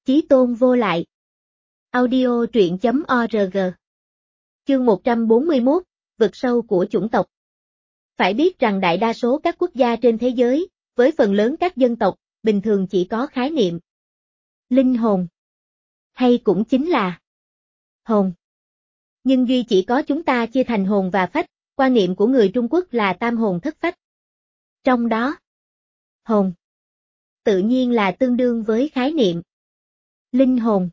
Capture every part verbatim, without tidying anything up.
Chí tôn vô lại. Audio truyện chấm org. Chương một trăm bốn mươi mốt, vực sâu của chủng tộc. Phải biết rằng đại đa số các quốc gia trên thế giới, với phần lớn các dân tộc, bình thường chỉ có khái niệm linh hồn, hay cũng chính là hồn. Nhưng duy chỉ có chúng ta chia thành hồn và phách, quan niệm của người Trung Quốc là tam hồn thất phách. Trong đó, hồn tự nhiên là tương đương với khái niệm linh hồn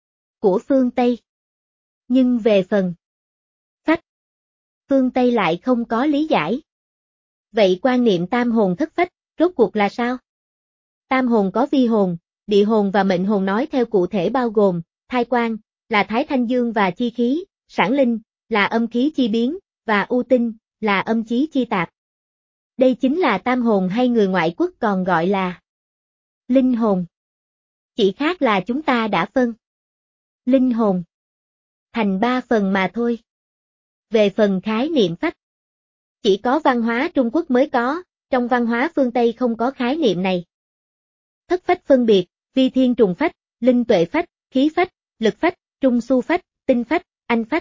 của phương Tây. Nhưng về phần phách, phương Tây lại không có lý giải. Vậy quan niệm tam hồn thất phách, rốt cuộc là sao? Tam hồn có vi hồn, địa hồn và mệnh hồn, nói theo cụ thể bao gồm, thai quan, là thái thanh dương và chi khí, sản linh, là âm khí chi biến, và u tinh, là âm chí chi tạp. Đây chính là tam hồn, hay người ngoại quốc còn gọi là linh hồn. Chỉ khác là chúng ta đã phân linh hồn thành ba phần mà thôi. Về phần khái niệm phách, chỉ có văn hóa Trung Quốc mới có, trong văn hóa phương Tây không có khái niệm này. Thất phách phân biệt, vi thiên trùng phách, linh tuệ phách, khí phách, lực phách, trung su phách, tinh phách, anh phách.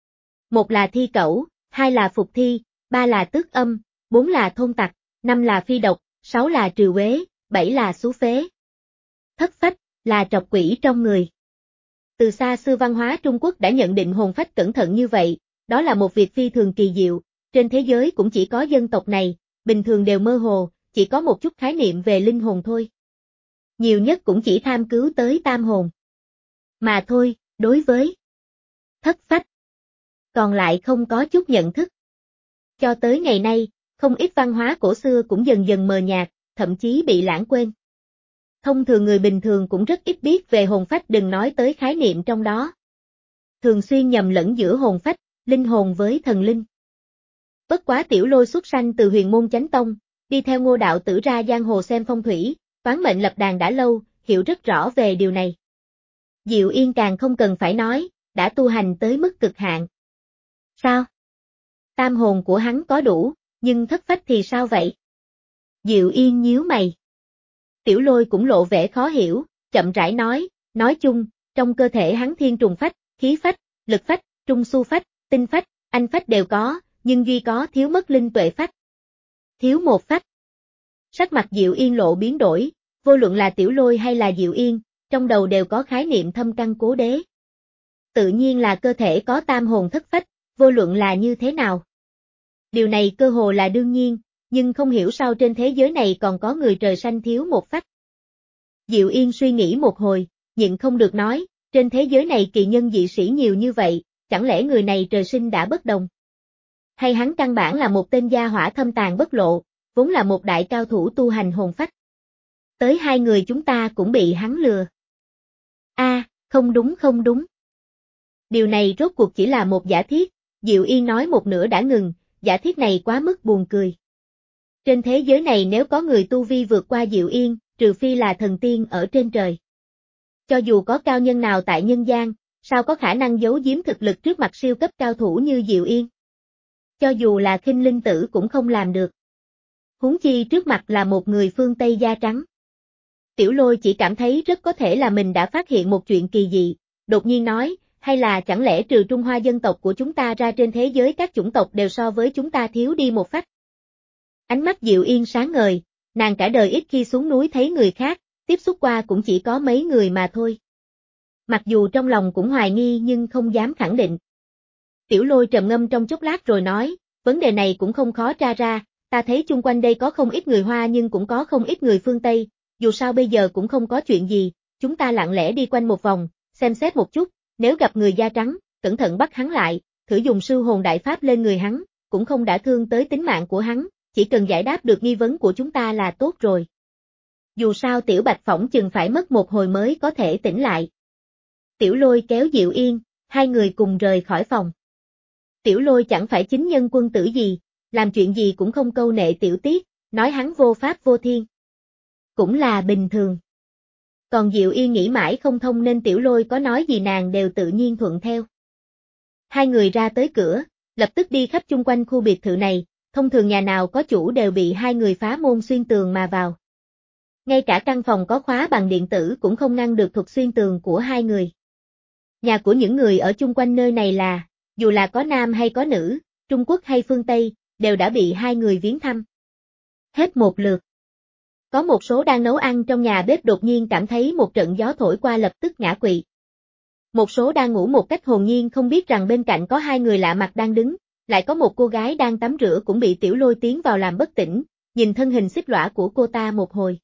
Một là thi cẩu, hai là phục thi, ba là tước âm, bốn là thôn tặc, năm là phi độc, sáu là trừ uế, bảy là xú phế. Thất phách là trọc quỷ trong người. Từ xa xưa văn hóa Trung Quốc đã nhận định hồn phách cẩn thận như vậy, đó là một việc phi thường kỳ diệu, trên thế giới cũng chỉ có dân tộc này, bình thường đều mơ hồ, chỉ có một chút khái niệm về linh hồn thôi. Nhiều nhất cũng chỉ tham cứu tới tam hồn mà thôi, đối với thất phách còn lại không có chút nhận thức. Cho tới ngày nay, không ít văn hóa cổ xưa cũng dần dần mờ nhạt, thậm chí bị lãng quên. Thông thường người bình thường cũng rất ít biết về hồn phách, đừng nói tới khái niệm trong đó. Thường xuyên nhầm lẫn giữa hồn phách, linh hồn với thần linh. Bất quá Tiểu Lôi xuất sanh từ huyền môn Chánh Tông, đi theo Ngô đạo tử ra giang hồ xem phong thủy, toán mệnh lập đàn đã lâu, hiểu rất rõ về điều này. Diệu Yên càng không cần phải nói, đã tu hành tới mức cực hạn. Sao? Tam hồn của hắn có đủ, nhưng thất phách thì sao vậy? Diệu Yên nhíu mày. Tiểu Lôi cũng lộ vẻ khó hiểu, chậm rãi nói, nói chung, trong cơ thể hắn thiên trùng phách, khí phách, lực phách, trung su phách, tinh phách, anh phách đều có, nhưng duy có thiếu mất linh tuệ phách. Thiếu một phách. Sắc mặt Diệu Yên lộ biến đổi, vô luận là Tiểu Lôi hay là Diệu Yên, trong đầu đều có khái niệm thâm căn cố đế. Tự nhiên là cơ thể có tam hồn thất phách, vô luận là như thế nào. Điều này cơ hồ là đương nhiên, nhưng không hiểu sao trên thế giới này còn có người trời sanh thiếu một phách. Diệu Yên suy nghĩ một hồi, nhịn không được nói, trên thế giới này kỳ nhân dị sĩ nhiều như vậy, chẳng lẽ người này trời sinh đã bất đồng? Hay hắn căn bản là một tên gia hỏa thâm tàn bất lộ, vốn là một đại cao thủ tu hành hồn phách. Tới hai người chúng ta cũng bị hắn lừa. A, à, không đúng không đúng. Điều này rốt cuộc chỉ là một giả thiết, Diệu Yên nói một nửa đã ngừng, giả thiết này quá mức buồn cười. Trên thế giới này nếu có người tu vi vượt qua Diệu Yên, trừ phi là thần tiên ở trên trời. Cho dù có cao nhân nào tại nhân gian, sao có khả năng giấu giếm thực lực trước mặt siêu cấp cao thủ như Diệu Yên? Cho dù là Khinh Linh Tử cũng không làm được. Huống chi trước mặt là một người phương Tây da trắng. Tiểu Lôi chỉ cảm thấy rất có thể là mình đã phát hiện một chuyện kỳ dị, đột nhiên nói, hay là chẳng lẽ trừ Trung Hoa dân tộc của chúng ta ra trên thế giới các chủng tộc đều so với chúng ta thiếu đi một phách. Ánh mắt Diệu Yên sáng ngời, nàng cả đời ít khi xuống núi thấy người khác, tiếp xúc qua cũng chỉ có mấy người mà thôi. Mặc dù trong lòng cũng hoài nghi nhưng không dám khẳng định. Tiểu Lôi trầm ngâm trong chốc lát rồi nói, vấn đề này cũng không khó tra ra, ta thấy chung quanh đây có không ít người Hoa nhưng cũng có không ít người phương Tây, dù sao bây giờ cũng không có chuyện gì, chúng ta lặng lẽ đi quanh một vòng, xem xét một chút, nếu gặp người da trắng, cẩn thận bắt hắn lại, thử dùng sư hồn đại pháp lên người hắn, cũng không đã thương tới tính mạng của hắn, chỉ cần giải đáp được nghi vấn của chúng ta là tốt rồi. Dù sao Tiểu Bạch phỏng chừng phải mất một hồi mới có thể tỉnh lại. Tiểu Lôi kéo Diệu Yên, hai người cùng rời khỏi phòng. Tiểu Lôi chẳng phải chính nhân quân tử gì, làm chuyện gì cũng không câu nệ tiểu tiết, nói hắn vô pháp vô thiên. Cũng là bình thường. Còn Diệu Yên nghĩ mãi không thông nên Tiểu Lôi có nói gì nàng đều tự nhiên thuận theo. Hai người ra tới cửa, lập tức đi khắp chung quanh khu biệt thự này, thông thường nhà nào có chủ đều bị hai người phá môn xuyên tường mà vào. Ngay cả căn phòng có khóa bằng điện tử cũng không ngăn được thuật xuyên tường của hai người. Nhà của những người ở chung quanh nơi này là, dù là có nam hay có nữ, Trung Quốc hay phương Tây, đều đã bị hai người viếng thăm. Hết một lượt. Có một số đang nấu ăn trong nhà bếp đột nhiên cảm thấy một trận gió thổi qua lập tức ngã quỵ. Một số đang ngủ một cách hồn nhiên không biết rằng bên cạnh có hai người lạ mặt đang đứng, lại có một cô gái đang tắm rửa cũng bị Tiểu Lôi tiến vào làm bất tỉnh, nhìn thân hình xích lõa của cô ta một hồi.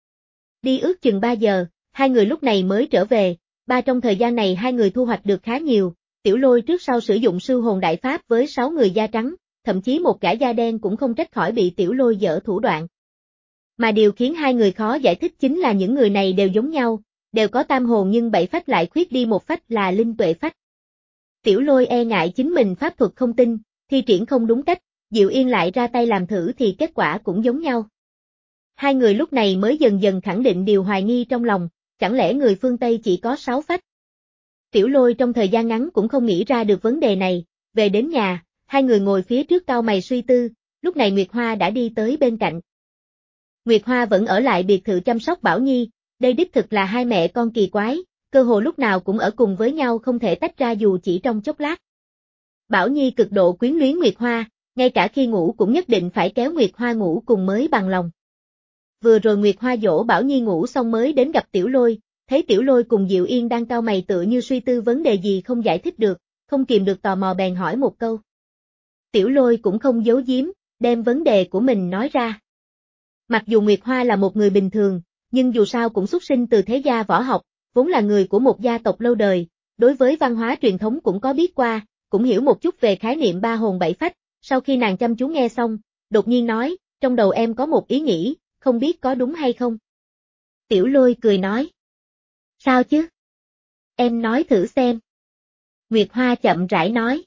Đi ước chừng ba giờ, hai người lúc này mới trở về, ba trong thời gian này hai người thu hoạch được khá nhiều, Tiểu Lôi trước sau sử dụng sư hồn đại pháp với sáu người da trắng, thậm chí một gã da đen cũng không trách khỏi bị Tiểu Lôi dở thủ đoạn. Mà điều khiến hai người khó giải thích chính là những người này đều giống nhau, đều có tam hồn nhưng bảy phách lại khuyết đi một phách là linh tuệ phách. Tiểu Lôi e ngại chính mình pháp thuật không tin, thi triển không đúng cách, Diệu Yên lại ra tay làm thử thì kết quả cũng giống nhau. Hai người lúc này mới dần dần khẳng định điều hoài nghi trong lòng, chẳng lẽ người phương Tây chỉ có sáu phách? Tiểu Lôi trong thời gian ngắn cũng không nghĩ ra được vấn đề này, về đến nhà, hai người ngồi phía trước cau mày suy tư, lúc này Nguyệt Hoa đã đi tới bên cạnh. Nguyệt Hoa vẫn ở lại biệt thự chăm sóc Bảo Nhi, đây đích thực là hai mẹ con kỳ quái, cơ hồ lúc nào cũng ở cùng với nhau không thể tách ra dù chỉ trong chốc lát. Bảo Nhi cực độ quyến luyến Nguyệt Hoa, ngay cả khi ngủ cũng nhất định phải kéo Nguyệt Hoa ngủ cùng mới bằng lòng. Vừa rồi Nguyệt Hoa dỗ Bảo Nhi ngủ xong mới đến gặp Tiểu Lôi, thấy Tiểu Lôi cùng Diệu Yên đang cau mày tựa như suy tư vấn đề gì không giải thích được, không kìm được tò mò bèn hỏi một câu. Tiểu Lôi cũng không giấu giếm, đem vấn đề của mình nói ra. Mặc dù Nguyệt Hoa là một người bình thường, nhưng dù sao cũng xuất sinh từ thế gia võ học, vốn là người của một gia tộc lâu đời, đối với văn hóa truyền thống cũng có biết qua, cũng hiểu một chút về khái niệm ba hồn bảy phách, sau khi nàng chăm chú nghe xong, đột nhiên nói, trong đầu em có một ý nghĩ, không biết có đúng hay không. Tiểu Lôi cười nói. Sao chứ? Em nói thử xem. Nguyệt Hoa chậm rãi nói.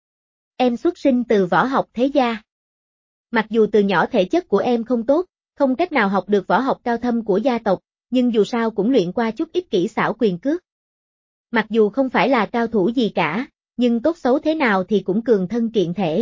Em xuất sinh từ võ học thế gia. Mặc dù từ nhỏ thể chất của em không tốt, không cách nào học được võ học cao thâm của gia tộc, nhưng dù sao cũng luyện qua chút ít kỹ xảo quyền cước. Mặc dù không phải là cao thủ gì cả, nhưng tốt xấu thế nào thì cũng cường thân kiện thể.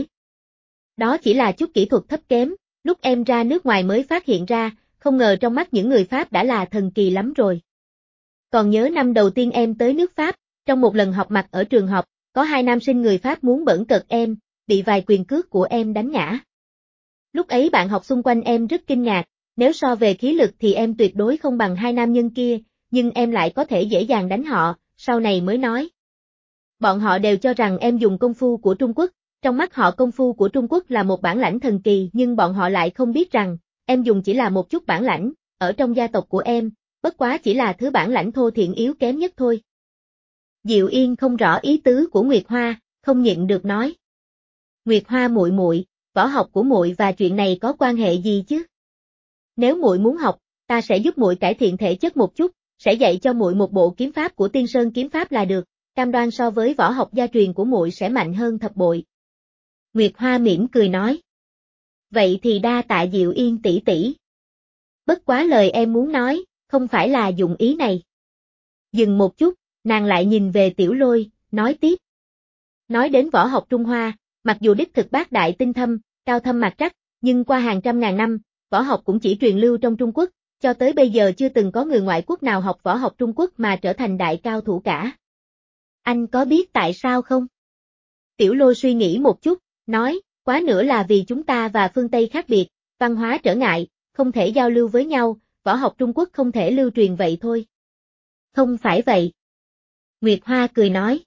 Đó chỉ là chút kỹ thuật thấp kém, lúc em ra nước ngoài mới phát hiện ra, không ngờ trong mắt những người Pháp đã là thần kỳ lắm rồi. Còn nhớ năm đầu tiên em tới nước Pháp, trong một lần họp mặt ở trường học, có hai nam sinh người Pháp muốn bỡn cợt em, bị vài quyền cước của em đánh ngã. Lúc ấy bạn học xung quanh em rất kinh ngạc, nếu so về khí lực thì em tuyệt đối không bằng hai nam nhân kia, nhưng em lại có thể dễ dàng đánh họ, sau này mới nói. Bọn họ đều cho rằng em dùng công phu của Trung Quốc, trong mắt họ công phu của Trung Quốc là một bản lãnh thần kỳ nhưng bọn họ lại không biết rằng, em dùng chỉ là một chút bản lãnh, ở trong gia tộc của em, bất quá chỉ là thứ bản lãnh thô thiển yếu kém nhất thôi. Diệu Yên không rõ ý tứ của Nguyệt Hoa, không nhịn được nói. Nguyệt Hoa muội muội, võ học của muội và chuyện này có quan hệ gì chứ? Nếu muội muốn học, ta sẽ giúp muội cải thiện thể chất một chút, sẽ dạy cho muội một bộ kiếm pháp của Tiên Sơn kiếm pháp là được, cam đoan so với võ học gia truyền của muội sẽ mạnh hơn thập bội. Nguyệt Hoa mỉm cười nói. Vậy thì đa tạ Diệu Yên tỷ tỷ. Bất quá lời em muốn nói, không phải là dụng ý này. Dừng một chút, nàng lại nhìn về Tiểu Lôi, nói tiếp. Nói đến võ học Trung Hoa, mặc dù đích thực bác đại tinh thâm, cao thâm mạc trắc, nhưng qua hàng trăm ngàn năm, võ học cũng chỉ truyền lưu trong Trung Quốc, cho tới bây giờ chưa từng có người ngoại quốc nào học võ học Trung Quốc mà trở thành đại cao thủ cả. Anh có biết tại sao không? Tiểu Lôi suy nghĩ một chút, nói, quá nữa là vì chúng ta và phương Tây khác biệt, văn hóa trở ngại, không thể giao lưu với nhau, võ học Trung Quốc không thể lưu truyền vậy thôi. Không phải vậy. Nguyệt Hoa cười nói.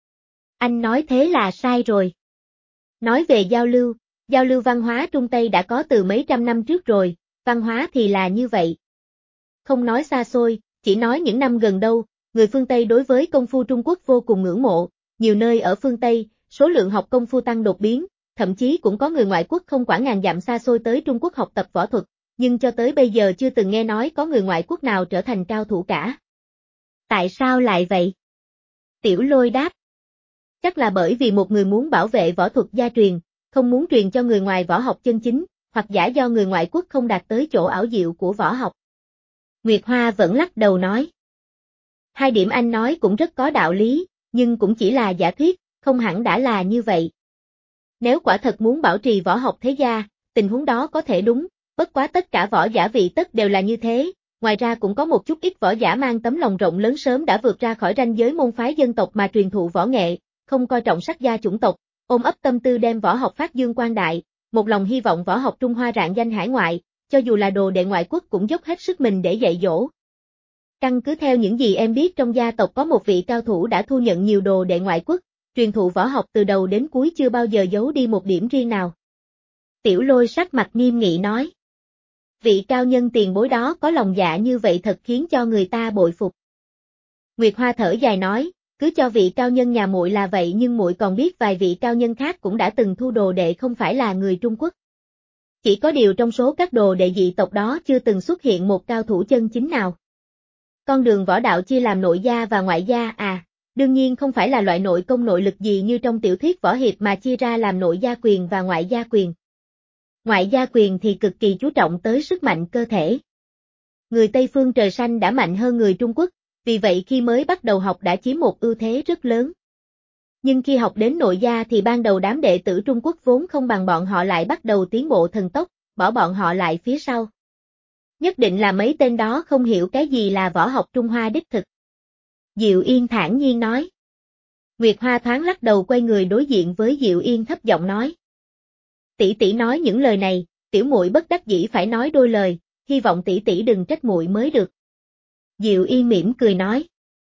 Anh nói thế là sai rồi. Nói về giao lưu, giao lưu văn hóa Trung Tây đã có từ mấy trăm năm trước rồi, văn hóa thì là như vậy. Không nói xa xôi, chỉ nói những năm gần đâu, người phương Tây đối với công phu Trung Quốc vô cùng ngưỡng mộ, nhiều nơi ở phương Tây, số lượng học công phu tăng đột biến, thậm chí cũng có người ngoại quốc không quản ngàn dặm xa xôi tới Trung Quốc học tập võ thuật, nhưng cho tới bây giờ chưa từng nghe nói có người ngoại quốc nào trở thành cao thủ cả. Tại sao lại vậy? Tiểu Lôi đáp. Chắc là bởi vì một người muốn bảo vệ võ thuật gia truyền, không muốn truyền cho người ngoài võ học chân chính, hoặc giả do người ngoại quốc không đạt tới chỗ ảo diệu của võ học. Nguyệt Hoa vẫn lắc đầu nói. Hai điểm anh nói cũng rất có đạo lý, nhưng cũng chỉ là giả thuyết, không hẳn đã là như vậy. Nếu quả thật muốn bảo trì võ học thế gia, tình huống đó có thể đúng, bất quá tất cả võ giả vị tất đều là như thế, ngoài ra cũng có một chút ít võ giả mang tấm lòng rộng lớn sớm đã vượt ra khỏi ranh giới môn phái dân tộc mà truyền thụ võ nghệ, không coi trọng sắc gia chủng tộc, ôm ấp tâm tư đem võ học phát dương quang đại, một lòng hy vọng võ học Trung Hoa rạng danh hải ngoại, cho dù là đồ đệ ngoại quốc cũng dốc hết sức mình để dạy dỗ. Căn cứ theo những gì em biết trong gia tộc có một vị cao thủ đã thu nhận nhiều đồ đệ ngoại quốc, truyền thụ võ học từ đầu đến cuối chưa bao giờ giấu đi một điểm riêng nào. Tiểu Lôi sắc mặt nghiêm nghị nói. Vị cao nhân tiền bối đó có lòng dạ như vậy thật khiến cho người ta bội phục. Nguyệt Hoa thở dài nói, cứ cho vị cao nhân nhà muội là vậy nhưng muội còn biết vài vị cao nhân khác cũng đã từng thu đồ đệ không phải là người Trung Quốc. Chỉ có điều trong số các đồ đệ dị tộc đó chưa từng xuất hiện một cao thủ chân chính nào. Con đường võ đạo chia làm nội gia và ngoại gia à, đương nhiên không phải là loại nội công nội lực gì như trong tiểu thuyết võ hiệp mà chia ra làm nội gia quyền và ngoại gia quyền. Ngoại gia quyền thì cực kỳ chú trọng tới sức mạnh cơ thể. Người Tây phương trời xanh đã mạnh hơn người Trung Quốc, vì vậy khi mới bắt đầu học đã chiếm một ưu thế rất lớn. Nhưng khi học đến nội gia thì ban đầu đám đệ tử Trung Quốc vốn không bằng bọn họ lại bắt đầu tiến bộ thần tốc, bỏ bọn họ lại phía sau. Nhất định là mấy tên đó không hiểu cái gì là võ học Trung Hoa đích thực. Diệu Yên thản nhiên nói. Nguyệt Hoa thoáng lắc đầu quay người đối diện với Diệu Yên thấp giọng nói. Tỷ tỷ nói những lời này, tiểu muội bất đắc dĩ phải nói đôi lời, hy vọng tỷ tỷ đừng trách muội mới được. Diệu Yên mỉm cười nói.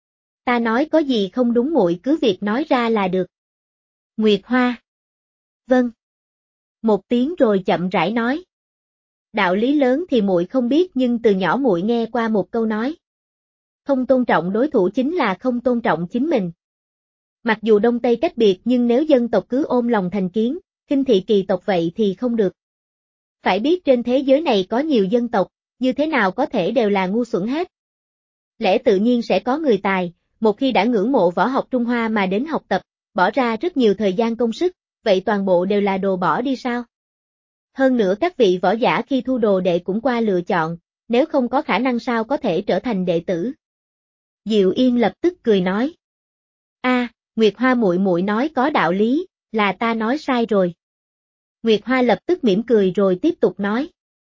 Ta nói có gì không đúng muội cứ việc nói ra là được. Nguyệt Hoa. Vâng. Một tiếng rồi chậm rãi nói. Đạo lý lớn thì muội không biết nhưng từ nhỏ muội nghe qua một câu nói. Không tôn trọng đối thủ chính là không tôn trọng chính mình. Mặc dù Đông Tây cách biệt nhưng nếu dân tộc cứ ôm lòng thành kiến, khinh thị kỳ tộc vậy thì không được. Phải biết trên thế giới này có nhiều dân tộc, như thế nào có thể đều là ngu xuẩn hết. Lẽ tự nhiên sẽ có người tài, một khi đã ngưỡng mộ võ học Trung Hoa mà đến học tập, bỏ ra rất nhiều thời gian công sức, vậy toàn bộ đều là đồ bỏ đi sao? Hơn nữa các vị võ giả khi thu đồ đệ cũng qua lựa chọn, nếu không có khả năng sao có thể trở thành đệ tử. Diệu Yên lập tức cười nói. A, Nguyệt Hoa muội muội nói có đạo lý, là ta nói sai rồi. Nguyệt Hoa lập tức mỉm cười rồi tiếp tục nói.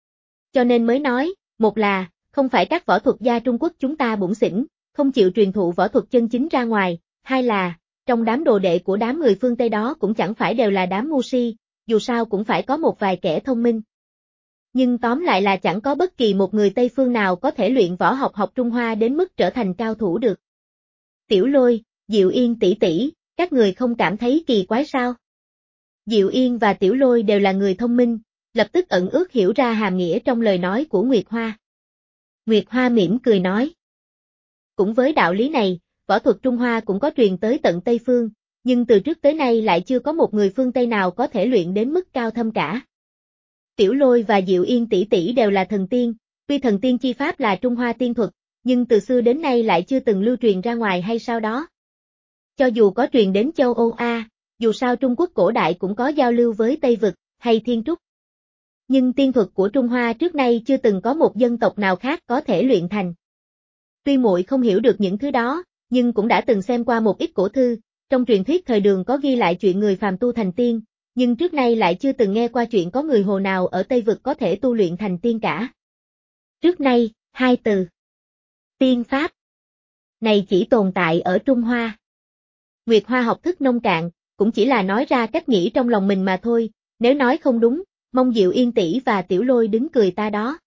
Cho nên mới nói, một là, không phải các võ thuật gia Trung Quốc chúng ta bủn xỉn, không chịu truyền thụ võ thuật chân chính ra ngoài, hai là, trong đám đồ đệ của đám người phương Tây đó cũng chẳng phải đều là đám ngu si, dù sao cũng phải có một vài kẻ thông minh. Nhưng tóm lại là chẳng có bất kỳ một người Tây phương nào có thể luyện võ học học Trung Hoa đến mức trở thành cao thủ được. Tiểu Lôi, Diệu Yên tỷ tỷ, các người không cảm thấy kỳ quái sao? Diệu Yên và Tiểu Lôi đều là người thông minh, lập tức ẩn ước hiểu ra hàm nghĩa trong lời nói của Nguyệt Hoa. Nguyệt Hoa mỉm cười nói. Cũng với đạo lý này, võ thuật Trung Hoa cũng có truyền tới tận Tây Phương, nhưng từ trước tới nay lại chưa có một người phương Tây nào có thể luyện đến mức cao thâm cả. Tiểu Lôi và Diệu Yên tỷ tỷ đều là thần tiên, tuy thần tiên chi pháp là Trung Hoa tiên thuật, nhưng từ xưa đến nay lại chưa từng lưu truyền ra ngoài hay sao đó. Cho dù có truyền đến châu Âu A, dù sao Trung Quốc cổ đại cũng có giao lưu với Tây Vực, hay Thiên Trúc. Nhưng tiên thuật của Trung Hoa trước nay chưa từng có một dân tộc nào khác có thể luyện thành. Tuy muội không hiểu được những thứ đó, nhưng cũng đã từng xem qua một ít cổ thư, trong truyền thuyết thời Đường có ghi lại chuyện người phàm tu thành tiên, nhưng trước nay lại chưa từng nghe qua chuyện có người hồ nào ở Tây Vực có thể tu luyện thành tiên cả. Trước nay, hai từ tiên pháp này chỉ tồn tại ở Trung Hoa. Nguyệt Hoa học thức nông cạn, cũng chỉ là nói ra cách nghĩ trong lòng mình mà thôi, nếu nói không đúng, mong Diệu Yên tỷ và Tiểu Lôi đứng cười ta đó.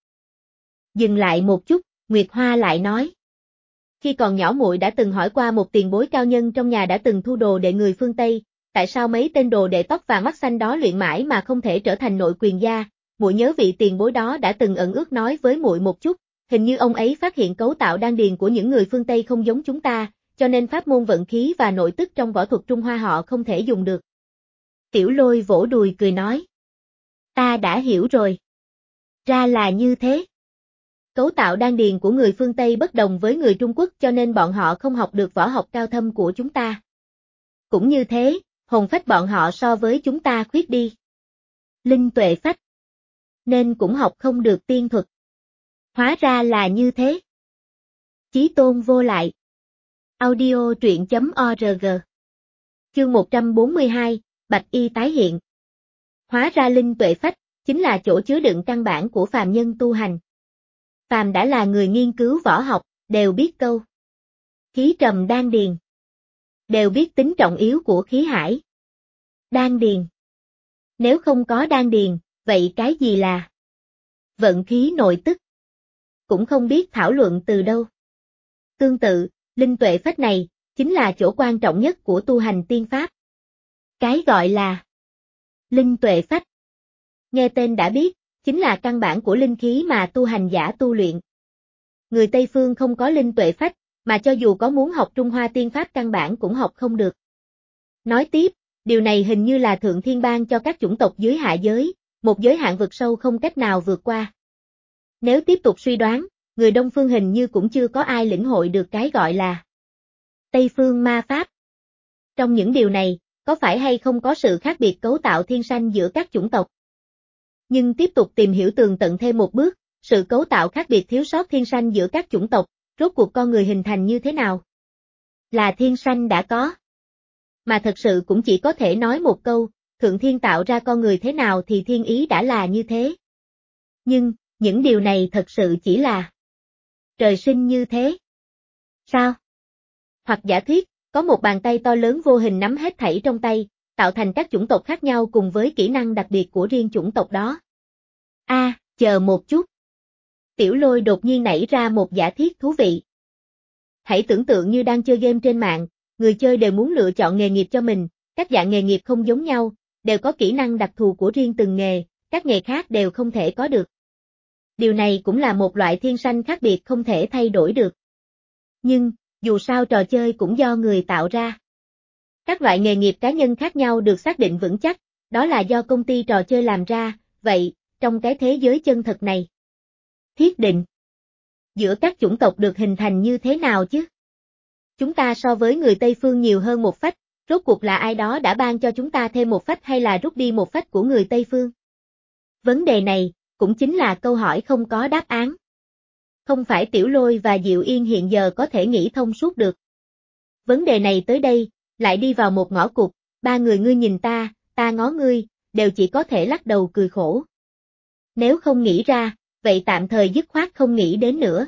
Dừng lại một chút, Nguyệt Hoa lại nói. Khi còn nhỏ muội đã từng hỏi qua một tiền bối cao nhân trong nhà đã từng thu đồ đệ người phương Tây, tại sao mấy tên đồ đệ tóc vàng mắt xanh đó luyện mãi mà không thể trở thành nội quyền gia, muội nhớ vị tiền bối đó đã từng ẩn ước nói với muội một chút, hình như ông ấy phát hiện cấu tạo đan điền của những người phương Tây không giống chúng ta, cho nên pháp môn vận khí và nội tức trong võ thuật Trung Hoa họ không thể dùng được. Tiểu Lôi vỗ đùi cười nói. Ta đã hiểu rồi. Ra là như thế. Cấu tạo đan điền của người phương Tây bất đồng với người Trung Quốc cho nên bọn họ không học được võ học cao thâm của chúng ta. Cũng như thế, hồn phách bọn họ so với chúng ta khuyết đi. Linh tuệ phách. Nên cũng học không được tiên thuật. Hóa ra là như thế. Chí tôn vô lại. Audio truyện chấm org. Chương một trăm bốn mươi hai, Bạch Y tái hiện. Hóa ra linh tuệ phách, chính là chỗ chứa đựng căn bản của phàm nhân tu hành. Phàm đã là người nghiên cứu võ học, đều biết câu khí trầm đan điền. Đều biết tính trọng yếu của khí hải. Đan điền. Nếu không có đan điền, vậy cái gì là vận khí nội tức? Cũng không biết thảo luận từ đâu. Tương tự, linh tuệ phách này, chính là chỗ quan trọng nhất của tu hành tiên pháp. Cái gọi là linh tuệ phách. Nghe tên đã biết, chính là căn bản của linh khí mà tu hành giả tu luyện. Người Tây Phương không có linh tuệ phách, mà cho dù có muốn học Trung Hoa tiên pháp căn bản cũng học không được. Nói tiếp, điều này hình như là thượng thiên ban cho các chủng tộc dưới hạ giới, một giới hạn vực sâu không cách nào vượt qua. Nếu tiếp tục suy đoán, người Đông Phương hình như cũng chưa có ai lĩnh hội được cái gọi là Tây Phương ma pháp. Trong những điều này, có phải hay không có sự khác biệt cấu tạo thiên sanh giữa các chủng tộc? Nhưng tiếp tục tìm hiểu tường tận thêm một bước, sự cấu tạo khác biệt thiếu sót thiên sanh giữa các chủng tộc, rốt cuộc con người hình thành như thế nào? Là thiên sanh đã có. Mà thật sự cũng chỉ có thể nói một câu, thượng thiên tạo ra con người thế nào thì thiên ý đã là như thế. Nhưng, những điều này thật sự chỉ là trời sinh như thế. Sao? Hoặc giả thuyết, có một bàn tay to lớn vô hình nắm hết thảy trong tay, tạo thành các chủng tộc khác nhau cùng với kỹ năng đặc biệt của riêng chủng tộc đó. A, à, chờ một chút. Tiểu Lôi đột nhiên nảy ra một giả thiết thú vị. Hãy tưởng tượng như đang chơi game trên mạng, người chơi đều muốn lựa chọn nghề nghiệp cho mình, các dạng nghề nghiệp không giống nhau, đều có kỹ năng đặc thù của riêng từng nghề, các nghề khác đều không thể có được. Điều này cũng là một loại thiên sanh khác biệt không thể thay đổi được. Nhưng, dù sao trò chơi cũng do người tạo ra. Các loại nghề nghiệp cá nhân khác nhau được xác định vững chắc, đó là do công ty trò chơi làm ra, vậy, trong cái thế giới chân thật này. Thiết định. Giữa các chủng tộc được hình thành như thế nào chứ? Chúng ta so với người Tây Phương nhiều hơn một phách, rốt cuộc là ai đó đã ban cho chúng ta thêm một phách hay là rút đi một phách của người Tây Phương? Vấn đề này, cũng chính là câu hỏi không có đáp án. Không phải Tiểu Lôi và Diệu Yên hiện giờ có thể nghĩ thông suốt được. Vấn đề này tới đây, lại đi vào một ngõ cụt, ba người ngươi nhìn ta, ta ngó ngươi, đều chỉ có thể lắc đầu cười khổ. Nếu không nghĩ ra, vậy tạm thời dứt khoát không nghĩ đến nữa.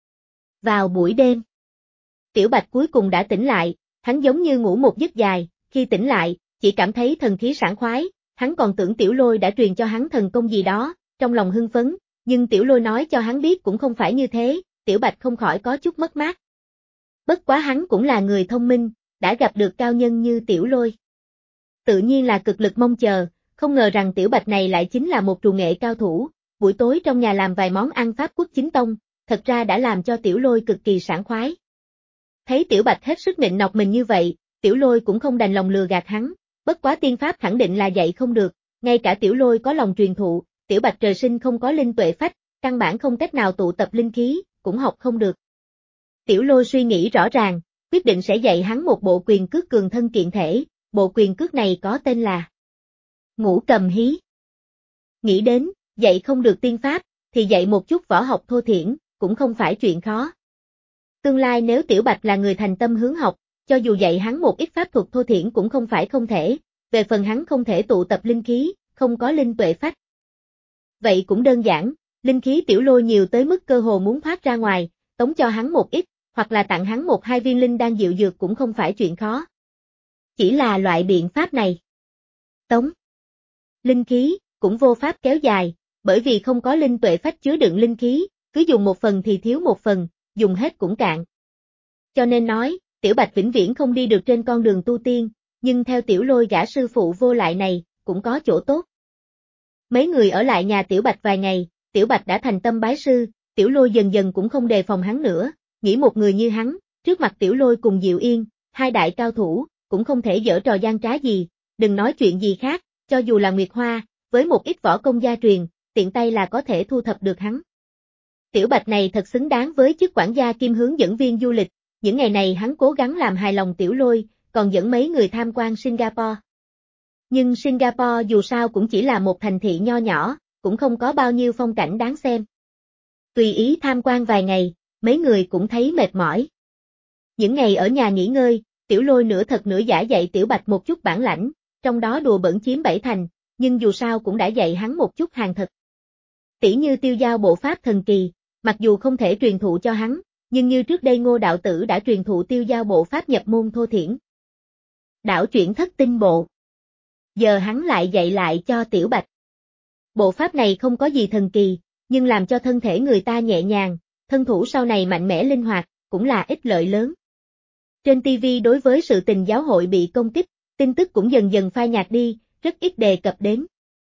Vào buổi đêm, Tiểu Bạch cuối cùng đã tỉnh lại, hắn giống như ngủ một giấc dài, khi tỉnh lại, chỉ cảm thấy thần khí sảng khoái, hắn còn tưởng Tiểu Lôi đã truyền cho hắn thần công gì đó, trong lòng hưng phấn, nhưng Tiểu Lôi nói cho hắn biết cũng không phải như thế, Tiểu Bạch không khỏi có chút mất mát. Bất quá hắn cũng là người thông minh, đã gặp được cao nhân như Tiểu Lôi. Tự nhiên là cực lực mong chờ, không ngờ rằng Tiểu Bạch này lại chính là một trù nghệ cao thủ, buổi tối trong nhà làm vài món ăn Pháp quốc chính tông, thật ra đã làm cho Tiểu Lôi cực kỳ sảng khoái. Thấy Tiểu Bạch hết sức nịnh nọt mình như vậy, Tiểu Lôi cũng không đành lòng lừa gạt hắn, bất quá tiên pháp khẳng định là dạy không được, ngay cả Tiểu Lôi có lòng truyền thụ, Tiểu Bạch trời sinh không có linh tuệ phách, căn bản không cách nào tụ tập linh khí, cũng học không được. Tiểu Lôi suy nghĩ rõ ràng, quyết định sẽ dạy hắn một bộ quyền cước cường thân kiện thể, bộ quyền cước này có tên là Ngũ Cầm Hí. Nghĩ đến, dạy không được tiên pháp, thì dạy một chút võ học thô thiển, cũng không phải chuyện khó. Tương lai nếu Tiểu Bạch là người thành tâm hướng học, cho dù dạy hắn một ít pháp thuật thô thiển cũng không phải không thể, về phần hắn không thể tụ tập linh khí, không có linh tuệ phách. Vậy cũng đơn giản, linh khí Tiểu Lôi nhiều tới mức cơ hồ muốn thoát ra ngoài, tống cho hắn một ít, hoặc là tặng hắn một hai viên linh đan diệu dược cũng không phải chuyện khó. Chỉ là loại biện pháp này. Tống linh khí, cũng vô pháp kéo dài, bởi vì không có linh tuệ phách chứa đựng linh khí, cứ dùng một phần thì thiếu một phần, dùng hết cũng cạn. Cho nên nói, Tiểu Bạch vĩnh viễn không đi được trên con đường tu tiên, nhưng theo Tiểu Lôi gã sư phụ vô lại này, cũng có chỗ tốt. Mấy người ở lại nhà Tiểu Bạch vài ngày, Tiểu Bạch đã thành tâm bái sư, Tiểu Lôi dần dần cũng không đề phòng hắn nữa, nghĩ một người như hắn, trước mặt Tiểu Lôi cùng Diệu Yên, hai đại cao thủ, cũng không thể giở trò gian trá gì, đừng nói chuyện gì khác, cho dù là Nguyệt Hoa, với một ít võ công gia truyền, tiện tay là có thể thu thập được hắn. Tiểu Bạch này thật xứng đáng với chức quản gia kiêm hướng dẫn viên du lịch, những ngày này hắn cố gắng làm hài lòng Tiểu Lôi, còn dẫn mấy người tham quan Singapore. Nhưng Singapore dù sao cũng chỉ là một thành thị nho nhỏ, cũng không có bao nhiêu phong cảnh đáng xem. Tùy ý tham quan vài ngày, mấy người cũng thấy mệt mỏi. Những ngày ở nhà nghỉ ngơi, Tiểu Lôi nửa thật nửa giả dạy Tiểu Bạch một chút bản lãnh, trong đó đùa bỡn chiếm bảy thành, nhưng dù sao cũng đã dạy hắn một chút hàng thật. Tỉ như tiêu giao bộ pháp thần kỳ, mặc dù không thể truyền thụ cho hắn, nhưng như trước đây Ngô đạo tử đã truyền thụ Tiêu Giao bộ pháp nhập môn thô thiển. Đảo chuyển thất tinh bộ. Giờ hắn lại dạy lại cho Tiểu Bạch. Bộ pháp này không có gì thần kỳ, nhưng làm cho thân thể người ta nhẹ nhàng, thân thủ sau này mạnh mẽ linh hoạt, cũng là ích lợi lớn. Trên ti vi đối với sự tình giáo hội bị công kích, tin tức cũng dần dần phai nhạt đi, rất ít đề cập đến.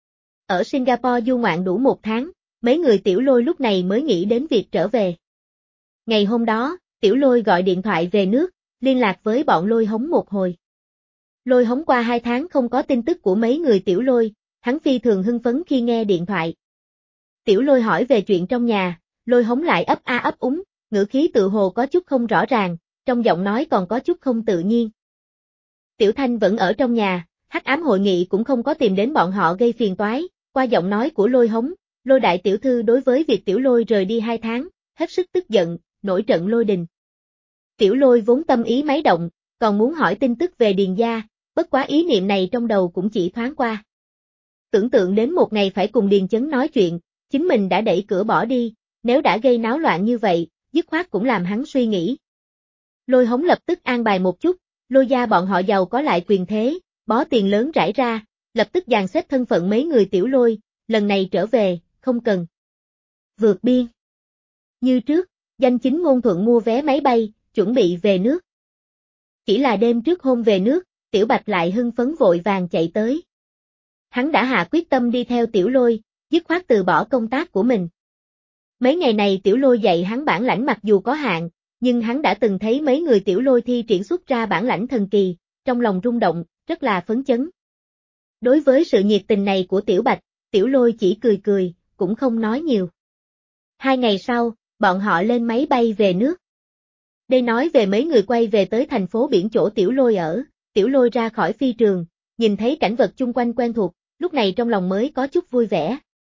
Ở Singapore du ngoạn đủ một tháng, mấy người Tiểu Lôi lúc này mới nghĩ đến việc trở về. Ngày hôm đó, Tiểu Lôi gọi điện thoại về nước, liên lạc với bọn Lôi Hống một hồi. Lôi Hống qua hai tháng không có tin tức của mấy người Tiểu Lôi, hắn phi thường hưng phấn khi nghe điện thoại. Tiểu Lôi hỏi về chuyện trong nhà, Lôi Hống lại ấp a ấp úng, ngữ khí tự hồ có chút không rõ ràng, trong giọng nói còn có chút không tự nhiên. Tiểu Thanh vẫn ở trong nhà, hắc ám hội nghị cũng không có tìm đến bọn họ gây phiền toái, qua giọng nói của Lôi Hống, Lôi đại tiểu thư đối với việc Tiểu Lôi rời đi hai tháng, hết sức tức giận, nổi trận lôi đình. Tiểu Lôi vốn tâm ý máy động, còn muốn hỏi tin tức về Điền gia, bất quá ý niệm này trong đầu cũng chỉ thoáng qua. Tưởng tượng đến một ngày phải cùng Điền Chấn nói chuyện, chính mình đã đẩy cửa bỏ đi, nếu đã gây náo loạn như vậy, dứt khoát cũng làm hắn suy nghĩ. Lôi Hống lập tức an bài một chút, Lôi gia bọn họ giàu có lại quyền thế, bó tiền lớn rải ra, lập tức dàn xếp thân phận mấy người Tiểu Lôi, lần này trở về, không cần vượt biên. Như trước, danh chính ngôn thuận mua vé máy bay, chuẩn bị về nước. Chỉ là đêm trước hôm về nước, Tiểu Bạch lại hưng phấn vội vàng chạy tới. Hắn đã hạ quyết tâm đi theo Tiểu Lôi, dứt khoát từ bỏ công tác của mình. Mấy ngày này Tiểu Lôi dạy hắn bản lãnh mặc dù có hạn, nhưng hắn đã từng thấy mấy người Tiểu Lôi thi triển xuất ra bản lãnh thần kỳ, trong lòng rung động, rất là phấn chấn. Đối với sự nhiệt tình này của Tiểu Bạch, Tiểu Lôi chỉ cười cười, cũng không nói nhiều. Hai ngày sau, bọn họ lên máy bay về nước. Đây nói về mấy người quay về tới thành phố biển chỗ Tiểu Lôi ở, Tiểu Lôi ra khỏi phi trường, nhìn thấy cảnh vật chung quanh quen thuộc, lúc này trong lòng mới có chút vui vẻ.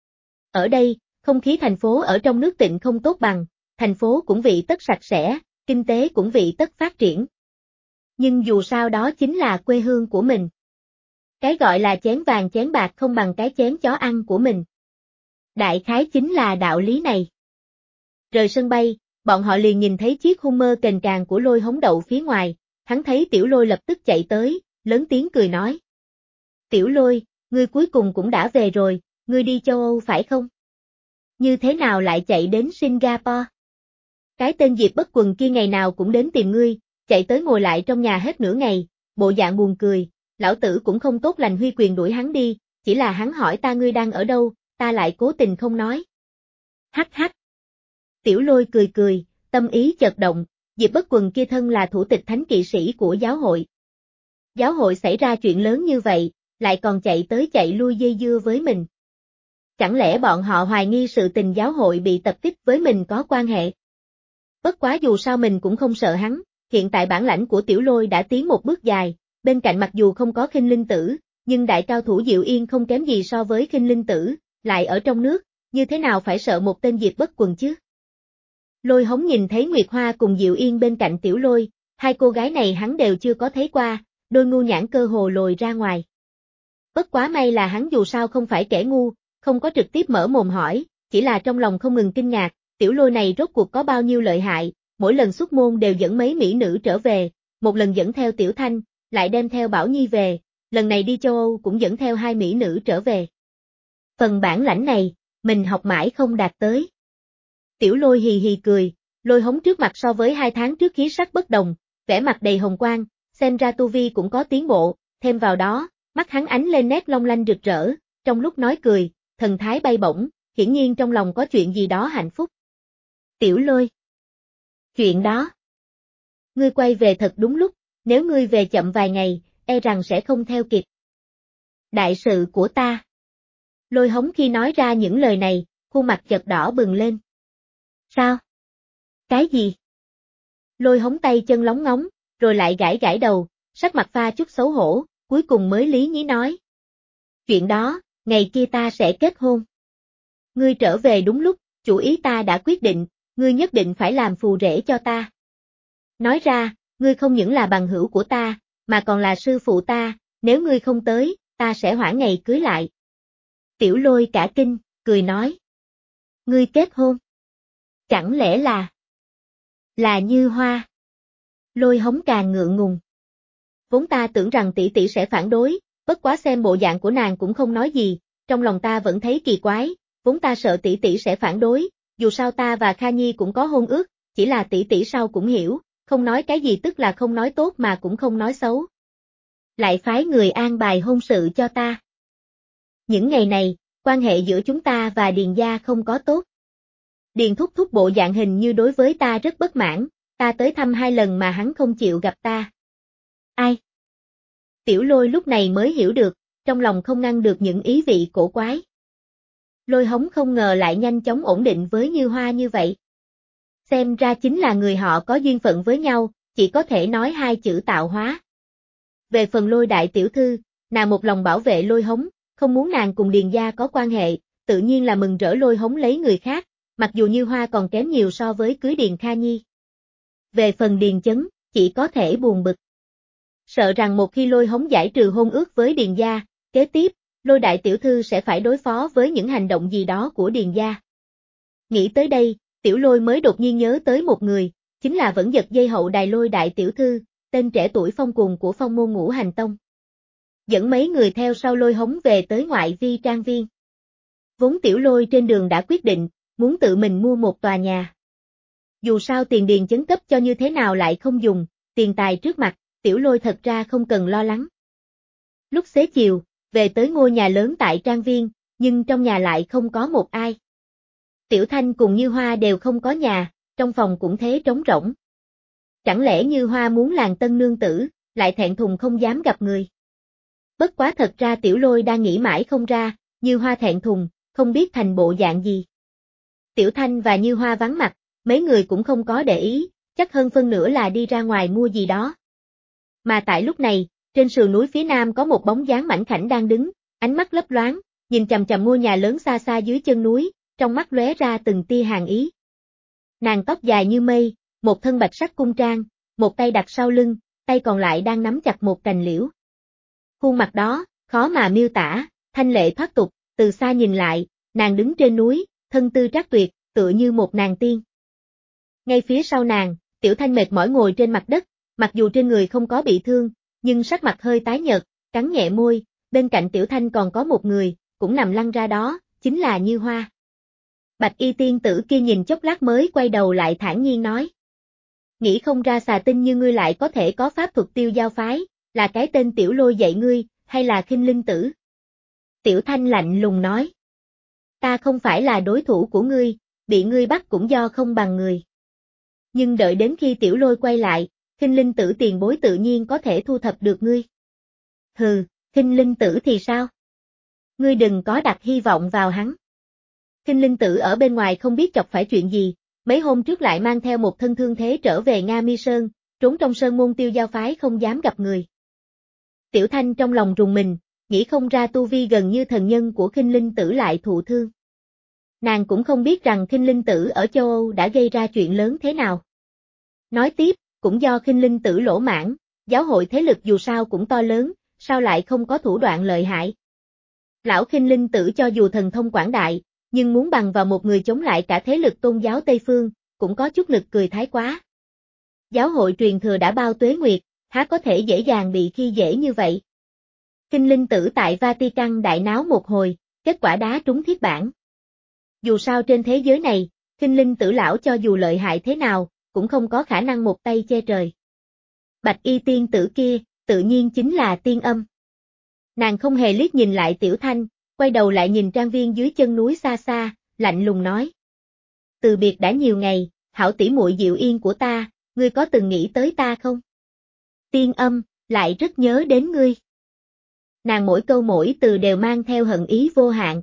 Ở đây, không khí thành phố ở trong nước Tịnh không tốt bằng, thành phố cũng vị tất sạch sẽ, kinh tế cũng vị tất phát triển. Nhưng dù sao đó chính là quê hương của mình. Cái gọi là chén vàng chén bạc không bằng cái chén chó ăn của mình. Đại khái chính là đạo lý này. Rời sân bay, bọn họ liền nhìn thấy chiếc Hummer cành càng của Lôi Hống đậu phía ngoài, hắn thấy Tiểu Lôi lập tức chạy tới, lớn tiếng cười nói. Tiểu Lôi, ngươi cuối cùng cũng đã về rồi, ngươi đi châu Âu phải không? Như thế nào lại chạy đến Singapore? Cái tên Diệp Bất Quần kia ngày nào cũng đến tìm ngươi, chạy tới ngồi lại trong nhà hết nửa ngày, bộ dạng buồn cười, lão tử cũng không tốt lành huy quyền đuổi hắn đi, chỉ là hắn hỏi ta ngươi đang ở đâu, ta lại cố tình không nói. Hắc hắc. Tiểu Lôi cười cười, tâm ý chợt động, Diệp Bất Quần kia thân là thủ tịch thánh kỵ sĩ của giáo hội. Giáo hội xảy ra chuyện lớn như vậy, lại còn chạy tới chạy lui dây dưa với mình. Chẳng lẽ bọn họ hoài nghi sự tình giáo hội bị tập kích với mình có quan hệ? Bất quá dù sao mình cũng không sợ hắn, hiện tại bản lãnh của Tiểu Lôi đã tiến một bước dài, bên cạnh mặc dù không có Khinh Linh Tử, nhưng đại cao thủ Diệu Yên không kém gì so với Khinh Linh Tử, lại ở trong nước, như thế nào phải sợ một tên Diệp Bất Quần chứ? Lôi Hống nhìn thấy Nguyệt Hoa cùng Diệu Yên bên cạnh Tiểu Lôi, hai cô gái này hắn đều chưa có thấy qua, đôi ngu nhãn cơ hồ lồi ra ngoài. Bất quá may là hắn dù sao không phải kẻ ngu, không có trực tiếp mở mồm hỏi, chỉ là trong lòng không ngừng kinh ngạc, Tiểu Lôi này rốt cuộc có bao nhiêu lợi hại, mỗi lần xuất môn đều dẫn mấy mỹ nữ trở về, một lần dẫn theo Tiểu Thanh, lại đem theo Bảo Nhi về, lần này đi châu Âu cũng dẫn theo hai mỹ nữ trở về. Phần bản lãnh này, mình học mãi không đạt tới. Tiểu Lôi hì hì cười, Lôi Hống trước mặt so với hai tháng trước khí sắc bất đồng, vẻ mặt đầy hồng quang, xem ra tu vi cũng có tiến bộ, thêm vào đó, mắt hắn ánh lên nét long lanh rực rỡ, trong lúc nói cười, thần thái bay bổng, hiển nhiên trong lòng có chuyện gì đó hạnh phúc. Tiểu Lôi. Chuyện đó. Ngươi quay về thật đúng lúc, nếu ngươi về chậm vài ngày, e rằng sẽ không theo kịp. Đại sự của ta. Lôi Hống khi nói ra những lời này, khuôn mặt chợt đỏ bừng lên. Sao? Cái gì? Lôi Hống tay chân lóng ngóng, rồi lại gãi gãi đầu, sắc mặt pha chút xấu hổ, cuối cùng mới lý nhí nói. Chuyện đó, ngày kia ta sẽ kết hôn. Ngươi trở về đúng lúc, chủ ý ta đã quyết định, ngươi nhất định phải làm phù rể cho ta. Nói ra, ngươi không những là bằng hữu của ta, mà còn là sư phụ ta, nếu ngươi không tới, ta sẽ hoãn ngày cưới lại. Tiểu Lôi cả kinh, cười nói. Ngươi kết hôn. Chẳng lẽ là... là Như Hoa? Lôi Hống càng ngượng ngùng. Vốn ta tưởng rằng tỷ tỷ sẽ phản đối, bất quá xem bộ dạng của nàng cũng không nói gì, trong lòng ta vẫn thấy kỳ quái, vốn ta sợ tỷ tỷ sẽ phản đối, dù sao ta và Kha Nhi cũng có hôn ước, chỉ là tỷ tỷ sau cũng hiểu, không nói cái gì tức là không nói tốt mà cũng không nói xấu. Lại phái người an bài hôn sự cho ta. Những ngày này, quan hệ giữa chúng ta và Điền gia không có tốt. Điền thúc thúc bộ dạng hình như đối với ta rất bất mãn, ta tới thăm hai lần mà hắn không chịu gặp ta. Ai? Tiểu Lôi lúc này mới hiểu được, trong lòng không ngăn được những ý vị cổ quái. Lôi Hống không ngờ lại nhanh chóng ổn định với Như Hoa như vậy. Xem ra chính là người họ có duyên phận với nhau, chỉ có thể nói hai chữ tạo hóa. Về phần Lôi đại tiểu thư, nàng một lòng bảo vệ Lôi Hống, không muốn nàng cùng Điền gia có quan hệ, tự nhiên là mừng rỡ Lôi Hống lấy người khác, mặc dù Như Hoa còn kém nhiều so với cưới Điền Kha Nhi. Về phần Điền Chấn, chỉ có thể buồn bực. Sợ rằng một khi Lôi Hống giải trừ hôn ước với Điền gia, kế tiếp, Lôi đại tiểu thư sẽ phải đối phó với những hành động gì đó của Điền gia. Nghĩ tới đây, Tiểu Lôi mới đột nhiên nhớ tới một người, chính là vẫn giật dây hậu đài Lôi đại tiểu thư, tên trẻ tuổi phong cùng của Phong môn Ngũ Hành Tông. Dẫn mấy người theo sau Lôi Hống về tới ngoại vi trang viên. Vốn Tiểu Lôi trên đường đã quyết định, muốn tự mình mua một tòa nhà. Dù sao tiền Điền Chấn cấp cho như thế nào lại không dùng, tiền tài trước mặt, Tiểu Lôi thật ra không cần lo lắng. Lúc xế chiều, về tới ngôi nhà lớn tại trang viên, nhưng trong nhà lại không có một ai. Tiểu Thanh cùng Như Hoa đều không có nhà, trong phòng cũng thế trống rỗng. Chẳng lẽ Như Hoa muốn làng tân nương tử, lại thẹn thùng không dám gặp người. Bất quá thật ra Tiểu Lôi đang nghĩ mãi không ra, Như Hoa thẹn thùng, không biết thành bộ dạng gì. Tiểu Thanh và Như Hoa vắng mặt, mấy người cũng không có để ý, chắc hơn phân nửa là đi ra ngoài mua gì đó. Mà tại lúc này, trên sườn núi phía nam có một bóng dáng mảnh khảnh đang đứng, ánh mắt lấp loáng, nhìn chằm chằm ngôi nhà lớn xa xa dưới chân núi, trong mắt lóe ra từng tia hàn ý. Nàng tóc dài như mây, một thân bạch sắc cung trang, một tay đặt sau lưng, tay còn lại đang nắm chặt một cành liễu. Khuôn mặt đó, khó mà miêu tả, thanh lệ thoát tục, từ xa nhìn lại, nàng đứng trên núi, thân tư trác tuyệt, tựa như một nàng tiên. Ngay phía sau nàng, Tiểu Thanh mệt mỏi ngồi trên mặt đất, mặc dù trên người không có bị thương, nhưng sắc mặt hơi tái nhợt, cắn nhẹ môi, bên cạnh Tiểu Thanh còn có một người, cũng nằm lăn ra đó, chính là Như Hoa. Bạch y tiên tử kia nhìn chốc lát mới quay đầu lại thản nhiên nói. Nghĩ không ra xà tinh như ngươi lại có thể có pháp thuật tiêu giao phái, là cái tên Tiểu Lôi dạy ngươi, hay là khinh linh tử? Tiểu Thanh lạnh lùng nói. Ta không phải là đối thủ của ngươi, bị ngươi bắt cũng do không bằng người. Nhưng đợi đến khi Tiểu Lôi quay lại, khinh linh tử tiền bối tự nhiên có thể thu thập được ngươi. Hừ, khinh linh tử thì sao? Ngươi đừng có đặt hy vọng vào hắn. Khinh linh tử ở bên ngoài không biết chọc phải chuyện gì, mấy hôm trước lại mang theo một thân thương thế trở về Nga Mi Sơn, trốn trong sơn môn tiêu giao phái không dám gặp người. Tiểu Thanh trong lòng rùng mình, nghĩ không ra tu vi gần như thần nhân của khinh linh tử lại thụ thương. Nàng cũng không biết rằng khinh linh tử ở châu Âu đã gây ra chuyện lớn thế nào. Nói tiếp, cũng do khinh linh tử lỗ mãn, giáo hội thế lực dù sao cũng to lớn, sao lại không có thủ đoạn lợi hại. Lão khinh linh tử cho dù thần thông quảng đại, nhưng muốn bằng vào một người chống lại cả thế lực tôn giáo Tây Phương, cũng có chút lực cười thái quá. Giáo hội truyền thừa đã bao tuế nguyệt, há có thể dễ dàng bị khi dễ như vậy. Khinh linh tử tại Vatican đại náo một hồi, kết quả đá trúng thiết bản. Dù sao trên thế giới này, khinh linh tử lão cho dù lợi hại thế nào, cũng không có khả năng một tay che trời. Bạch y tiên tử kia, tự nhiên chính là Tiên Âm. Nàng không hề liếc nhìn lại Tiểu Thanh, quay đầu lại nhìn trang viên dưới chân núi xa xa, lạnh lùng nói. Từ biệt đã nhiều ngày, hảo tỷ muội dịu yên của ta, ngươi có từng nghĩ tới ta không? Tiên Âm, lại rất nhớ đến ngươi. Nàng mỗi câu mỗi từ đều mang theo hận ý vô hạn.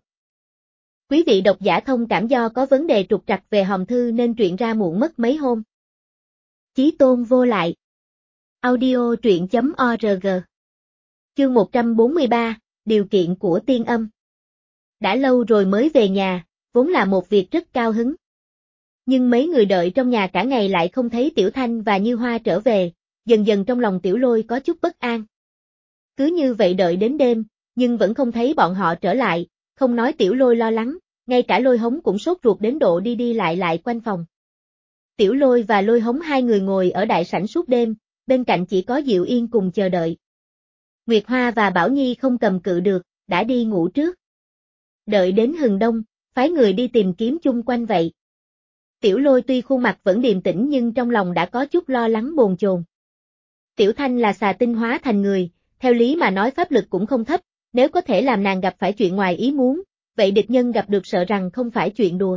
Quý vị độc giả thông cảm do có vấn đề trục trặc về hòm thư nên truyện ra muộn mất mấy hôm. Chí tôn vô lại. Audio truyện chấm org. Chương một trăm bốn mươi ba, điều kiện của Tiên Âm. Đã lâu rồi mới về nhà, vốn là một việc rất cao hứng. Nhưng mấy người đợi trong nhà cả ngày lại không thấy Tiểu Thanh và Như Hoa trở về, dần dần trong lòng Tiểu Lôi có chút bất an. Cứ như vậy đợi đến đêm, nhưng vẫn không thấy bọn họ trở lại, không nói Tiểu Lôi lo lắng, ngay cả Lôi Hống cũng sốt ruột đến độ đi đi lại lại quanh phòng. Tiểu Lôi và Lôi Hống hai người ngồi ở đại sảnh suốt đêm, bên cạnh chỉ có Diệu Yên cùng chờ đợi. Nguyệt Hoa và Bảo Nhi không cầm cự được, đã đi ngủ trước. Đợi đến hừng đông, phái người đi tìm kiếm chung quanh vậy. Tiểu Lôi tuy khuôn mặt vẫn điềm tĩnh nhưng trong lòng đã có chút lo lắng bồn chồn. Tiểu Thanh là xà tinh hóa thành người, theo lý mà nói pháp lực cũng không thấp, nếu có thể làm nàng gặp phải chuyện ngoài ý muốn, vậy địch nhân gặp được sợ rằng không phải chuyện đùa.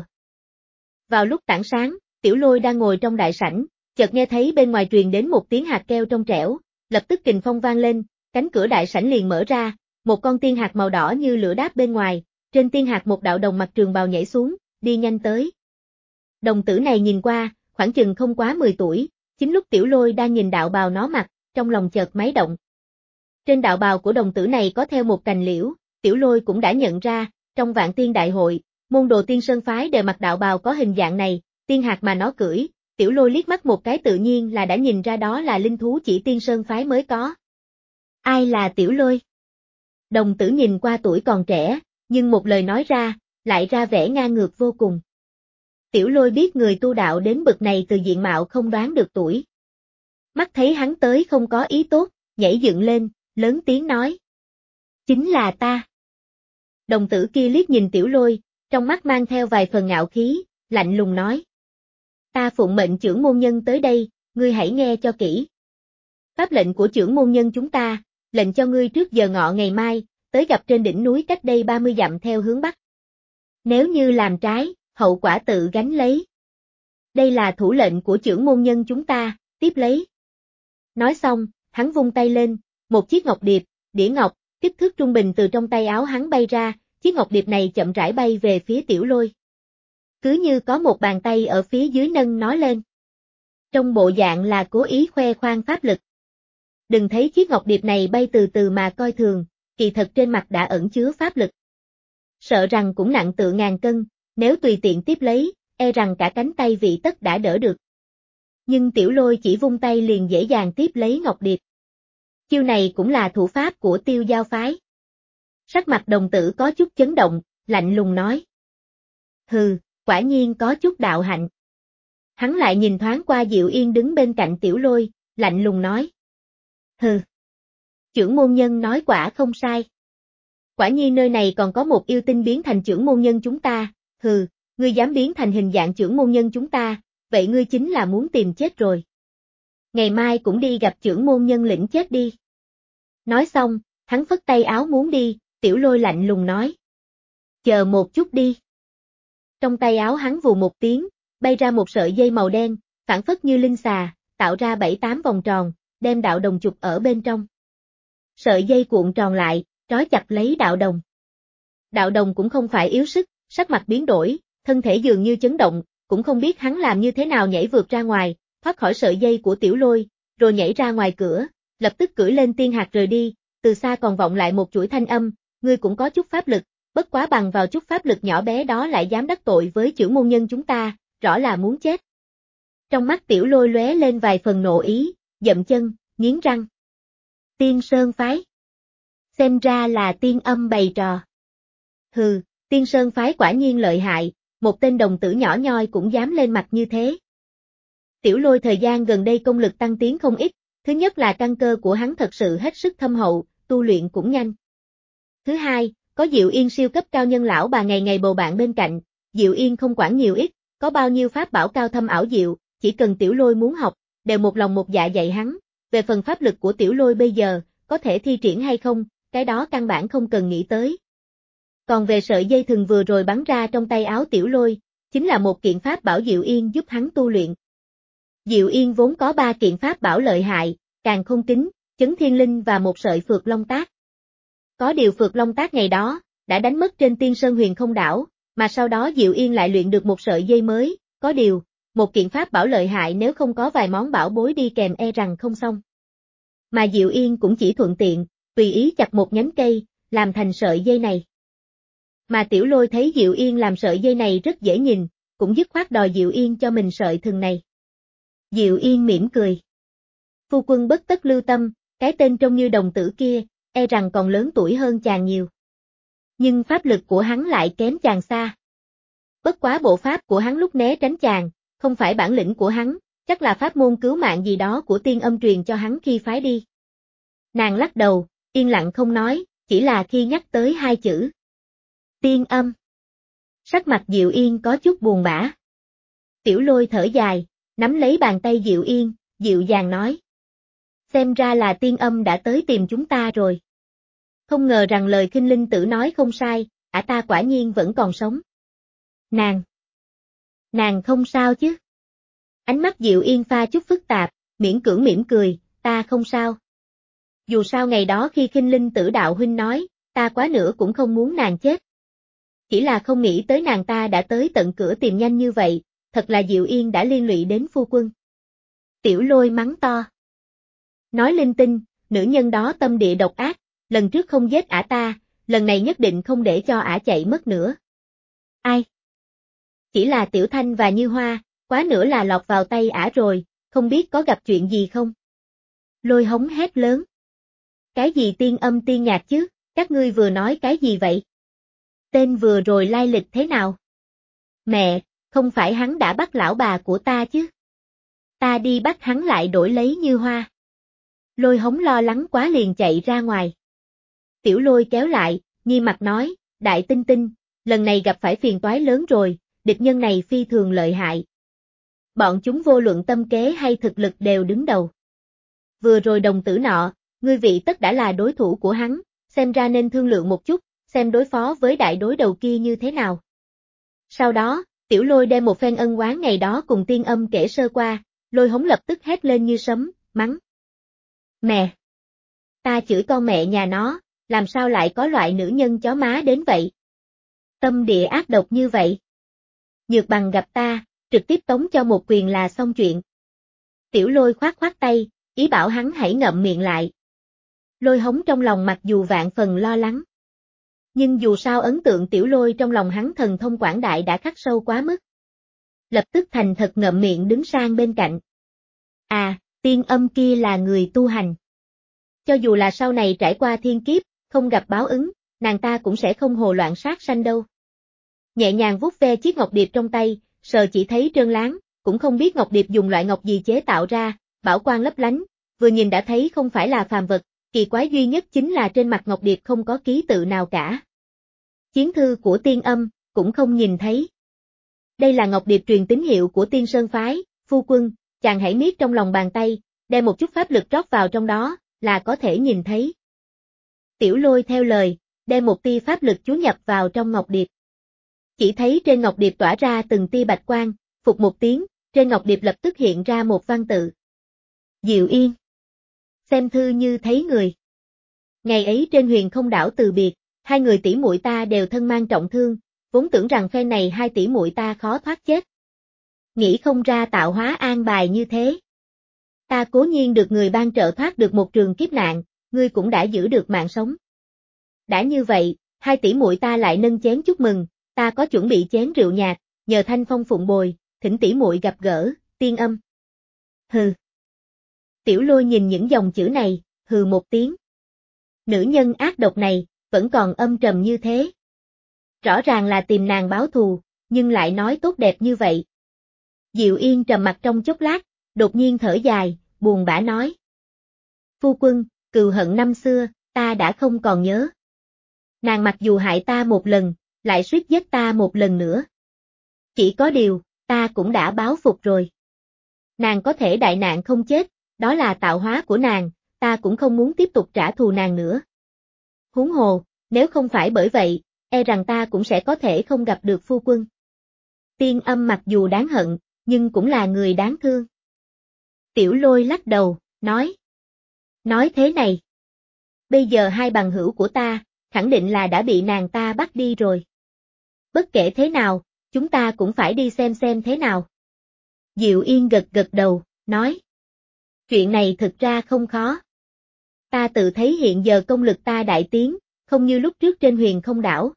Vào lúc tảng sáng, Tiểu Lôi đang ngồi trong đại sảnh, chợt nghe thấy bên ngoài truyền đến một tiếng hạt kêu trong trẻo, lập tức kình phong vang lên, cánh cửa đại sảnh liền mở ra, một con tiên hạt màu đỏ như lửa đáp bên ngoài, trên tiên hạt một đạo đồng mặc trường bào nhảy xuống, đi nhanh tới. Đồng tử này nhìn qua, khoảng chừng không quá mười tuổi, chính lúc Tiểu Lôi đang nhìn đạo bào nó mặc, trong lòng chợt máy động. Trên đạo bào của đồng tử này có theo một cành liễu, Tiểu Lôi cũng đã nhận ra, trong Vạn Tiên Đại Hội, môn đồ Tiên Sơn phái đều mặc đạo bào có hình dạng này, tiên hạt mà nó cưỡi, Tiểu Lôi liếc mắt một cái tự nhiên là đã nhìn ra đó là linh thú chỉ Tiên Sơn phái mới có. Ai là Tiểu Lôi? Đồng tử nhìn qua tuổi còn trẻ, nhưng một lời nói ra, lại ra vẻ ngang ngược vô cùng. Tiểu Lôi biết người tu đạo đến bậc này từ diện mạo không đoán được tuổi. Mắt thấy hắn tới không có ý tốt, nhảy dựng lên, lớn tiếng nói. Chính là ta. Đồng tử kia liếc nhìn Tiểu Lôi, trong mắt mang theo vài phần ngạo khí, lạnh lùng nói. Ta phụng mệnh trưởng môn nhân tới đây, ngươi hãy nghe cho kỹ. Pháp lệnh của trưởng môn nhân chúng ta, lệnh cho ngươi trước giờ ngọ ngày mai, tới gặp trên đỉnh núi cách đây ba mươi dặm theo hướng Bắc. Nếu như làm trái, hậu quả tự gánh lấy. Đây là thủ lệnh của trưởng môn nhân chúng ta, tiếp lấy. Nói xong, hắn vung tay lên, một chiếc ngọc điệp, đĩa ngọc, kích thước trung bình từ trong tay áo hắn bay ra, chiếc ngọc điệp này chậm rãi bay về phía Tiểu Lôi. Cứ như có một bàn tay ở phía dưới nâng nó lên. Trong bộ dạng là cố ý khoe khoang pháp lực. Đừng thấy chiếc ngọc điệp này bay từ từ mà coi thường, kỳ thật trên mặt đã ẩn chứa pháp lực. Sợ rằng cũng nặng tựa ngàn cân, nếu tùy tiện tiếp lấy, e rằng cả cánh tay vị tất đã đỡ được. Nhưng Tiểu Lôi chỉ vung tay liền dễ dàng tiếp lấy ngọc điệp. Chiêu này cũng là thủ pháp của Tiêu Giao phái. Sắc mặt đồng tử có chút chấn động, lạnh lùng nói. Hừ, quả nhiên có chút đạo hạnh. Hắn lại nhìn thoáng qua Diệu Yên đứng bên cạnh Tiểu Lôi, lạnh lùng nói. Hừ. Trưởng môn nhân nói quả không sai. Quả nhiên nơi này còn có một yêu tinh biến thành trưởng môn nhân chúng ta, hừ, ngươi dám biến thành hình dạng trưởng môn nhân chúng ta, vậy ngươi chính là muốn tìm chết rồi. Ngày mai cũng đi gặp trưởng môn nhân lĩnh chết đi. Nói xong, hắn phất tay áo muốn đi, Tiểu Lôi lạnh lùng nói. Chờ một chút đi. Trong tay áo hắn vù một tiếng, bay ra một sợi dây màu đen, phản phất như linh xà, tạo ra bảy tám vòng tròn, đem đạo đồng chụp ở bên trong. Sợi dây cuộn tròn lại, trói chặt lấy đạo đồng. Đạo đồng cũng không phải yếu sức, sắc mặt biến đổi, thân thể dường như chấn động, cũng không biết hắn làm như thế nào nhảy vượt ra ngoài, thoát khỏi sợi dây của Tiểu Lôi, rồi nhảy ra ngoài cửa, lập tức cưỡi lên tiên hạt rời đi, từ xa còn vọng lại một chuỗi thanh âm, ngươi cũng có chút pháp lực, bất quá bằng vào chút pháp lực nhỏ bé đó lại dám đắc tội với trưởng môn nhân chúng ta, rõ là muốn chết. Trong mắt Tiểu Lôi lóe lên vài phần nộ ý, dậm chân, nghiến răng. Tiên Sơn phái. Xem ra là tiên âm bày trò. Hừ, Tiên Sơn phái quả nhiên lợi hại, một tên đồng tử nhỏ nhoi cũng dám lên mặt như thế. Tiểu Lôi thời gian gần đây công lực tăng tiến không ít, thứ nhất là căn cơ của hắn thật sự hết sức thâm hậu, tu luyện cũng nhanh. Thứ hai, có Diệu Yên siêu cấp cao nhân lão bà ngày ngày bầu bạn bên cạnh, Diệu Yên không quản nhiều ít, có bao nhiêu pháp bảo cao thâm ảo diệu, chỉ cần Tiểu Lôi muốn học, đều một lòng một dạ dạy hắn, về phần pháp lực của Tiểu Lôi bây giờ, có thể thi triển hay không, cái đó căn bản không cần nghĩ tới. Còn về sợi dây thừng vừa rồi bắn ra trong tay áo Tiểu Lôi, chính là một kiện pháp bảo Diệu Yên giúp hắn tu luyện. Diệu Yên vốn có ba kiện pháp bảo lợi hại, càng không kính, chấn thiên linh và một sợi phược long tác. Có điều phược long tác ngày đó, đã đánh mất trên Tiên Sơn Huyền Không đảo, mà sau đó Diệu Yên lại luyện được một sợi dây mới, có điều, một kiện pháp bảo lợi hại nếu không có vài món bảo bối đi kèm e rằng không xong. Mà Diệu Yên cũng chỉ thuận tiện, tùy ý chặt một nhánh cây, làm thành sợi dây này. Mà Tiểu Lôi thấy Diệu Yên làm sợi dây này rất dễ nhìn, cũng dứt khoát đòi Diệu Yên cho mình sợi thừng này. Diệu Yên mỉm cười. Phu quân bất tất lưu tâm, cái tên trông như đồng tử kia, e rằng còn lớn tuổi hơn chàng nhiều. Nhưng pháp lực của hắn lại kém chàng xa. Bất quá bộ pháp của hắn lúc né tránh chàng, không phải bản lĩnh của hắn, chắc là pháp môn cứu mạng gì đó của tiên âm truyền cho hắn khi phái đi. Nàng lắc đầu, yên lặng không nói, chỉ là khi nhắc tới hai chữ. Tiên âm. Sắc mặt Diệu Yên có chút buồn bã. Tiểu Lôi thở dài, nắm lấy bàn tay Diệu Yên, dịu dàng nói. Xem ra là tiên âm đã tới tìm chúng ta rồi. Không ngờ rằng lời Khinh Linh Tử nói không sai, ả ta quả nhiên vẫn còn sống. Nàng. Nàng không sao chứ? Ánh mắt Diệu Yên pha chút phức tạp, miễn cưỡng mỉm cười, ta không sao. Dù sao ngày đó khi Khinh Linh Tử đạo huynh nói, ta quá nữa cũng không muốn nàng chết. Chỉ là không nghĩ tới nàng ta đã tới tận cửa tìm nhanh như vậy, thật là Diệu Yên đã liên lụy đến phu quân. Tiểu Lôi mắng to. Nói linh tinh, nữ nhân đó tâm địa độc ác, lần trước không giết ả ta, lần này nhất định không để cho ả chạy mất nữa. Ai? Chỉ là Tiểu Thanh và Như Hoa, quá nữa là lọt vào tay ả rồi, không biết có gặp chuyện gì không? Lôi Hống hét lớn. Cái gì tiên âm tiên nhạc chứ, các ngươi vừa nói cái gì vậy? Tên vừa rồi lai lịch thế nào? Mẹ, không phải hắn đã bắt lão bà của ta chứ? Ta đi bắt hắn lại đổi lấy Như Hoa. Lôi Hống lo lắng quá liền chạy ra ngoài. Tiểu Lôi kéo lại, nghiêm mặt nói, Đại Tinh Tinh, lần này gặp phải phiền toái lớn rồi, địch nhân này phi thường lợi hại. Bọn chúng vô luận tâm kế hay thực lực đều đứng đầu. Vừa rồi đồng tử nọ, ngươi vị tất đã là đối thủ của hắn, xem ra nên thương lượng một chút, xem đối phó với đại đối đầu kia như thế nào. Sau đó, Tiểu Lôi đem một phen ân oán ngày đó cùng tiên âm kể sơ qua, Lôi Hống lập tức hét lên như sấm, mắng. Mẹ! Ta chửi con mẹ nhà nó, làm sao lại có loại nữ nhân chó má đến vậy? Tâm địa ác độc như vậy. Nhược Bằng gặp ta, trực tiếp tống cho một quyền là xong chuyện. Tiểu Lôi khoát khoát tay, ý bảo hắn hãy ngậm miệng lại. Lôi Hống trong lòng mặc dù vạn phần lo lắng. Nhưng dù sao ấn tượng Tiểu Lôi trong lòng hắn thần thông quảng đại đã khắc sâu quá mức. Lập tức thành thật ngậm miệng đứng sang bên cạnh. À, tiên âm kia là người tu hành. Cho dù là sau này trải qua thiên kiếp, không gặp báo ứng, nàng ta cũng sẽ không hồ loạn sát sanh đâu. Nhẹ nhàng vuốt ve chiếc ngọc điệp trong tay, sờ chỉ thấy trơn láng, cũng không biết ngọc điệp dùng loại ngọc gì chế tạo ra, bảo quang lấp lánh, vừa nhìn đã thấy không phải là phàm vật, kỳ quái duy nhất chính là trên mặt ngọc điệp không có ký tự nào cả. Chiến thư của tiên âm, cũng không nhìn thấy. Đây là ngọc điệp truyền tín hiệu của tiên sơn phái, phu quân, chàng hãy miết trong lòng bàn tay, đem một chút pháp lực rót vào trong đó, là có thể nhìn thấy. Tiểu Lôi theo lời, đem một tia pháp lực chú nhập vào trong ngọc điệp. Chỉ thấy trên ngọc điệp tỏa ra từng tia bạch quang, phục một tiếng, trên ngọc điệp lập tức hiện ra một văn tự. Diệu Yên. Xem thư như thấy người. Ngày ấy trên huyền không đảo từ biệt, hai người tỷ muội ta đều thân mang trọng thương, vốn tưởng rằng phen này hai tỷ muội ta khó thoát chết. Nghĩ không ra tạo hóa an bài như thế. Ta cố nhiên được người ban trợ thoát được một trường kiếp nạn, ngươi cũng đã giữ được mạng sống. Đã như vậy, hai tỷ muội ta lại nâng chén chúc mừng, ta có chuẩn bị chén rượu nhạt, nhờ Thanh Phong phụng bồi, thỉnh tỷ muội gặp gỡ, tiên âm. Hừ. Tiểu Lôi nhìn những dòng chữ này, hừ một tiếng. Nữ nhân ác độc này, vẫn còn âm trầm như thế. Rõ ràng là tìm nàng báo thù, nhưng lại nói tốt đẹp như vậy. Diệu Yên trầm mặt trong chốc lát, đột nhiên thở dài, buồn bã nói. Phu quân, cừu hận năm xưa, ta đã không còn nhớ. Nàng mặc dù hại ta một lần, lại suýt giết ta một lần nữa. Chỉ có điều, ta cũng đã báo phục rồi. Nàng có thể đại nạn không chết, đó là tạo hóa của nàng, ta cũng không muốn tiếp tục trả thù nàng nữa. Huống hồ, nếu không phải bởi vậy, e rằng ta cũng sẽ có thể không gặp được phu quân. Tiên âm mặc dù đáng hận, nhưng cũng là người đáng thương. Tiểu Lôi lắc đầu, nói. Nói thế này. Bây giờ hai bằng hữu của ta, khẳng định là đã bị nàng ta bắt đi rồi. Bất kể thế nào, chúng ta cũng phải đi xem xem thế nào. Diệu Yên gật gật đầu, nói. Chuyện này thực ra không khó. Ta tự thấy hiện giờ công lực ta đại tiến, không như lúc trước trên huyền không đảo.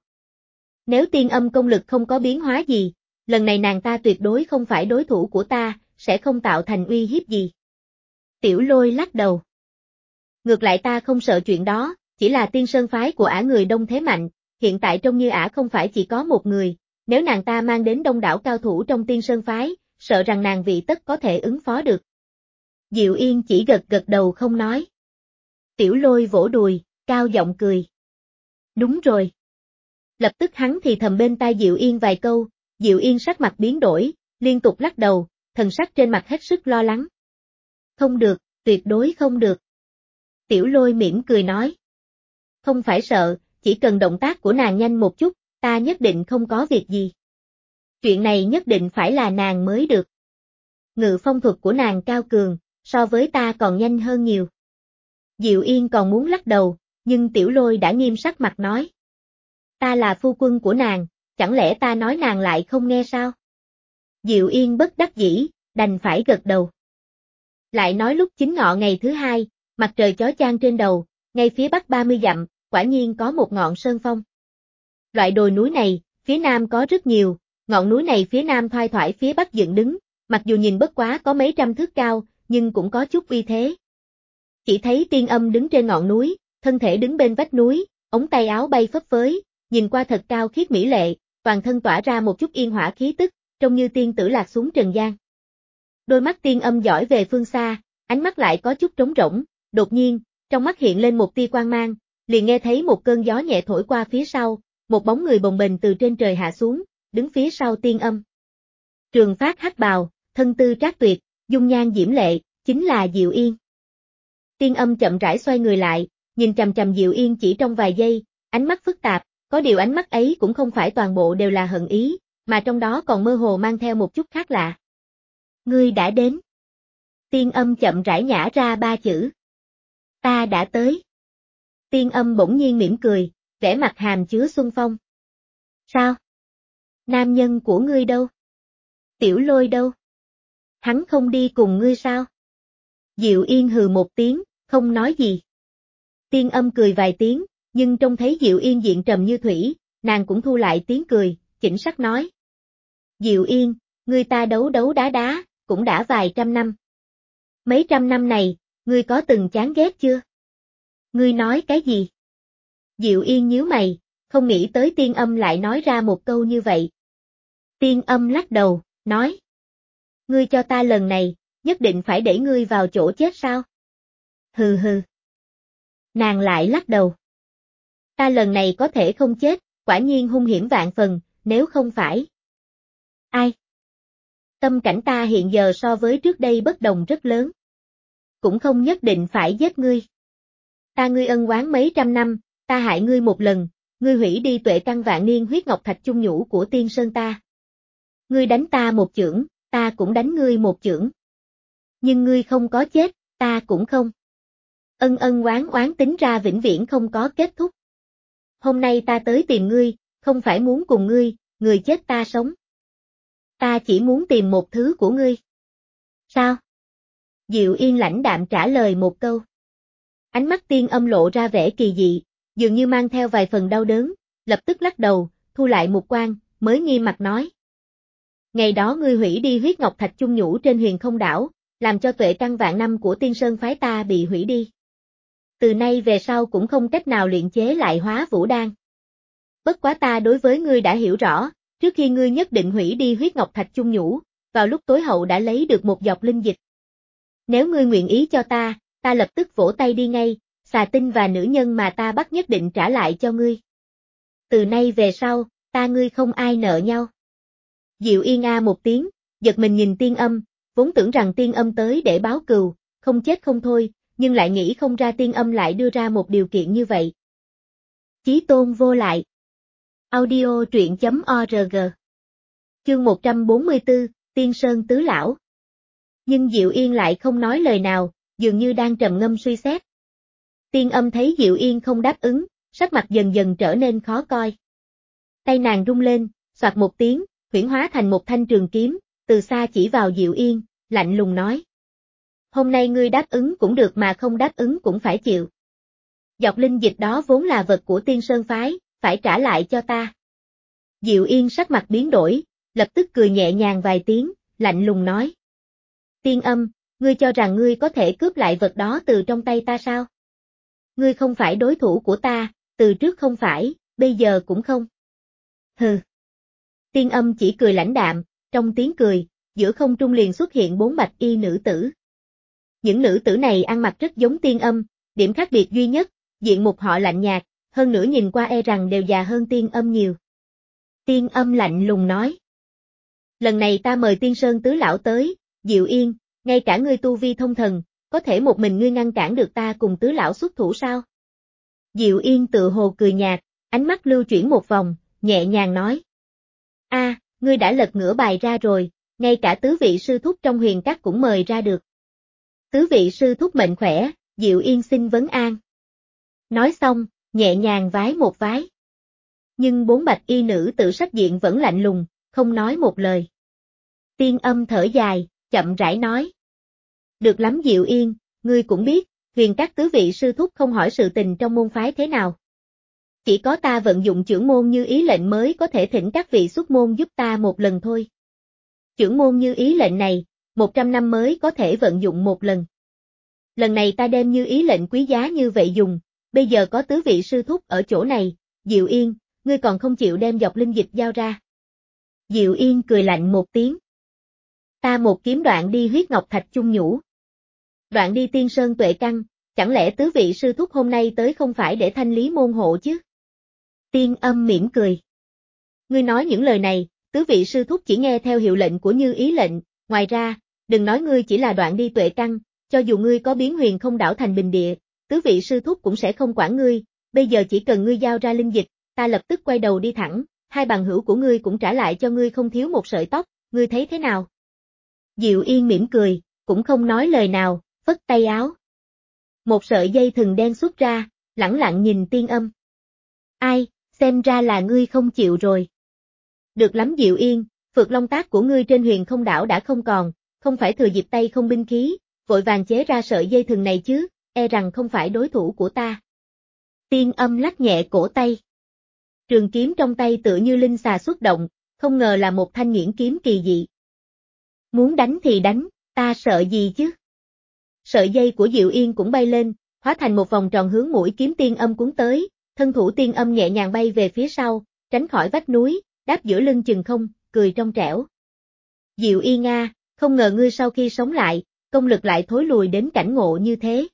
Nếu tiên âm công lực không có biến hóa gì, lần này nàng ta tuyệt đối không phải đối thủ của ta, sẽ không tạo thành uy hiếp gì. Tiểu Lôi lắc đầu. Ngược lại ta không sợ chuyện đó, chỉ là tiên sơn phái của ả người đông thế mạnh, hiện tại trông như ả không phải chỉ có một người, nếu nàng ta mang đến đông đảo cao thủ trong tiên sơn phái, sợ rằng nàng vị tất có thể ứng phó được. Diệu Yên chỉ gật gật đầu không nói. Tiểu Lôi vỗ đùi, cao giọng cười. Đúng rồi. Lập tức hắn thì thầm bên tai Diệu Yên vài câu, Diệu Yên sắc mặt biến đổi, liên tục lắc đầu, thần sắc trên mặt hết sức lo lắng. Không được, tuyệt đối không được. Tiểu Lôi mỉm cười nói. Không phải sợ, chỉ cần động tác của nàng nhanh một chút, ta nhất định không có việc gì. Chuyện này nhất định phải là nàng mới được. Ngự phong thuật của nàng cao cường, so với ta còn nhanh hơn nhiều. Diệu Yên còn muốn lắc đầu, nhưng Tiểu Lôi đã nghiêm sắc mặt nói. Ta là phu quân của nàng, chẳng lẽ ta nói nàng lại không nghe sao? Diệu Yên bất đắc dĩ, đành phải gật đầu. Lại nói lúc chính ngọ ngày thứ hai, mặt trời chói chang trên đầu, ngay phía bắc ba mươi dặm, quả nhiên có một ngọn sơn phong. Loại đồi núi này, phía nam có rất nhiều, ngọn núi này phía nam thoai thoải phía bắc dựng đứng, mặc dù nhìn bất quá có mấy trăm thước cao, nhưng cũng có chút uy thế. Chỉ thấy Tiên Âm đứng trên ngọn núi, thân thể đứng bên vách núi, ống tay áo bay phấp phới, nhìn qua thật cao khiết mỹ lệ, toàn thân tỏa ra một chút yên hỏa khí tức, trông như tiên tử lạc xuống trần gian. Đôi mắt Tiên Âm dõi về phương xa, ánh mắt lại có chút trống rỗng, đột nhiên, trong mắt hiện lên một tia quang mang, liền nghe thấy một cơn gió nhẹ thổi qua phía sau, một bóng người bồng bềnh từ trên trời hạ xuống, đứng phía sau Tiên Âm. Trường phát hắc bào, thân tư trác tuyệt, dung nhan diễm lệ, chính là Diệu Yên. Tiên Âm chậm rãi xoay người lại, nhìn chằm chằm Diệu Yên chỉ trong vài giây, ánh mắt phức tạp, có điều ánh mắt ấy cũng không phải toàn bộ đều là hận ý, mà trong đó còn mơ hồ mang theo một chút khác lạ. Ngươi đã đến. Tiên Âm chậm rãi nhả ra ba chữ. Ta đã tới. Tiên Âm bỗng nhiên mỉm cười, vẻ mặt hàm chứa xuân phong. Sao? Nam nhân của ngươi đâu? Tiểu Lôi đâu? Hắn không đi cùng ngươi sao? Diệu Yên hừ một tiếng, không nói gì. Tiên Âm cười vài tiếng, nhưng trông thấy Diệu Yên diện trầm như thủy, nàng cũng thu lại tiếng cười, chỉnh sắc nói. Diệu Yên, ngươi ta đấu đấu đá đá, cũng đã vài trăm năm. Mấy trăm năm này, ngươi có từng chán ghét chưa? Ngươi nói cái gì? Diệu Yên nhíu mày, không nghĩ tới Tiên Âm lại nói ra một câu như vậy. Tiên Âm lắc đầu, nói. Ngươi cho ta lần này, nhất định phải đẩy ngươi vào chỗ chết sao? Hừ hừ. Nàng lại lắc đầu. Ta lần này có thể không chết, quả nhiên hung hiểm vạn phần, nếu không phải. Ai? Tâm cảnh ta hiện giờ so với trước đây bất đồng rất lớn. Cũng không nhất định phải giết ngươi. Ta ngươi ân oán mấy trăm năm, ta hại ngươi một lần, ngươi hủy đi tuệ căn vạn niên huyết ngọc thạch chung nhũ của tiên sơn ta. Ngươi đánh ta một chưởng, ta cũng đánh ngươi một chưởng. Nhưng ngươi không có chết, ta cũng không. Ân ân oán oán tính ra vĩnh viễn không có kết thúc. Hôm nay ta tới tìm ngươi, không phải muốn cùng ngươi, người chết ta sống. Ta chỉ muốn tìm một thứ của ngươi. Sao? Diệu Yên lãnh đạm trả lời một câu. Ánh mắt Tiên Âm lộ ra vẻ kỳ dị, dường như mang theo vài phần đau đớn, lập tức lắc đầu, thu lại một quan, mới nghiêm mặt nói. Ngày đó ngươi hủy đi huyết ngọc thạch chung nhũ trên huyền không đảo, làm cho tuệ căn vạn năm của tiên sơn phái ta bị hủy đi. Từ nay về sau cũng không cách nào luyện chế lại hóa vũ đan. Bất quá ta đối với ngươi đã hiểu rõ, trước khi ngươi nhất định hủy đi huyết ngọc thạch chung nhũ, vào lúc tối hậu đã lấy được một giọt linh dịch. Nếu ngươi nguyện ý cho ta, ta lập tức vỗ tay đi ngay, xà tinh và nữ nhân mà ta bắt nhất định trả lại cho ngươi. Từ nay về sau, ta ngươi không ai nợ nhau. Diệu Yên a một tiếng, giật mình nhìn Tiên Âm, vốn tưởng rằng Tiên Âm tới để báo cừu, không chết không thôi, nhưng lại nghĩ không ra Tiên Âm lại đưa ra một điều kiện như vậy. Chí tôn vô lại. Audio truyện chấm org. Chương một trăm bốn mươi tư, Tiên Sơn Tứ Lão. Nhưng Diệu Yên lại không nói lời nào, dường như đang trầm ngâm suy xét. Tiên Âm thấy Diệu Yên không đáp ứng, sắc mặt dần dần trở nên khó coi. Tay nàng rung lên, xoạt một tiếng, huyễn hóa thành một thanh trường kiếm, từ xa chỉ vào Diệu Yên, lạnh lùng nói. Hôm nay ngươi đáp ứng cũng được mà không đáp ứng cũng phải chịu. Giọt linh dịch đó vốn là vật của Tiên Sơn phái, phải trả lại cho ta. Diệu Yên sắc mặt biến đổi, lập tức cười nhẹ nhàng vài tiếng, lạnh lùng nói. Tiên Âm, ngươi cho rằng ngươi có thể cướp lại vật đó từ trong tay ta sao? Ngươi không phải đối thủ của ta, từ trước không phải, bây giờ cũng không. Hừ. Tiên Âm chỉ cười lãnh đạm, trong tiếng cười, giữa không trung liền xuất hiện bốn bạch y nữ tử. Những nữ tử này ăn mặc rất giống Tiên Âm, điểm khác biệt duy nhất, diện mục họ lạnh nhạt, hơn nữa nhìn qua e rằng đều già hơn Tiên Âm nhiều. Tiên Âm lạnh lùng nói. Lần này ta mời Tiên Sơn tứ lão tới, Diệu Yên, ngay cả ngươi tu vi thông thần, có thể một mình ngươi ngăn cản được ta cùng tứ lão xuất thủ sao? Diệu Yên tự hồ cười nhạt, ánh mắt lưu chuyển một vòng, nhẹ nhàng nói. A, à, ngươi đã lật ngửa bài ra rồi, ngay cả tứ vị sư thúc trong huyền các cũng mời ra được. Tứ vị sư thúc mệnh khỏe, Diệu Yên xin vấn an. Nói xong, nhẹ nhàng vái một vái. Nhưng bốn bạch y nữ tự sắc diện vẫn lạnh lùng, không nói một lời. Tiên Âm thở dài, chậm rãi nói. Được lắm Diệu Yên, ngươi cũng biết, huyền các tứ vị sư thúc không hỏi sự tình trong môn phái thế nào. Chỉ có ta vận dụng chưởng môn như ý lệnh mới có thể thỉnh các vị xuất môn giúp ta một lần thôi. Chưởng môn như ý lệnh này, một trăm năm mới có thể vận dụng một lần. Lần này ta đem như ý lệnh quý giá như vậy dùng, bây giờ có tứ vị sư thúc ở chỗ này, Diệu Yên, ngươi còn không chịu đem dọc linh dịch giao ra. Diệu Yên cười lạnh một tiếng. Ta một kiếm đoạn đi huyết ngọc thạch chung nhũ. Đoạn đi tiên sơn tuệ căn, chẳng lẽ tứ vị sư thúc hôm nay tới không phải để thanh lý môn hộ chứ? Tiên Âm mỉm cười. Ngươi nói những lời này, tứ vị sư thúc chỉ nghe theo hiệu lệnh của như ý lệnh, ngoài ra, đừng nói ngươi chỉ là đoạn đi tuệ căn, cho dù ngươi có biến huyền không đảo thành bình địa, tứ vị sư thúc cũng sẽ không quản ngươi, bây giờ chỉ cần ngươi giao ra linh dịch, ta lập tức quay đầu đi thẳng, hai bằng hữu của ngươi cũng trả lại cho ngươi không thiếu một sợi tóc, ngươi thấy thế nào? Diệu Yên mỉm cười, cũng không nói lời nào, phất tay áo. Một sợi dây thừng đen xuất ra, lẳng lặng nhìn Tiên Âm. Ai, xem ra là ngươi không chịu rồi. Được lắm Diệu Yên, Phượng Long tác của ngươi trên huyền không đảo đã không còn, không phải thừa dịp tay không binh khí, vội vàng chế ra sợi dây thừng này chứ, e rằng không phải đối thủ của ta. Tiên Âm lắc nhẹ cổ tay. Trường kiếm trong tay tựa như linh xà xuất động, không ngờ là một thanh nghiễn kiếm kỳ dị. Muốn đánh thì đánh, ta sợ gì chứ? Sợi dây của Diệu Yên cũng bay lên, hóa thành một vòng tròn hướng mũi kiếm Tiên Âm cuốn tới, thân thủ Tiên Âm nhẹ nhàng bay về phía sau, tránh khỏi vách núi, đáp giữa lưng chừng không, cười trong trẻo. Diệu Yên a, không ngờ ngươi sau khi sống lại, công lực lại thối lùi đến cảnh ngộ như thế.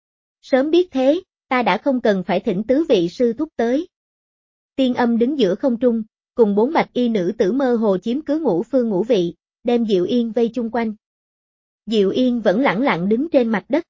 Sớm biết thế, ta đã không cần phải thỉnh tứ vị sư thúc tới. Tiên Âm đứng giữa không trung, cùng bốn bạch y nữ tử mơ hồ chiếm cứ ngũ phương ngũ vị, đem Diệu Yên vây chung quanh. Diệu Yên vẫn lẳng lặng đứng trên mặt đất.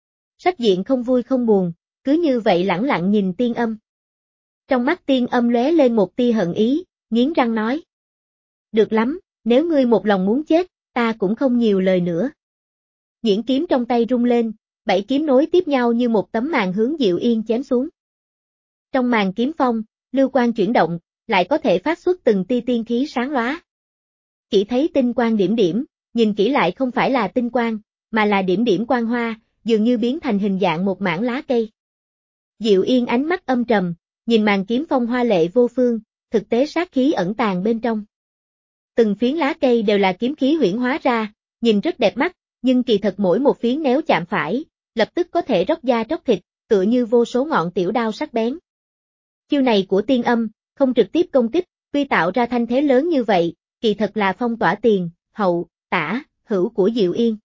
Sắc diện không vui không buồn, cứ như vậy lẳng lặng nhìn Tiên Âm. Trong mắt Tiên Âm lóe lên một tia hận ý, nghiến răng nói. Được lắm, nếu ngươi một lòng muốn chết, ta cũng không nhiều lời nữa. Nhuyễn kiếm trong tay rung lên, bảy kiếm nối tiếp nhau như một tấm màn hướng Diệu Yên chém xuống. Trong màn kiếm phong, lưu quang chuyển động, lại có thể phát xuất từng tia tiên khí sáng lóa. Chỉ thấy tinh quang điểm điểm, nhìn kỹ lại không phải là tinh quang, mà là điểm điểm quang hoa, dường như biến thành hình dạng một mảng lá cây. Diệu Yên ánh mắt âm trầm, nhìn màn kiếm phong hoa lệ vô phương, thực tế sát khí ẩn tàng bên trong. Từng phiến lá cây đều là kiếm khí huyễn hóa ra, nhìn rất đẹp mắt, nhưng kỳ thật mỗi một phiến nếu chạm phải, lập tức có thể róc da tróc thịt, tựa như vô số ngọn tiểu đao sắc bén. Chiêu này của Tiên Âm, không trực tiếp công kích, tuy tạo ra thanh thế lớn như vậy, kỳ thật là phong tỏa tiền, hậu, tả, hữu của Diệu Yên.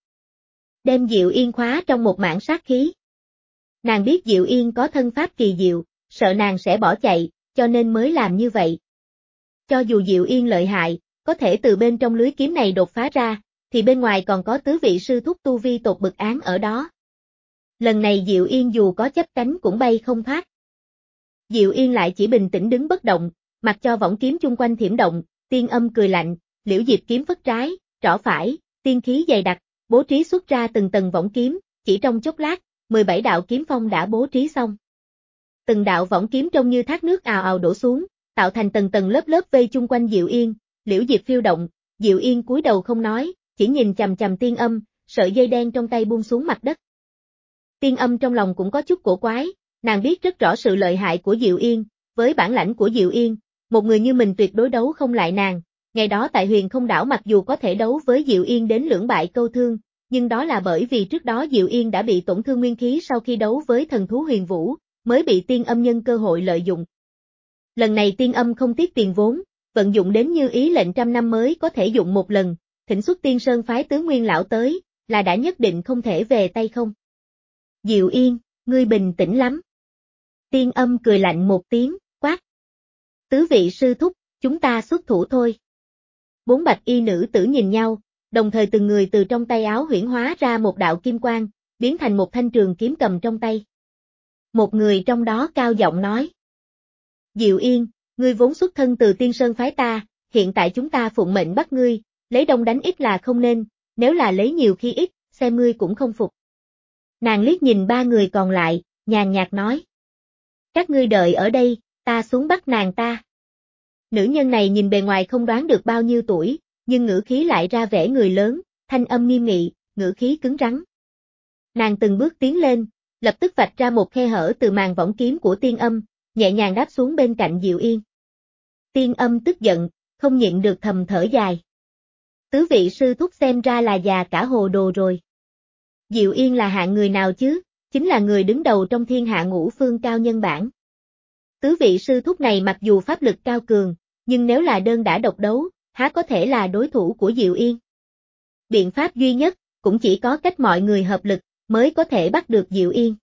Đem Diệu Yên khóa trong một mảng sát khí. Nàng biết Diệu Yên có thân pháp kỳ diệu, sợ nàng sẽ bỏ chạy, cho nên mới làm như vậy. Cho dù Diệu Yên lợi hại, có thể từ bên trong lưới kiếm này đột phá ra, thì bên ngoài còn có tứ vị sư thúc tu vi tột bực án ở đó. Lần này Diệu Yên dù có chấp cánh cũng bay không thoát. Diệu Yên lại chỉ bình tĩnh đứng bất động, mặc cho võng kiếm chung quanh thiểm động, Tiên Âm cười lạnh, liễu diệp kiếm phất trái, trỏ phải, tiên khí dày đặc, bố trí xuất ra từng tầng võng kiếm, chỉ trong chốc lát, mười bảy đạo kiếm phong đã bố trí xong. Từng đạo võng kiếm trông như thác nước ào ào đổ xuống, tạo thành tầng tầng lớp lớp vây chung quanh Diệu Yên, liễu diệp phiêu động, Diệu Yên cúi đầu không nói, chỉ nhìn chằm chằm Tiên Âm, sợi dây đen trong tay buông xuống mặt đất. Tiên Âm trong lòng cũng có chút cổ quái, nàng biết rất rõ sự lợi hại của Diệu Yên, với bản lãnh của Diệu Yên, một người như mình tuyệt đối đấu không lại nàng. Ngày đó tại huyền không đảo mặc dù có thể đấu với Diệu Yên đến lưỡng bại câu thương, nhưng đó là bởi vì trước đó Diệu Yên đã bị tổn thương nguyên khí sau khi đấu với thần thú Huyền Vũ, mới bị Tiên Âm nhân cơ hội lợi dụng. Lần này Tiên Âm không tiếc tiền vốn, vận dụng đến như ý lệnh trăm năm mới có thể dụng một lần, thỉnh xuất Tiên Sơn phái tứ nguyên lão tới, là đã nhất định không thể về tay không? Diệu Yên, ngươi bình tĩnh lắm. Tiên Âm cười lạnh một tiếng, quát. Tứ vị sư thúc, chúng ta xuất thủ thôi. Bốn bạch y nữ tử nhìn nhau, đồng thời từng người từ trong tay áo huyễn hóa ra một đạo kim quang, biến thành một thanh trường kiếm cầm trong tay. Một người trong đó cao giọng nói. Diệu Yên, ngươi vốn xuất thân từ Tiên Sơn phái ta, hiện tại chúng ta phụng mệnh bắt ngươi, lấy đông đánh ít là không nên, nếu là lấy nhiều khi ít, xem ngươi cũng không phục. Nàng liếc nhìn ba người còn lại, nhàn nhạt nói. Các ngươi đợi ở đây, ta xuống bắt nàng ta. Nữ nhân này nhìn bề ngoài không đoán được bao nhiêu tuổi, nhưng ngữ khí lại ra vẻ người lớn, thanh âm nghiêm nghị, ngữ khí cứng rắn. Nàng từng bước tiến lên, lập tức vạch ra một khe hở từ màn võng kiếm của Tiên Âm, nhẹ nhàng đáp xuống bên cạnh Diệu Yên. Tiên Âm tức giận, không nhịn được thầm thở dài. Tứ vị sư thúc xem ra là già cả hồ đồ rồi. Diệu Yên là hạng người nào chứ, chính là người đứng đầu trong thiên hạ ngũ phương cao nhân bản. Tứ vị sư thúc này mặc dù pháp lực cao cường, nhưng nếu là đơn đả độc đấu, há có thể là đối thủ của Diệu Yên. Biện pháp duy nhất, cũng chỉ có cách mọi người hợp lực, mới có thể bắt được Diệu Yên.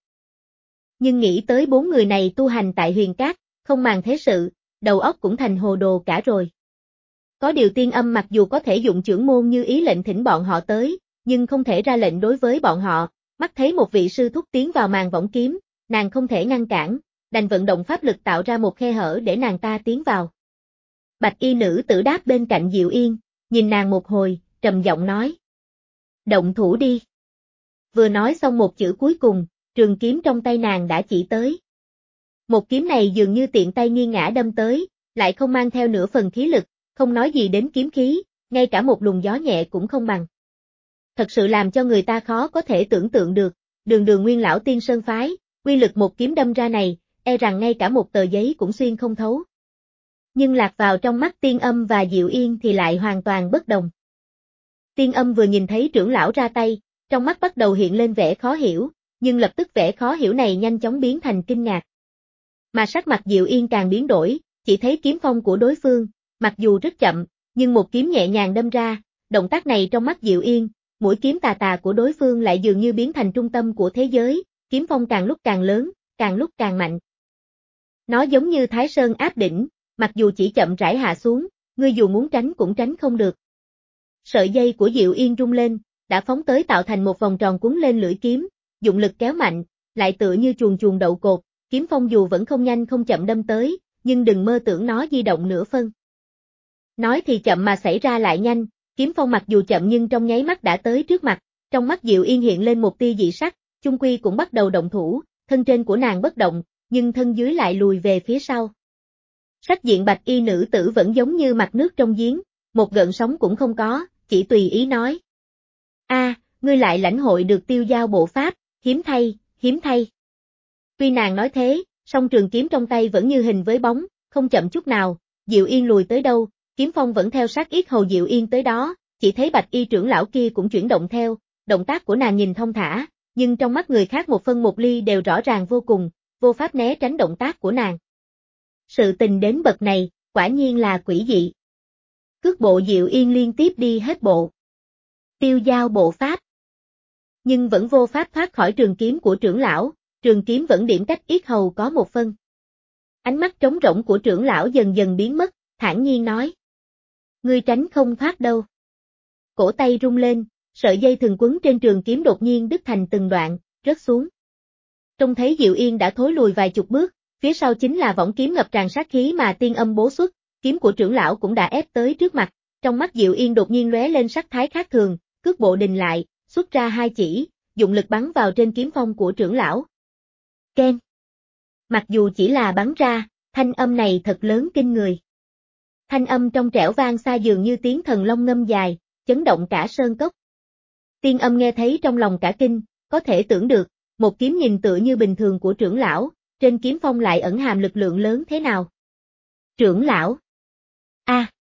Nhưng nghĩ tới bốn người này tu hành tại Huyền Cát, không màng thế sự, đầu óc cũng thành hồ đồ cả rồi. Có điều Tiên Âm mặc dù có thể dụng chưởng môn như ý lệnh thỉnh bọn họ tới, nhưng không thể ra lệnh đối với bọn họ, mắt thấy một vị sư thúc tiến vào màn võng kiếm, nàng không thể ngăn cản, đành vận động pháp lực tạo ra một khe hở để nàng ta tiến vào. Bạch y nữ tử đáp bên cạnh Diệu Yên, nhìn nàng một hồi, trầm giọng nói. Động thủ đi. Vừa nói xong một chữ cuối cùng, trường kiếm trong tay nàng đã chỉ tới. Một kiếm này dường như tiện tay nghiêng ngã đâm tới, lại không mang theo nửa phần khí lực, không nói gì đến kiếm khí, ngay cả một luồng gió nhẹ cũng không bằng. Thật sự làm cho người ta khó có thể tưởng tượng được, đường đường nguyên lão Tiên Sơn phái, uy lực một kiếm đâm ra này, e rằng ngay cả một tờ giấy cũng xuyên không thấu. Nhưng lạc vào trong mắt Tiên Âm và Diệu Yên thì lại hoàn toàn bất đồng. Tiên Âm vừa nhìn thấy trưởng lão ra tay, trong mắt bắt đầu hiện lên vẻ khó hiểu, nhưng lập tức vẻ khó hiểu này nhanh chóng biến thành kinh ngạc. Mà sắc mặt Diệu Yên càng biến đổi, chỉ thấy kiếm phong của đối phương, mặc dù rất chậm, nhưng một kiếm nhẹ nhàng đâm ra, động tác này trong mắt Diệu Yên, mũi kiếm tà tà của đối phương lại dường như biến thành trung tâm của thế giới, kiếm phong càng lúc càng lớn, càng lúc càng mạnh. Nó giống như Thái Sơn áp đỉnh, mặc dù chỉ chậm rãi hạ xuống, ngươi dù muốn tránh cũng tránh không được. Sợi dây của Diệu Yên rung lên, đã phóng tới tạo thành một vòng tròn cuốn lên lưỡi kiếm, dụng lực kéo mạnh, lại tựa như chuồn chuồn đậu cột, kiếm phong dù vẫn không nhanh không chậm đâm tới, nhưng đừng mơ tưởng nó di động nửa phân. Nói thì chậm mà xảy ra lại nhanh, kiếm phong mặc dù chậm nhưng trong nháy mắt đã tới trước mặt, trong mắt Diệu Yên hiện lên một tia dị sắc, chung quy cũng bắt đầu động thủ, thân trên của nàng bất động, nhưng thân dưới lại lùi về phía sau. Sắc diện bạch y nữ tử vẫn giống như mặt nước trong giếng, một gợn sóng cũng không có, chỉ tùy ý nói. A, ngươi lại lãnh hội được tiêu giao bộ pháp, hiếm thay, hiếm thay. Tuy nàng nói thế, song trường kiếm trong tay vẫn như hình với bóng, không chậm chút nào, Diệu Yên lùi tới đâu, kiếm phong vẫn theo sát yết hầu Diệu Yên tới đó, chỉ thấy bạch y trưởng lão kia cũng chuyển động theo, động tác của nàng nhìn thông thả, nhưng trong mắt người khác một phân một ly đều rõ ràng vô cùng, vô pháp né tránh động tác của nàng. Sự tình đến bậc này, quả nhiên là quỷ dị. Cước bộ Diệu Yên liên tiếp đi hết bộ. Tiêu giao bộ pháp. Nhưng vẫn vô pháp thoát khỏi trường kiếm của trưởng lão, trường kiếm vẫn điểm cách yết hầu có một phân. Ánh mắt trống rỗng của trưởng lão dần dần biến mất, thản nhiên nói. Ngươi tránh không thoát đâu. Cổ tay rung lên, sợi dây thừng quấn trên trường kiếm đột nhiên đứt thành từng đoạn, rớt xuống. Trông thấy Diệu Yên đã thối lùi vài chục bước, phía sau chính là võng kiếm ngập tràn sát khí mà Tiên Âm bố xuất, kiếm của trưởng lão cũng đã ép tới trước mặt, trong mắt Diệu Yên đột nhiên lóe lên sắc thái khác thường, cước bộ đình lại, xuất ra hai chỉ, dụng lực bắn vào trên kiếm phong của trưởng lão. Keng. Mặc dù chỉ là bắn ra, thanh âm này thật lớn kinh người. Thanh âm trong trẻo vang xa dường như tiếng thần long ngâm dài, chấn động cả sơn cốc. Tiên Âm nghe thấy trong lòng cả kinh, có thể tưởng được, một kiếm nhìn tựa như bình thường của trưởng lão, trên kiếm phong lại ẩn hàm lực lượng lớn thế nào. Trưởng lão. A. À.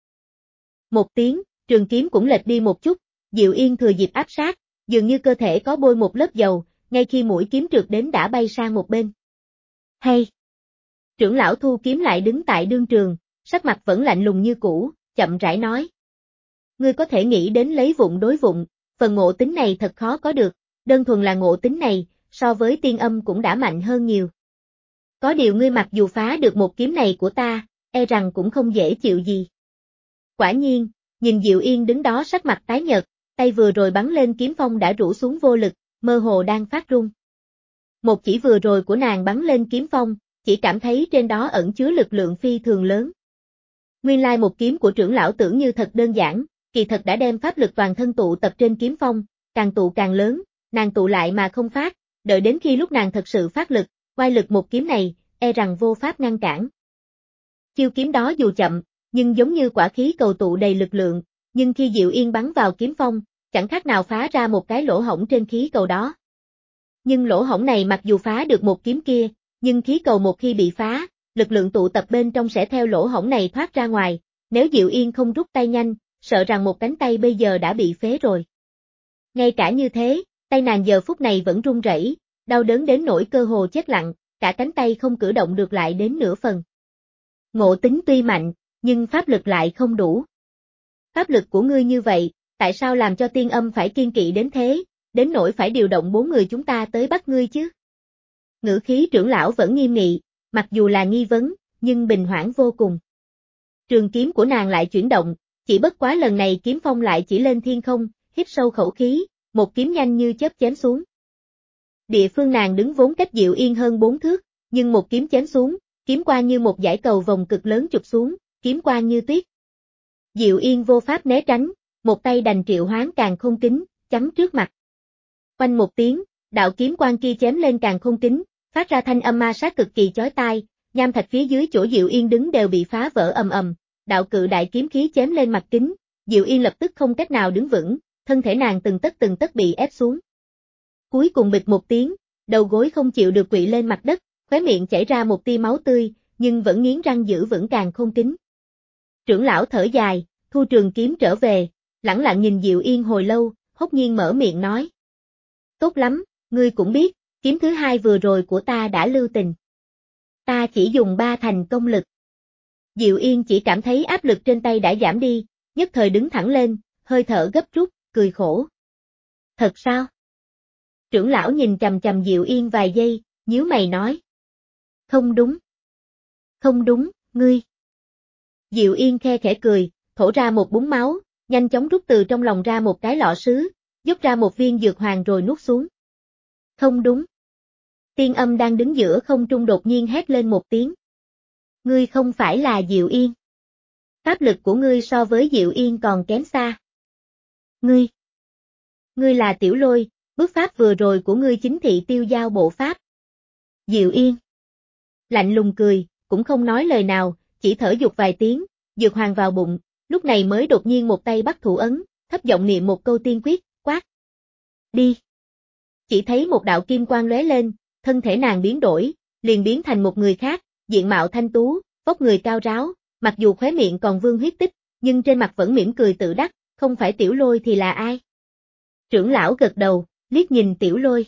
Một tiếng, trường kiếm cũng lệch đi một chút, Diệu Yên thừa dịp áp sát, dường như cơ thể có bôi một lớp dầu, ngay khi mũi kiếm trượt đến đã bay sang một bên. Hay. Trưởng lão thu kiếm lại đứng tại đương trường, sắc mặt vẫn lạnh lùng như cũ, chậm rãi nói. Ngươi có thể nghĩ đến lấy vụng đối vụng, phần ngộ tính này thật khó có được, đơn thuần là ngộ tính này, so với tiên âm cũng đã mạnh hơn nhiều. Có điều ngươi mặc dù phá được một kiếm này của ta, e rằng cũng không dễ chịu gì. Quả nhiên, nhìn Diệu Yên đứng đó sắc mặt tái nhợt, tay vừa rồi bắn lên kiếm phong đã rũ xuống vô lực, mơ hồ đang phát run. Một chỉ vừa rồi của nàng bắn lên kiếm phong, chỉ cảm thấy trên đó ẩn chứa lực lượng phi thường lớn. Nguyên lai một kiếm của trưởng lão tưởng như thật đơn giản, kỳ thật đã đem pháp lực toàn thân tụ tập trên kiếm phong, càng tụ càng lớn, nàng tụ lại mà không phát, đợi đến khi lúc nàng thật sự phát lực, oai lực một kiếm này, e rằng vô pháp ngăn cản. Chiêu kiếm đó dù chậm, nhưng giống như quả khí cầu tụ đầy lực lượng, nhưng khi Diệu Yên bắn vào kiếm phong, chẳng khác nào phá ra một cái lỗ hổng trên khí cầu đó. Nhưng lỗ hổng này mặc dù phá được một kiếm kia, nhưng khí cầu một khi bị phá, lực lượng tụ tập bên trong sẽ theo lỗ hổng này thoát ra ngoài, nếu Diệu Yên không rút tay nhanh, sợ rằng một cánh tay bây giờ đã bị phế rồi. Ngay cả như thế, tay nàng giờ phút này vẫn run rẩy, đau đớn đến nỗi cơ hồ chết lặng, cả cánh tay không cử động được lại đến nửa phần. Ngộ tính tuy mạnh, nhưng pháp lực lại không đủ. Pháp lực của ngươi như vậy, tại sao làm cho tiên âm phải kiên kỵ đến thế, đến nỗi phải điều động bốn người chúng ta tới bắt ngươi chứ? Ngữ khí trưởng lão vẫn nghiêm nghị, mặc dù là nghi vấn, nhưng bình hoãn vô cùng. Trường kiếm của nàng lại chuyển động, chỉ bất quá lần này kiếm phong lại chỉ lên thiên không, hít sâu khẩu khí, một kiếm nhanh như chớp chém xuống. Địa phương nàng đứng vốn cách Diệu Yên hơn bốn thước, nhưng một kiếm chém xuống, kiếm quang như một dải cầu vồng cực lớn chụp xuống, kiếm quang như tuyết. Diệu Yên vô pháp né tránh, một tay đành triệu hoán càn khôn kính, chắn trước mặt. Oanh một tiếng, đạo kiếm quang kia chém lên càn khôn kính, phát ra thanh âm ma sát cực kỳ chói tai, nham thạch phía dưới chỗ Diệu Yên đứng đều bị phá vỡ ầm ầm, đạo cự đại kiếm khí chém lên mặt kính, Diệu Yên lập tức không cách nào đứng vững, thân thể nàng từng tấc từng tấc bị ép xuống. Cuối cùng bịch một tiếng, đầu gối không chịu được quỵ lên mặt đất, khóe miệng chảy ra một tia máu tươi, nhưng vẫn nghiến răng giữ vững càn khôn kính. Trưởng lão thở dài, thu trường kiếm trở về, lẳng lặng nhìn Diệu Yên hồi lâu, hốt nhiên mở miệng nói. Tốt lắm, ngươi cũng biết, kiếm thứ hai vừa rồi của ta đã lưu tình. Ta chỉ dùng ba thành công lực. Diệu Yên chỉ cảm thấy áp lực trên tay đã giảm đi, nhất thời đứng thẳng lên, hơi thở gấp rút, cười khổ. Thật sao? Trưởng lão nhìn chằm chằm Diệu Yên vài giây, nhíu mày nói. Không đúng. Không đúng, ngươi. Diệu Yên khe khẽ cười, thổ ra một búng máu, nhanh chóng rút từ trong lòng ra một cái lọ sứ, dốc ra một viên dược hoàng rồi nuốt xuống. Không đúng. Tiên âm đang đứng giữa không trung đột nhiên hét lên một tiếng. Ngươi không phải là Diệu Yên. Pháp lực của ngươi so với Diệu Yên còn kém xa. Ngươi. Ngươi là Tiểu Lôi, bước pháp vừa rồi của ngươi chính thị tiêu giao bộ pháp. Diệu Yên. Lạnh lùng cười, cũng không nói lời nào, chỉ thở dục vài tiếng, dược hoàng vào bụng, lúc này mới đột nhiên một tay bắt thủ ấn, thấp giọng niệm một câu tiên quyết, quát. Đi. Chỉ thấy một đạo kim quang lóe lên, thân thể nàng biến đổi, liền biến thành một người khác, diện mạo thanh tú, vóc người cao ráo, mặc dù khóe miệng còn vương huyết tích, nhưng trên mặt vẫn mỉm cười tự đắc, không phải Tiểu Lôi thì là ai? Trưởng lão gật đầu, liếc nhìn Tiểu Lôi.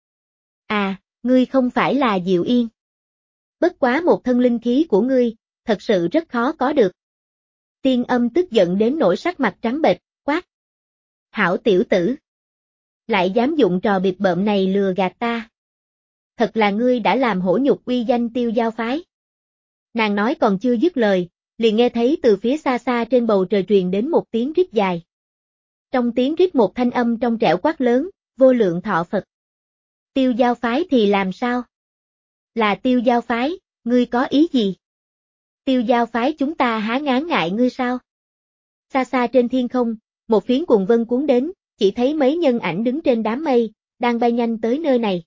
À, ngươi không phải là Diệu Yên. Bất quá một thân linh khí của ngươi, thật sự rất khó có được. Tiên âm tức giận đến nỗi sắc mặt trắng bệch, quát. Hảo tiểu tử. Lại dám dụng trò bịp bợm này lừa gạt ta. Thật là ngươi đã làm hổ nhục uy danh tiêu giao phái. Nàng nói còn chưa dứt lời, liền nghe thấy từ phía xa xa trên bầu trời truyền đến một tiếng rít dài. Trong tiếng rít một thanh âm trong trẻo quát lớn, vô lượng thọ Phật. Tiêu giao phái thì làm sao? Là tiêu giao phái, ngươi có ý gì? Tiêu giao phái chúng ta há ngán ngại ngươi sao? Xa xa trên thiên không, một phiến cuồng vân cuốn đến, chỉ thấy mấy nhân ảnh đứng trên đám mây, đang bay nhanh tới nơi này.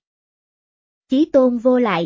Chí tôn vô lại.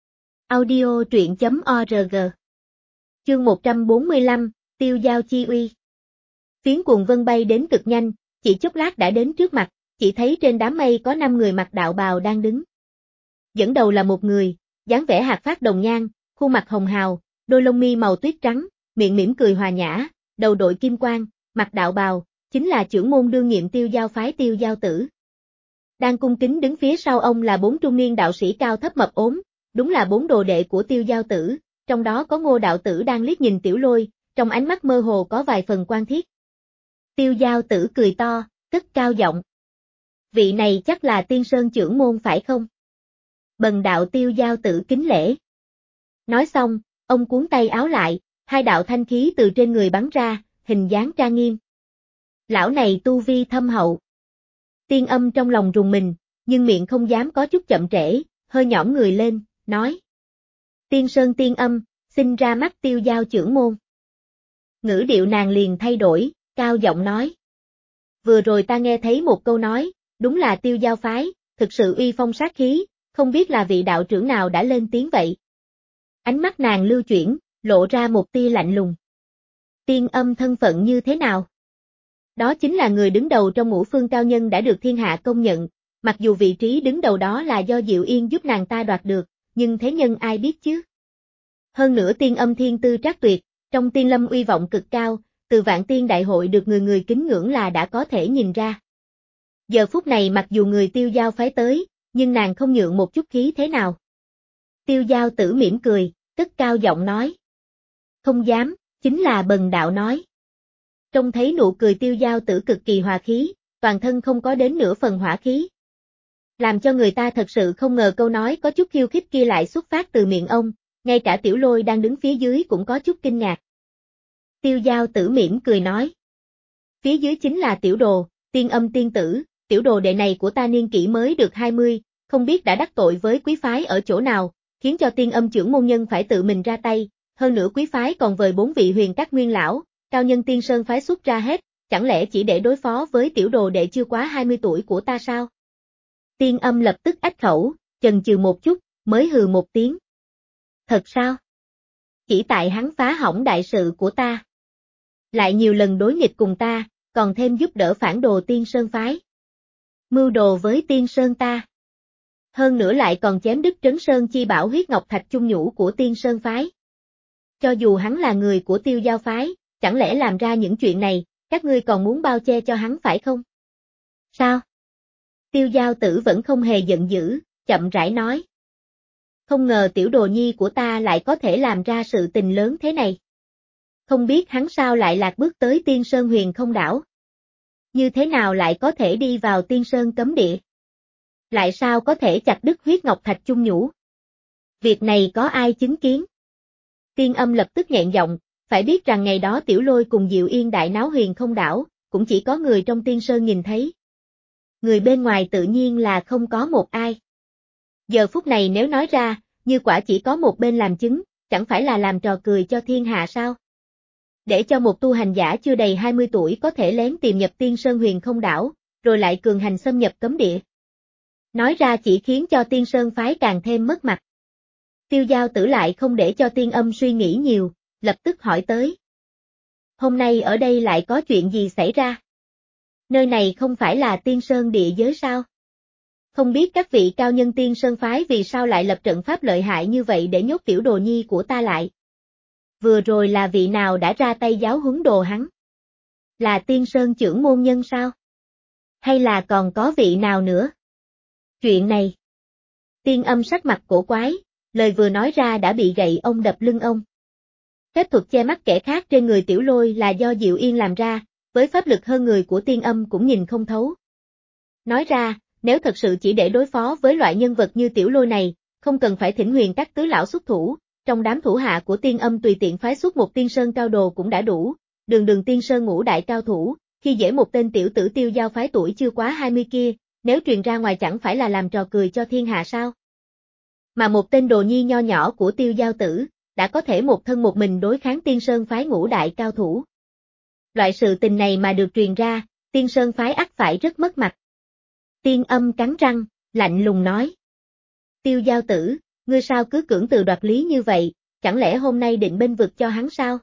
Audio truyện chấm org. Chương một trăm bốn mươi lăm, Tiêu giao chi uy. Phiến cuồng vân bay đến cực nhanh, chỉ chốc lát đã đến trước mặt, chỉ thấy trên đám mây có năm người mặc đạo bào đang đứng. Dẫn đầu là một người, dáng vẻ hạt phát đồng nhan, khuôn mặt hồng hào, đôi lông mi màu tuyết trắng, miệng mỉm cười hòa nhã, đầu đội kim quang, mặc đạo bào, chính là trưởng môn đương nhiệm tiêu giao phái Tiêu Giao Tử. Đang cung kính đứng phía sau ông là bốn trung niên đạo sĩ cao thấp mập ốm, đúng là bốn đồ đệ của Tiêu Giao Tử, trong đó có Ngô đạo tử đang liếc nhìn Tiểu Lôi, trong ánh mắt mơ hồ có vài phần quan thiết. Tiêu Giao Tử cười to, cất cao giọng. Vị này chắc là Tiên Sơn trưởng môn phải không? Bần đạo Tiêu Giao Tử kính lễ. Nói xong, ông cuốn tay áo lại, hai đạo thanh khí từ trên người bắn ra, hình dáng trang nghiêm. Lão này tu vi thâm hậu. Tiên Âm trong lòng rùng mình, nhưng miệng không dám có chút chậm trễ, hơi nhõm người lên, nói. Tiên Sơn Tiên Âm, xin ra mắt Tiêu Giao trưởng môn. Ngữ điệu nàng liền thay đổi, cao giọng nói. Vừa rồi ta nghe thấy một câu nói, đúng là Tiêu Giao phái, thực sự uy phong sát khí, không biết là vị đạo trưởng nào đã lên tiếng vậy. Ánh mắt nàng lưu chuyển, lộ ra một tia lạnh lùng. Tiên Âm thân phận như thế nào? Đó chính là người đứng đầu trong ngũ phương cao nhân đã được thiên hạ công nhận, mặc dù vị trí đứng đầu đó là do Diệu Yên giúp nàng ta đoạt được, nhưng thế nhân ai biết chứ? Hơn nữa Tiên Âm thiên tư trác tuyệt, trong tiên lâm uy vọng cực cao, từ vạn tiên đại hội được người người kính ngưỡng là đã có thể nhìn ra. Giờ phút này mặc dù người Tiêu Giao phái tới, nhưng nàng không nhượng một chút khí thế nào. Tiêu Giao Tử mỉm cười, cất cao giọng nói. Không dám, chính là bần đạo nói. Trông thấy nụ cười Tiêu Giao Tử cực kỳ hòa khí, toàn thân không có đến nửa phần hỏa khí. Làm cho người ta thật sự không ngờ câu nói có chút khiêu khích kia lại xuất phát từ miệng ông, ngay cả Tiểu Lôi đang đứng phía dưới cũng có chút kinh ngạc. Tiêu Giao Tử mỉm cười nói. Phía dưới chính là Tiểu Đồ, Tiên Âm tiên tử, Tiểu Đồ đệ này của ta niên kỷ mới được hai mươi, không biết đã đắc tội với quý phái ở chỗ nào, khiến cho Tiên Âm trưởng môn nhân phải tự mình ra tay, hơn nữa quý phái còn vời bốn vị huyền các nguyên lão, cao nhân Tiên Sơn phái xuất ra hết, chẳng lẽ chỉ để đối phó với Tiểu Đồ đệ chưa quá hai mươi tuổi của ta sao? Tiên Âm lập tức ách khẩu, chần chừ một chút, mới hừ một tiếng. Thật sao? Chỉ tại hắn phá hỏng đại sự của ta. Lại nhiều lần đối nghịch cùng ta, còn thêm giúp đỡ phản đồ Tiên Sơn phái. Mưu đồ với Tiên Sơn ta. Hơn nữa lại còn chém đứt Trấn Sơn chi bảo huyết ngọc thạch chung nhũ của Tiên Sơn phái. Cho dù hắn là người của Tiêu Giao phái, chẳng lẽ làm ra những chuyện này, các ngươi còn muốn bao che cho hắn phải không? Sao? Tiêu Giao Tử vẫn không hề giận dữ, chậm rãi nói. Không ngờ tiểu đồ nhi của ta lại có thể làm ra sự tình lớn thế này. Không biết hắn sao lại lạc bước tới Tiên Sơn Huyền Không đảo. Như thế nào lại có thể đi vào Tiên Sơn cấm địa? Lại sao có thể chặt đứt huyết ngọc thạch chung nhũ? Việc này có ai chứng kiến? Tiên Âm lập tức nghẹn giọng, phải biết rằng ngày đó Tiểu Lôi cùng Diệu Yên đại náo Huyền Không đảo, cũng chỉ có người trong Tiên Sơn nhìn thấy. Người bên ngoài tự nhiên là không có một ai. Giờ phút này nếu nói ra, như quả chỉ có một bên làm chứng, chẳng phải là làm trò cười cho thiên hạ sao? Để cho một tu hành giả chưa đầy hai mươi tuổi có thể lén tìm nhập Tiên Sơn Huyền Không đảo, rồi lại cường hành xâm nhập cấm địa. Nói ra chỉ khiến cho Tiên Sơn phái càng thêm mất mặt. Tiêu Giao Tử lại không để cho Tiên Âm suy nghĩ nhiều, lập tức hỏi tới. Hôm nay ở đây lại có chuyện gì xảy ra? Nơi này không phải là Tiên Sơn địa giới sao? Không biết các vị cao nhân Tiên Sơn phái vì sao lại lập trận pháp lợi hại như vậy để nhốt tiểu đồ nhi của ta lại? Vừa rồi là vị nào đã ra tay giáo huấn đồ hắn? Là Tiên Sơn trưởng môn nhân sao? Hay là còn có vị nào nữa? Chuyện này. Tiên Âm sắc mặt cổ quái, lời vừa nói ra đã bị gậy ông đập lưng ông. Phép thuật che mắt kẻ khác trên người Tiểu Lôi là do Diệu Yên làm ra, với pháp lực hơn người của Tiên Âm cũng nhìn không thấu. Nói ra, nếu thật sự chỉ để đối phó với loại nhân vật như Tiểu Lôi này, không cần phải thỉnh huyền các tứ lão xuất thủ, trong đám thủ hạ của Tiên Âm tùy tiện phái xuất một Tiên Sơn cao đồ cũng đã đủ, đường đường Tiên Sơn ngũ đại cao thủ, khi dễ một tên tiểu tử Tiêu Giao phái tuổi chưa quá hai mươi kia, nếu truyền ra ngoài chẳng phải là làm trò cười cho thiên hạ sao? Mà một tên đồ nhi nho nhỏ của Tiêu Giao Tử, đã có thể một thân một mình đối kháng Tiên Sơn phái ngũ đại cao thủ. Loại sự tình này mà được truyền ra, Tiên Sơn phái ắt phải rất mất mặt. Tiên Âm cắn răng, lạnh lùng nói. Tiêu Giao Tử, ngươi sao cứ cưỡng từ đoạt lý như vậy, chẳng lẽ hôm nay định bênh vực cho hắn sao?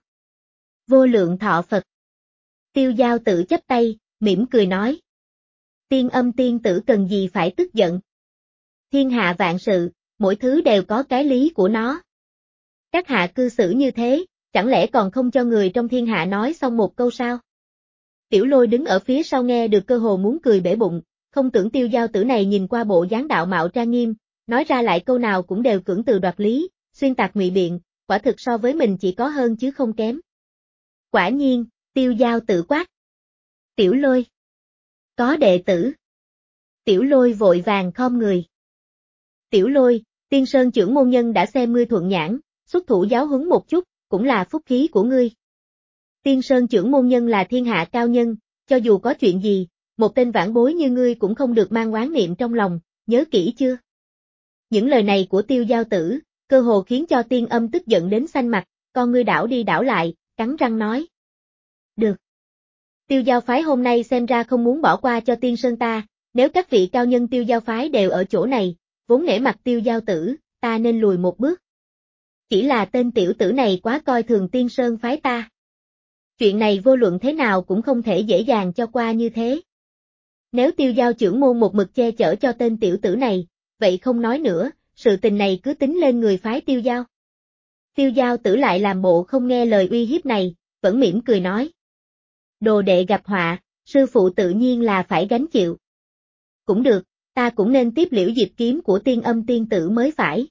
Vô lượng thọ Phật. Tiêu Giao Tử chắp tay, mỉm cười nói. Tiên Âm tiên tử cần gì phải tức giận? Thiên hạ vạn sự, mỗi thứ đều có cái lý của nó. Các hạ cư xử như thế, chẳng lẽ còn không cho người trong thiên hạ nói xong một câu sao? Tiểu Lôi đứng ở phía sau nghe được cơ hồ muốn cười bể bụng, không tưởng Tiêu Giao Tử này nhìn qua bộ dáng đạo mạo trang nghiêm, nói ra lại câu nào cũng đều cưỡng từ đoạt lý, xuyên tạc ngụy biện, quả thực so với mình chỉ có hơn chứ không kém. Quả nhiên, Tiêu Giao Tử quát. Tiểu Lôi. Có đệ tử. Tiểu Lôi vội vàng khom người. Tiểu Lôi, Tiên Sơn trưởng môn nhân đã xem ngươi thuận nhãn, xuất thủ giáo huấn một chút, cũng là phúc khí của ngươi. Tiên Sơn trưởng môn nhân là thiên hạ cao nhân, cho dù có chuyện gì, một tên vãn bối như ngươi cũng không được mang oán niệm trong lòng, nhớ kỹ chưa? Những lời này của Tiêu Giao Tử, cơ hồ khiến cho Tiên Âm tức giận đến xanh mặt, con ngươi đảo đi đảo lại, cắn răng nói. Được. Tiêu Giao phái hôm nay xem ra không muốn bỏ qua cho Tiên Sơn ta, nếu các vị cao nhân Tiêu Giao phái đều ở chỗ này, vốn nể mặt Tiêu Giao Tử, ta nên lùi một bước. Chỉ là tên tiểu tử này quá coi thường Tiên Sơn phái ta. Chuyện này vô luận thế nào cũng không thể dễ dàng cho qua như thế. Nếu Tiêu Giao trưởng môn một mực che chở cho tên tiểu tử này, vậy không nói nữa, sự tình này cứ tính lên người phái Tiêu Giao. Tiêu Giao Tử lại làm bộ không nghe lời uy hiếp này, vẫn mỉm cười nói. Đồ đệ gặp họa, sư phụ tự nhiên là phải gánh chịu. Cũng được, ta cũng nên tiếp liễu diệp kiếm của Tiên Âm tiên tử mới phải.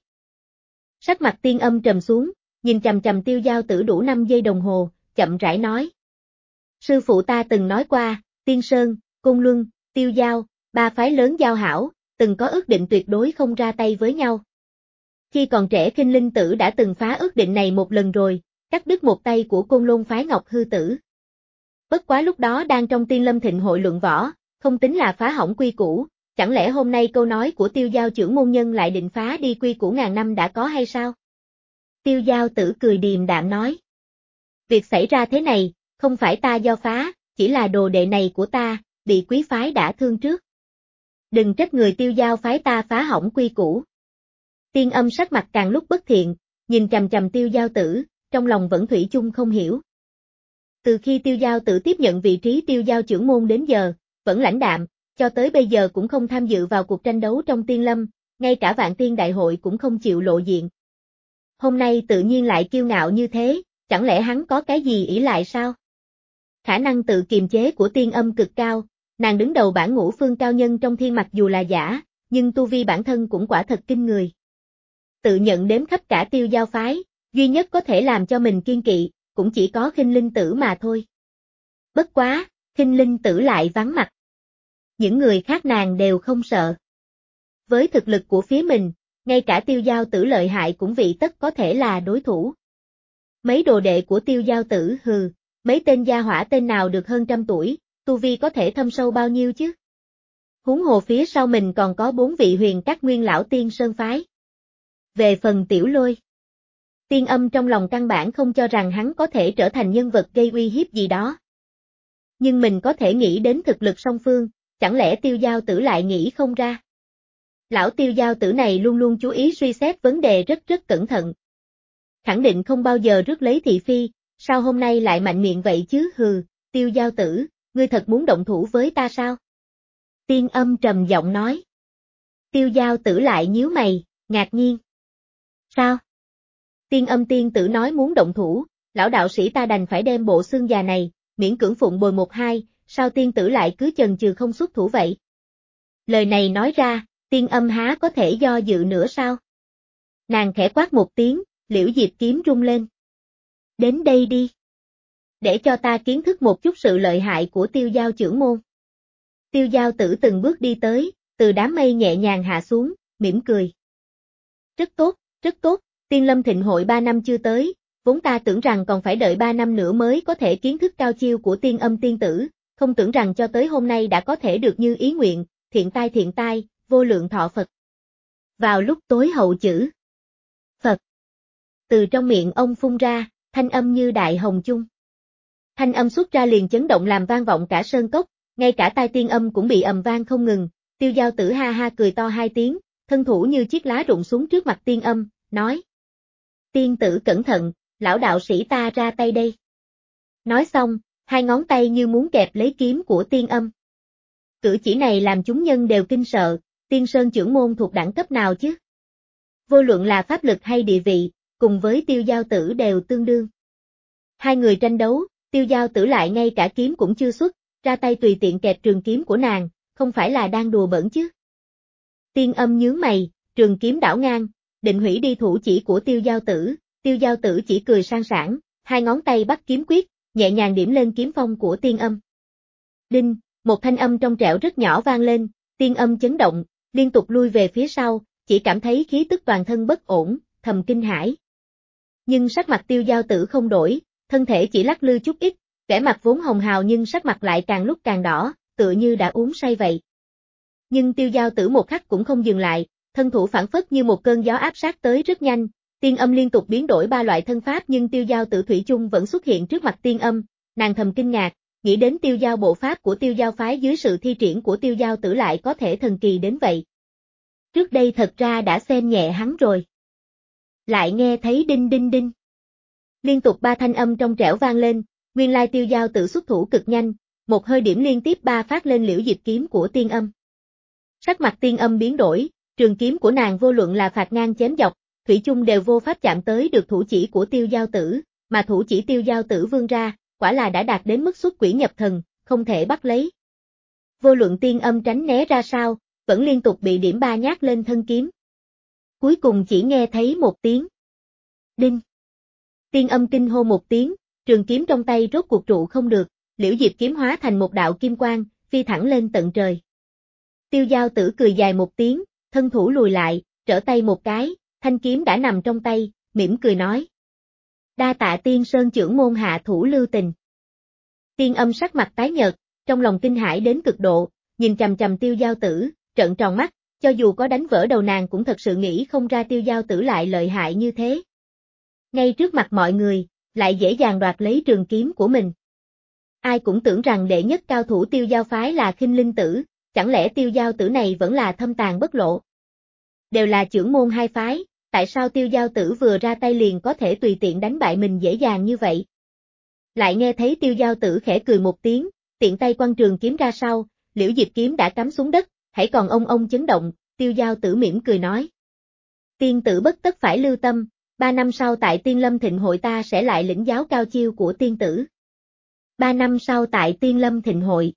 Sắc mặt Tiên Âm trầm xuống, nhìn chằm chằm Tiêu Giao Tử đủ năm giây đồng hồ, chậm rãi nói. Sư phụ ta từng nói qua, Tiên Sơn, Côn Luân, Tiêu Giao, ba phái lớn giao hảo, từng có ước định tuyệt đối không ra tay với nhau. Khi còn trẻ Khinh Linh Tử đã từng phá ước định này một lần rồi, cắt đứt một tay của Côn Lôn phái Ngọc Hư Tử. Bất quá lúc đó đang trong Tiên Lâm Thịnh hội luận võ, không tính là phá hỏng quy củ, chẳng lẽ hôm nay câu nói của Tiêu Giao trưởng môn nhân lại định phá đi quy củ ngàn năm đã có hay sao? Tiêu Giao Tử cười điềm đạm nói. Việc xảy ra thế này, không phải ta do phá, chỉ là đồ đệ này của ta, bị quý phái đã thương trước. Đừng trách người Tiêu Giao phái ta phá hỏng quy củ. Tiên Âm sắc mặt càng lúc bất thiện, nhìn chằm chằm Tiêu Giao Tử, trong lòng vẫn thủy chung không hiểu. Từ khi Tiêu Giao Tử tiếp nhận vị trí Tiêu Giao trưởng môn đến giờ, vẫn lãnh đạm, cho tới bây giờ cũng không tham dự vào cuộc tranh đấu trong Tiên Lâm, ngay cả Vạn Tiên Đại hội cũng không chịu lộ diện. Hôm nay tự nhiên lại kiêu ngạo như thế, chẳng lẽ hắn có cái gì ỷ lại sao? Khả năng tự kiềm chế của Tiên Âm cực cao, nàng đứng đầu bảng ngũ phương cao nhân trong thiên mặc dù là giả, nhưng tu vi bản thân cũng quả thật kinh người. Tự nhận đếm khắp cả Tiêu Giao phái, duy nhất có thể làm cho mình kiên kỵ, cũng chỉ có Khinh Linh Tử mà thôi. Bất quá, Khinh Linh Tử lại vắng mặt. Những người khác nàng đều không sợ. Với thực lực của phía mình, ngay cả Tiêu Giao Tử lợi hại cũng vị tất có thể là đối thủ. Mấy đồ đệ của Tiêu Giao Tử hừ, mấy tên gia hỏa tên nào được hơn trăm tuổi, tu vi có thể thâm sâu bao nhiêu chứ? Huống hồ phía sau mình còn có bốn vị huyền các nguyên lão Tiên Sơn phái. Về phần Tiểu Lôi, Tiên Âm trong lòng căn bản không cho rằng hắn có thể trở thành nhân vật gây uy hiếp gì đó. Nhưng mình có thể nghĩ đến thực lực song phương, chẳng lẽ Tiêu Giao Tử lại nghĩ không ra? Lão Tiêu Giao Tử này luôn luôn chú ý suy xét vấn đề rất rất cẩn thận. Khẳng định không bao giờ rước lấy thị phi, sao hôm nay lại mạnh miệng vậy chứ? Hừ, Tiêu Giao Tử, ngươi thật muốn động thủ với ta sao? Tiên Âm trầm giọng nói. Tiêu Giao Tử lại nhíu mày, ngạc nhiên. Sao? Tiên Âm tiên tử nói muốn động thủ, lão đạo sĩ ta đành phải đem bộ xương già này, miễn cưỡng phụng bồi một hai, sao tiên tử lại cứ chần chừ không xuất thủ vậy? Lời này nói ra, Tiên Âm há có thể do dự nữa sao? Nàng khẽ quát một tiếng, liễu diệp kiếm rung lên. Đến đây đi. Để cho ta kiến thức một chút sự lợi hại của Tiêu Giao trưởng môn. Tiêu Giao Tử từng bước đi tới, từ đám mây nhẹ nhàng hạ xuống, mỉm cười. Rất tốt, rất tốt, Tiên Lâm Thịnh hội ba năm chưa tới, vốn ta tưởng rằng còn phải đợi ba năm nữa mới có thể kiến thức cao chiêu của Tiên Âm tiên tử, không tưởng rằng cho tới hôm nay đã có thể được như ý nguyện, thiện tai thiện tai, vô lượng thọ Phật. Vào lúc tối hậu chữ Phật, từ trong miệng ông phun ra, thanh âm như đại hồng chung. Thanh âm xuất ra liền chấn động làm vang vọng cả sơn cốc, ngay cả tai Tiên Âm cũng bị ầm vang không ngừng. Tiêu Giao Tử ha ha cười to hai tiếng, thân thủ như chiếc lá rụng xuống trước mặt Tiên Âm, nói. Tiên tử cẩn thận, lão đạo sĩ ta ra tay đây. Nói xong, hai ngón tay như muốn kẹp lấy kiếm của Tiên Âm. Cử chỉ này làm chúng nhân đều kinh sợ, Tiên Sơn trưởng môn thuộc đẳng cấp nào chứ? Vô luận là pháp lực hay địa vị, cùng với Tiêu Giao Tử đều tương đương. Hai người tranh đấu, Tiêu Giao Tử lại ngay cả kiếm cũng chưa xuất, ra tay tùy tiện kẹp trường kiếm của nàng, không phải là đang đùa bỡn chứ? Tiên Âm nhướng mày, trường kiếm đảo ngang, định hủy đi thủ chỉ của Tiêu Giao Tử, Tiêu Giao Tử chỉ cười sang sảng, hai ngón tay bắt kiếm quyết, nhẹ nhàng điểm lên kiếm phong của Tiên Âm. Đinh, một thanh âm trong trẻo rất nhỏ vang lên, tiên âm chấn động, liên tục lui về phía sau, chỉ cảm thấy khí tức toàn thân bất ổn, thầm kinh hãi. Nhưng sắc mặt Tiêu Dao Tử không đổi, thân thể chỉ lắc lư chút ít, vẻ mặt vốn hồng hào nhưng sắc mặt lại càng lúc càng đỏ, tựa như đã uống say vậy. Nhưng Tiêu Dao Tử một khắc cũng không dừng lại, thân thủ phản phất như một cơn gió áp sát tới rất nhanh, tiên âm liên tục biến đổi ba loại thân pháp nhưng Tiêu Dao Tử thủy chung vẫn xuất hiện trước mặt tiên âm, nàng thầm kinh ngạc, nghĩ đến Tiêu Dao bộ pháp của Tiêu Dao phái dưới sự thi triển của Tiêu Dao Tử lại có thể thần kỳ đến vậy. Trước đây thật ra đã xem nhẹ hắn rồi. Lại nghe thấy đinh đinh đinh. Liên tục ba thanh âm trong trẻo vang lên, nguyên lai Tiêu Dao Tử xuất thủ cực nhanh, một hơi điểm liên tiếp ba phát lên liễu diệp kiếm của tiên âm. Sắc mặt tiên âm biến đổi, trường kiếm của nàng vô luận là phạt ngang chém dọc, thủy chung đều vô pháp chạm tới được thủ chỉ của Tiêu Dao Tử, mà thủ chỉ Tiêu Dao Tử vươn ra, quả là đã đạt đến mức xuất quỷ nhập thần, không thể bắt lấy. Vô luận tiên âm tránh né ra sao, vẫn liên tục bị điểm ba nhát lên thân kiếm. Cuối cùng chỉ nghe thấy một tiếng. Đinh. Tiên âm kinh hô một tiếng, trường kiếm trong tay rốt cuộc trụ không được, liễu diệp kiếm hóa thành một đạo kim quang, phi thẳng lên tận trời. Tiêu Dao Tử cười dài một tiếng, thân thủ lùi lại, trở tay một cái, thanh kiếm đã nằm trong tay, mỉm cười nói. Đa tạ tiên sơn trưởng môn hạ thủ lưu tình. Tiên âm sắc mặt tái nhợt, trong lòng kinh hãi đến cực độ, nhìn chằm chằm Tiêu Dao Tử, trợn tròn mắt, cho dù có đánh vỡ đầu nàng cũng thật sự nghĩ không ra Tiêu Dao Tử lại lợi hại như thế. Ngay trước mặt mọi người, lại dễ dàng đoạt lấy trường kiếm của mình. Ai cũng tưởng rằng đệ nhất cao thủ Tiêu Dao phái là Khinh Linh Tử, chẳng lẽ Tiêu Dao Tử này vẫn là thâm tàn bất lộ? Đều là trưởng môn hai phái, tại sao Tiêu Dao Tử vừa ra tay liền có thể tùy tiện đánh bại mình dễ dàng như vậy? Lại nghe thấy Tiêu Dao Tử khẽ cười một tiếng, tiện tay quăng trường kiếm ra sau, liễu diệp kiếm đã cắm xuống đất, hãy còn ông ông chấn động, Tiêu Dao Tử mỉm cười nói. Tiên tử bất tất phải lưu tâm, ba năm sau tại Tiên Lâm Thịnh Hội ta sẽ lại lĩnh giáo cao chiêu của tiên tử. Ba năm sau tại Tiên Lâm Thịnh Hội.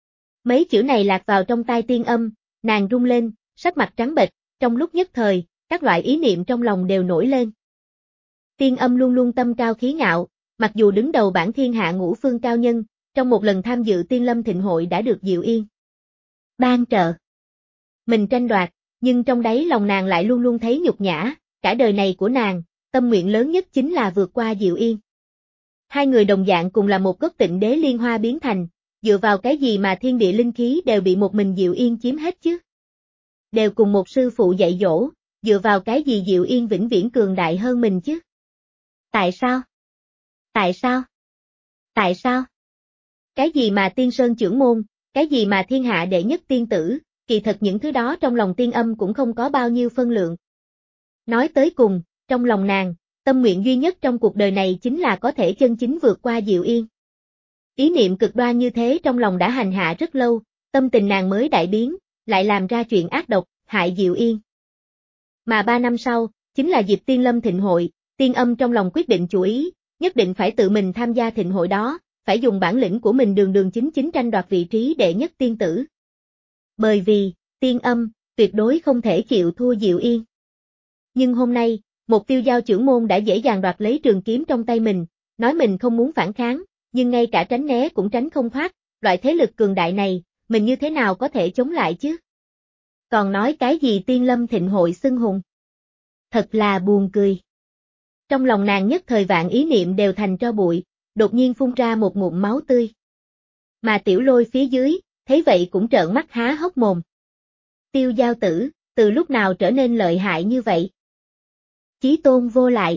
Mấy chữ này lạc vào trong tai tiên âm, nàng rung lên, sắc mặt trắng bệch, trong lúc nhất thời, các loại ý niệm trong lòng đều nổi lên. Tiên âm luôn luôn tâm cao khí ngạo, mặc dù đứng đầu bảng thiên hạ ngũ phương cao nhân, trong một lần tham dự Tiên Lâm Thịnh Hội đã được Diệu Yên ban trợ. Mình tranh đoạt, nhưng trong đáy lòng nàng lại luôn luôn thấy nhục nhã, cả đời này của nàng, tâm nguyện lớn nhất chính là vượt qua Diệu Yên. Hai người đồng dạng cùng là một gốc Tịnh Đế liên hoa biến thành, dựa vào cái gì mà thiên địa linh khí đều bị một mình Diệu Yên chiếm hết chứ? Đều cùng một sư phụ dạy dỗ, dựa vào cái gì Diệu Yên vĩnh viễn cường đại hơn mình chứ? Tại sao? Tại sao? Tại sao? Cái gì mà tiên sơn trưởng môn, cái gì mà thiên hạ đệ nhất tiên tử, kỳ thật những thứ đó trong lòng tiên âm cũng không có bao nhiêu phân lượng. Nói tới cùng, trong lòng nàng, tâm nguyện duy nhất trong cuộc đời này chính là có thể chân chính vượt qua Diệu Yên. Ý niệm cực đoan như thế trong lòng đã hành hạ rất lâu, tâm tình nàng mới đại biến, lại làm ra chuyện ác độc, hại Diệu Yên. Mà ba năm sau, chính là dịp Tiên Lâm Thịnh Hội, tiên âm trong lòng quyết định chủ ý, nhất định phải tự mình tham gia thịnh hội đó, phải dùng bản lĩnh của mình đường đường chính chính tranh đoạt vị trí đệ nhất tiên tử. Bởi vì, tiên âm, tuyệt đối không thể chịu thua Diệu Yên. Nhưng hôm nay, một Tiêu Dao trưởng môn đã dễ dàng đoạt lấy trường kiếm trong tay mình, nói mình không muốn phản kháng, nhưng ngay cả tránh né cũng tránh không thoát, loại thế lực cường đại này, mình như thế nào có thể chống lại chứ? Còn nói cái gì Tiên Lâm Thịnh Hội xưng hùng? Thật là buồn cười. Trong lòng nàng nhất thời vạn ý niệm đều thành tro bụi, đột nhiên phun ra một ngụm máu tươi. Mà Tiểu Lôi phía dưới, thấy vậy cũng trợn mắt há hốc mồm. Tiêu Dao Tử, từ lúc nào trở nên lợi hại như vậy? Chí tôn vô lại.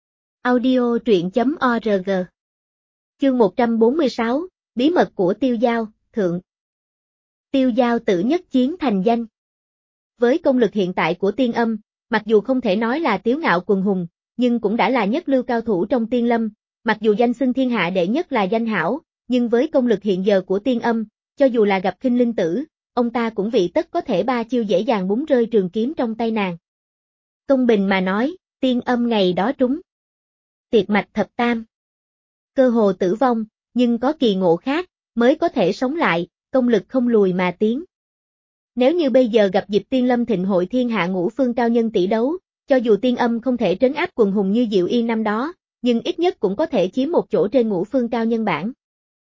Audio truyện chấm org. Chương một trăm bốn mươi sáu, Bí mật của Tiêu Dao, thượng. Tiêu Dao Tử nhất chiến thành danh. Với công lực hiện tại của tiên âm, mặc dù không thể nói là tiếu ngạo quần hùng, nhưng cũng đã là nhất lưu cao thủ trong tiên lâm, mặc dù danh xưng thiên hạ đệ nhất là danh hảo, nhưng với công lực hiện giờ của tiên âm, cho dù là gặp Khinh Linh Tử, ông ta cũng vị tất có thể ba chiêu dễ dàng búng rơi trường kiếm trong tay nàng. Công bình mà nói, tiên âm ngày đó trúng tiệt mạch thập tam. Cơ hồ tử vong, nhưng có kỳ ngộ khác, mới có thể sống lại, công lực không lùi mà tiến. Nếu như bây giờ gặp dịp Tiên Lâm Thịnh Hội thiên hạ ngũ phương cao nhân tỷ đấu, cho dù tiên âm không thể trấn áp quần hùng như Diệu Yên năm đó, nhưng ít nhất cũng có thể chiếm một chỗ trên ngũ phương cao nhân bảng.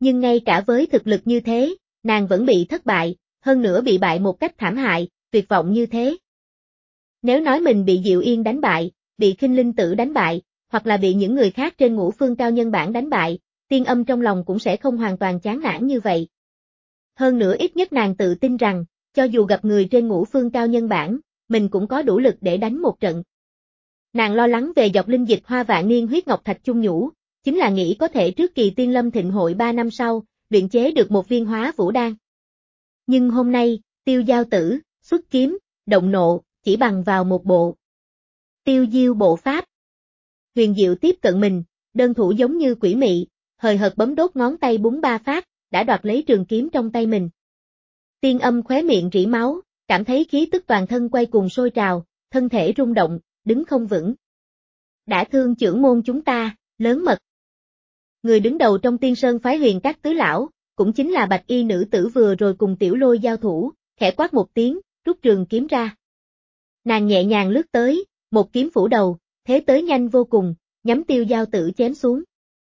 Nhưng ngay cả với thực lực như thế, nàng vẫn bị thất bại, hơn nữa bị bại một cách thảm hại, tuyệt vọng như thế. Nếu nói mình bị Diệu Yên đánh bại, bị Khinh Linh Tử đánh bại, hoặc là bị những người khác trên ngũ phương cao nhân bản đánh bại, Tiên Âm trong lòng cũng sẽ không hoàn toàn chán nản như vậy. Hơn nữa ít nhất nàng tự tin rằng, cho dù gặp người trên ngũ phương cao nhân bản, mình cũng có đủ lực để đánh một trận. Nàng lo lắng về dọc linh dịch hoa vạn niên huyết ngọc thạch chung nhũ, chính là nghĩ có thể trước kỳ tiên lâm thịnh hội ba năm sau, luyện chế được một viên hóa vũ đan. Nhưng hôm nay, Tiêu Giao Tử, xuất kiếm, động nộ, chỉ bằng vào một bộ. Tiêu diêu bộ pháp. Huyền diệu tiếp cận mình, đơn thủ giống như quỷ mị, hời hợt bấm đốt ngón tay búng ba phát, đã đoạt lấy trường kiếm trong tay mình. Tiên Âm khóe miệng rỉ máu, cảm thấy khí tức toàn thân quay cuồng sôi trào, thân thể rung động, đứng không vững. Đã thương chưởng môn chúng ta, lớn mật. Người đứng đầu trong Tiên Sơn phái Huyền Các tứ lão, cũng chính là bạch y nữ tử vừa rồi cùng Tiểu Lôi giao thủ, khẽ quát một tiếng, rút trường kiếm ra. Nàng nhẹ nhàng lướt tới, một kiếm phủ đầu, thế tới nhanh vô cùng, nhắm Tiêu Giao Tử chém xuống.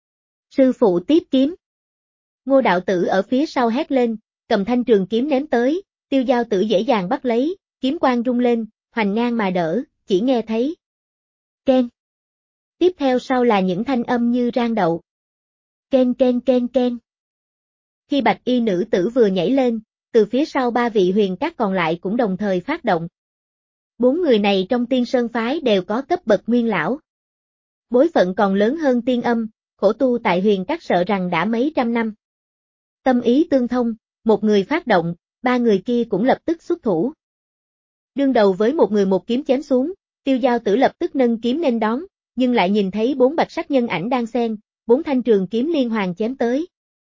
Sư phụ tiếp kiếm. Ngô đạo tử ở phía sau hét lên, cầm thanh trường kiếm ném tới, Tiêu Giao Tử dễ dàng bắt lấy, kiếm quang rung lên, hoành ngang mà đỡ, chỉ nghe thấy. Ken. Tiếp theo sau là những thanh âm như rang đậu. Ken ken ken ken. Khi bạch y nữ tử vừa nhảy lên, từ phía sau ba vị huyền các còn lại cũng đồng thời phát động. Bốn người này trong Tiên Sơn phái đều có cấp bậc nguyên lão. Bối phận còn lớn hơn Tiên Âm, khổ tu tại huyền các sợ rằng đã mấy trăm năm. Tâm ý tương thông, một người phát động, ba người kia cũng lập tức xuất thủ. Đương đầu với một người một kiếm chém xuống, Tiêu Giao Tử lập tức nâng kiếm nên đón, nhưng lại nhìn thấy bốn bạch sắc nhân ảnh đang xen, bốn thanh trường kiếm liên hoàn chém tới.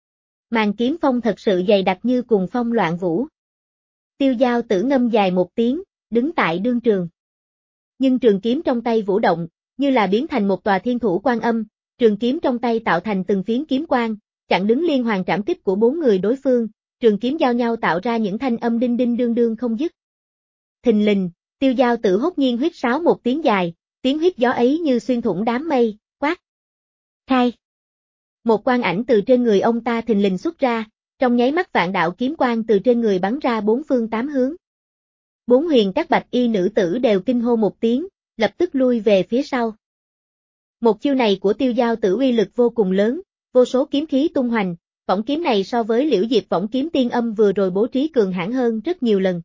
Màn kiếm phong thật sự dày đặc như cùng phong loạn vũ. Tiêu Giao Tử ngâm dài một tiếng, đứng tại đương trường. Nhưng trường kiếm trong tay vũ động, như là biến thành một tòa thiên thủ quan âm, trường kiếm trong tay tạo thành từng phiến kiếm quang, chặn đứng liên hoàn trảm kích của bốn người đối phương, trường kiếm giao nhau tạo ra những thanh âm đinh đinh đương đương không dứt. Thình lình, Tiêu Giao Tử hốt nhiên huýt sáo một tiếng dài, tiếng huýt gió ấy như xuyên thủng đám mây, quát. Khai. Một quang ảnh từ trên người ông ta thình lình xuất ra, trong nháy mắt vạn đạo kiếm quang từ trên người bắn ra bốn phương tám hướng. Bốn huyền các bạch y nữ tử đều kinh hô một tiếng, lập tức lui về phía sau. Một chiêu này của Tiêu Giao Tử uy lực vô cùng lớn, vô số kiếm khí tung hoành, võng kiếm này so với Liễu Diệp võng kiếm Tiên Âm vừa rồi bố trí cường hãn hơn rất nhiều lần.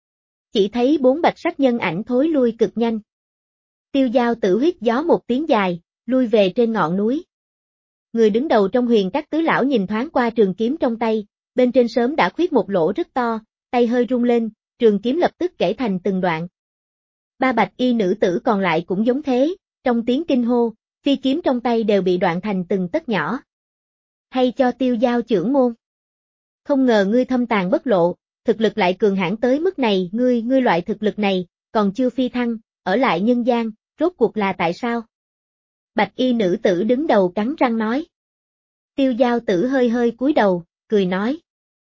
Chỉ thấy bốn bạch sắc nhân ảnh thối lui cực nhanh. Tiêu Giao Tử huýt gió một tiếng dài, lui về trên ngọn núi. Người đứng đầu trong huyền các tứ lão nhìn thoáng qua trường kiếm trong tay, bên trên sớm đã khuyết một lỗ rất to, tay hơi rung lên, trường kiếm lập tức gãy thành từng đoạn. Ba bạch y nữ tử còn lại cũng giống thế, trong tiếng kinh hô, phi kiếm trong tay đều bị đoạn thành từng tấc nhỏ. Hay cho Tiêu Giao trưởng môn. Không ngờ ngươi thâm tàn bất lộ, thực lực lại cường hãn tới mức này, ngươi, ngươi loại thực lực này, còn chưa phi thăng, ở lại nhân gian, rốt cuộc là tại sao? Bạch y nữ tử đứng đầu cắn răng nói. Tiêu Giao Tử hơi hơi cúi đầu, cười nói.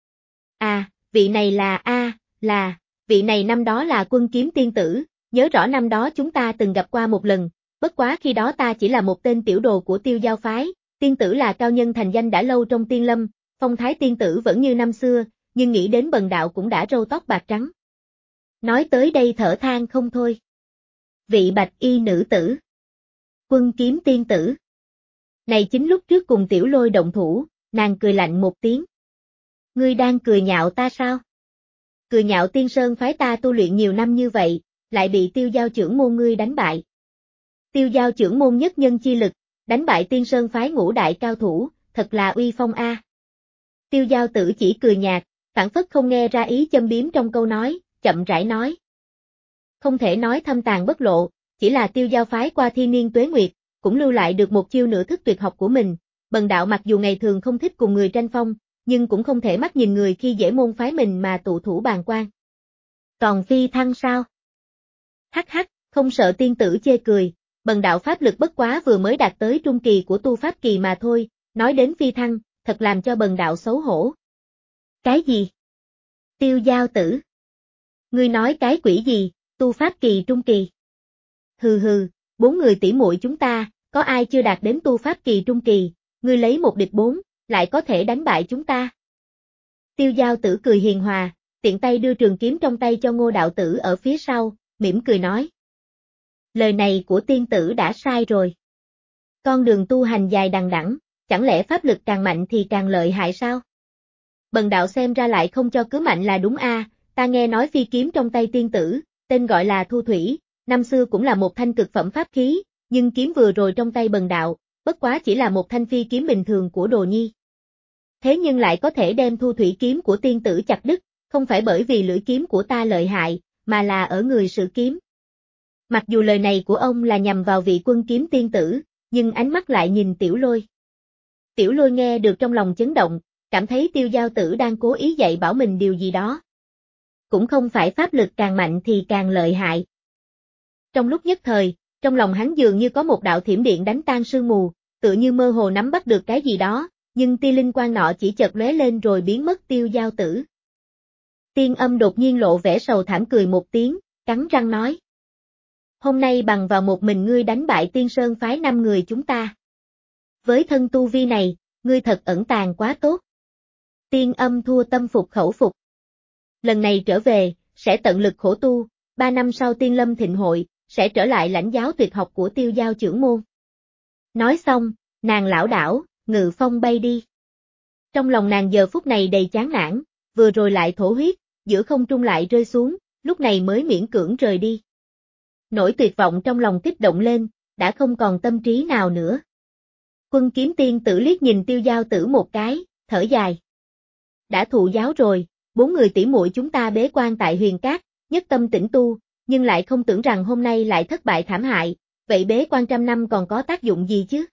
À, vị này là a, là, vị này năm đó là Quân Kiếm tiên tử, nhớ rõ năm đó chúng ta từng gặp qua một lần, bất quá khi đó ta chỉ là một tên tiểu đồ của Tiêu Giao phái, tiên tử là cao nhân thành danh đã lâu trong tiên lâm, phong thái tiên tử vẫn như năm xưa, nhưng nghĩ đến bần đạo cũng đã râu tóc bạc trắng. Nói tới đây thở than không thôi. Vị bạch y nữ tử. Quân Kiếm tiên tử. Này chính lúc trước cùng Tiểu Lôi động thủ, nàng cười lạnh một tiếng. Ngươi đang cười nhạo ta sao? Cười nhạo Tiên Sơn phái ta tu luyện nhiều năm như vậy, lại bị Tiêu Giao trưởng môn ngươi đánh bại. Tiêu Giao trưởng môn nhất nhân chi lực, đánh bại Tiên Sơn phái ngũ đại cao thủ, thật là uy phong a. Tiêu Giao Tử chỉ cười nhạt, phản phất không nghe ra ý châm biếm trong câu nói, chậm rãi nói. Không thể nói thâm tàn bất lộ, chỉ là Tiêu Giao phái qua thiên niên tuế nguyệt, cũng lưu lại được một chiêu nửa thức tuyệt học của mình. Bần đạo mặc dù ngày thường không thích cùng người tranh phong, nhưng cũng không thể mắt nhìn người khi dễ môn phái mình mà tụ thủ bàn quan. Còn phi thăng sao? Hắc hắc, không sợ tiên tử chê cười, bần đạo pháp lực bất quá vừa mới đạt tới trung kỳ của tu pháp kỳ mà thôi, nói đến phi thăng, thật làm cho bần đạo xấu hổ. Cái gì? Tiêu Giao Tử. Ngươi nói cái quỷ gì, tu pháp kỳ trung kỳ? Hừ hừ, bốn người tỷ muội chúng ta, có ai chưa đạt đến tu pháp kỳ trung kỳ, ngươi lấy một địch bốn, lại có thể đánh bại chúng ta. Tiêu Giao Tử cười hiền hòa, tiện tay đưa trường kiếm trong tay cho Ngô đạo tử ở phía sau, mỉm cười nói. Lời này của tiên tử đã sai rồi. Con đường tu hành dài đằng đẵng, chẳng lẽ pháp lực càng mạnh thì càng lợi hại sao? Bần đạo xem ra lại không cho cứ mạnh là đúng a, ta nghe nói phi kiếm trong tay tiên tử, tên gọi là Thu Thủy, năm xưa cũng là một thanh cực phẩm pháp khí, nhưng kiếm vừa rồi trong tay bần đạo, bất quá chỉ là một thanh phi kiếm bình thường của Đồ Nhi. Thế nhưng lại có thể đem Thu Thủy kiếm của tiên tử chặt đứt, không phải bởi vì lưỡi kiếm của ta lợi hại, mà là ở người sử kiếm. Mặc dù lời này của ông là nhằm vào vị quân kiếm tiên tử, nhưng ánh mắt lại nhìn Tiểu Lôi. Tiểu Lôi nghe được trong lòng chấn động, cảm thấy Tiêu Giao Tử đang cố ý dạy bảo mình điều gì đó. Cũng không phải pháp lực càng mạnh thì càng lợi hại. Trong lúc nhất thời, trong lòng hắn dường như có một đạo thiểm điện đánh tan sương mù, tựa như mơ hồ nắm bắt được cái gì đó, nhưng tia linh quang nọ chỉ chợt lóe lên rồi biến mất. Tiêu Giao Tử. Tiên Âm đột nhiên lộ vẻ sầu thảm cười một tiếng, cắn răng nói. Hôm nay bằng vào một mình ngươi đánh bại Tiên Sơn phái năm người chúng ta. Với thân tu vi này, ngươi thật ẩn tàng quá tốt. Tiên Âm thua tâm phục khẩu phục. Lần này trở về, sẽ tận lực khổ tu, ba năm sau Tiên Lâm thịnh hội, sẽ trở lại lãnh giáo tuyệt học của Tiêu Giao trưởng môn. Nói xong, nàng lảo đảo, ngự phong bay đi. Trong lòng nàng giờ phút này đầy chán nản, vừa rồi lại thổ huyết, giữa không trung lại rơi xuống, lúc này mới miễn cưỡng rời đi. Nỗi tuyệt vọng trong lòng kích động lên, đã không còn tâm trí nào nữa. Quân kiếm tiên tử liếc nhìn Tiêu Giao Tử một cái, thở dài. Đã thụ giáo rồi, bốn người tỷ muội chúng ta bế quan tại Huyền Cát, nhất tâm tĩnh tu, nhưng lại không tưởng rằng hôm nay lại thất bại thảm hại, vậy bế quan trăm năm còn có tác dụng gì chứ?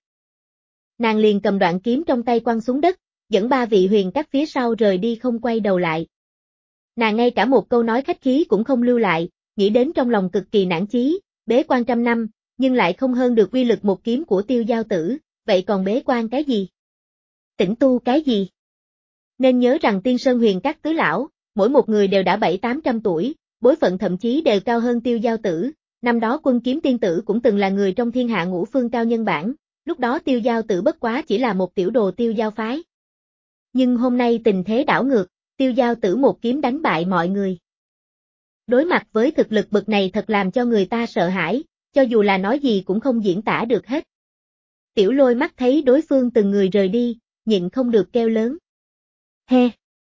Nàng liền cầm đoạn kiếm trong tay quăng xuống đất, dẫn ba vị Huyền Cát phía sau rời đi không quay đầu lại. Nàng ngay cả một câu nói khách khí cũng không lưu lại, nghĩ đến trong lòng cực kỳ nản chí, bế quan trăm năm, nhưng lại không hơn được uy lực một kiếm của Tiêu Giao Tử, vậy còn bế quan cái gì? Tĩnh tu cái gì? Nên nhớ rằng Tiên Sơn Huyền Cát tứ lão, mỗi một người đều đã bảy tám trăm tuổi, bối phận thậm chí đều cao hơn Tiêu Giao Tử, năm đó quân kiếm tiên tử cũng từng là người trong thiên hạ ngũ phương cao nhân bản, lúc đó Tiêu Giao Tử bất quá chỉ là một tiểu đồ Tiêu Giao phái. Nhưng hôm nay tình thế đảo ngược, Tiêu Giao Tử một kiếm đánh bại mọi người. Đối mặt với thực lực bậc này thật làm cho người ta sợ hãi, cho dù là nói gì cũng không diễn tả được hết. Tiểu Lôi mắt thấy đối phương từng người rời đi, nhịn không được kêu lớn. He!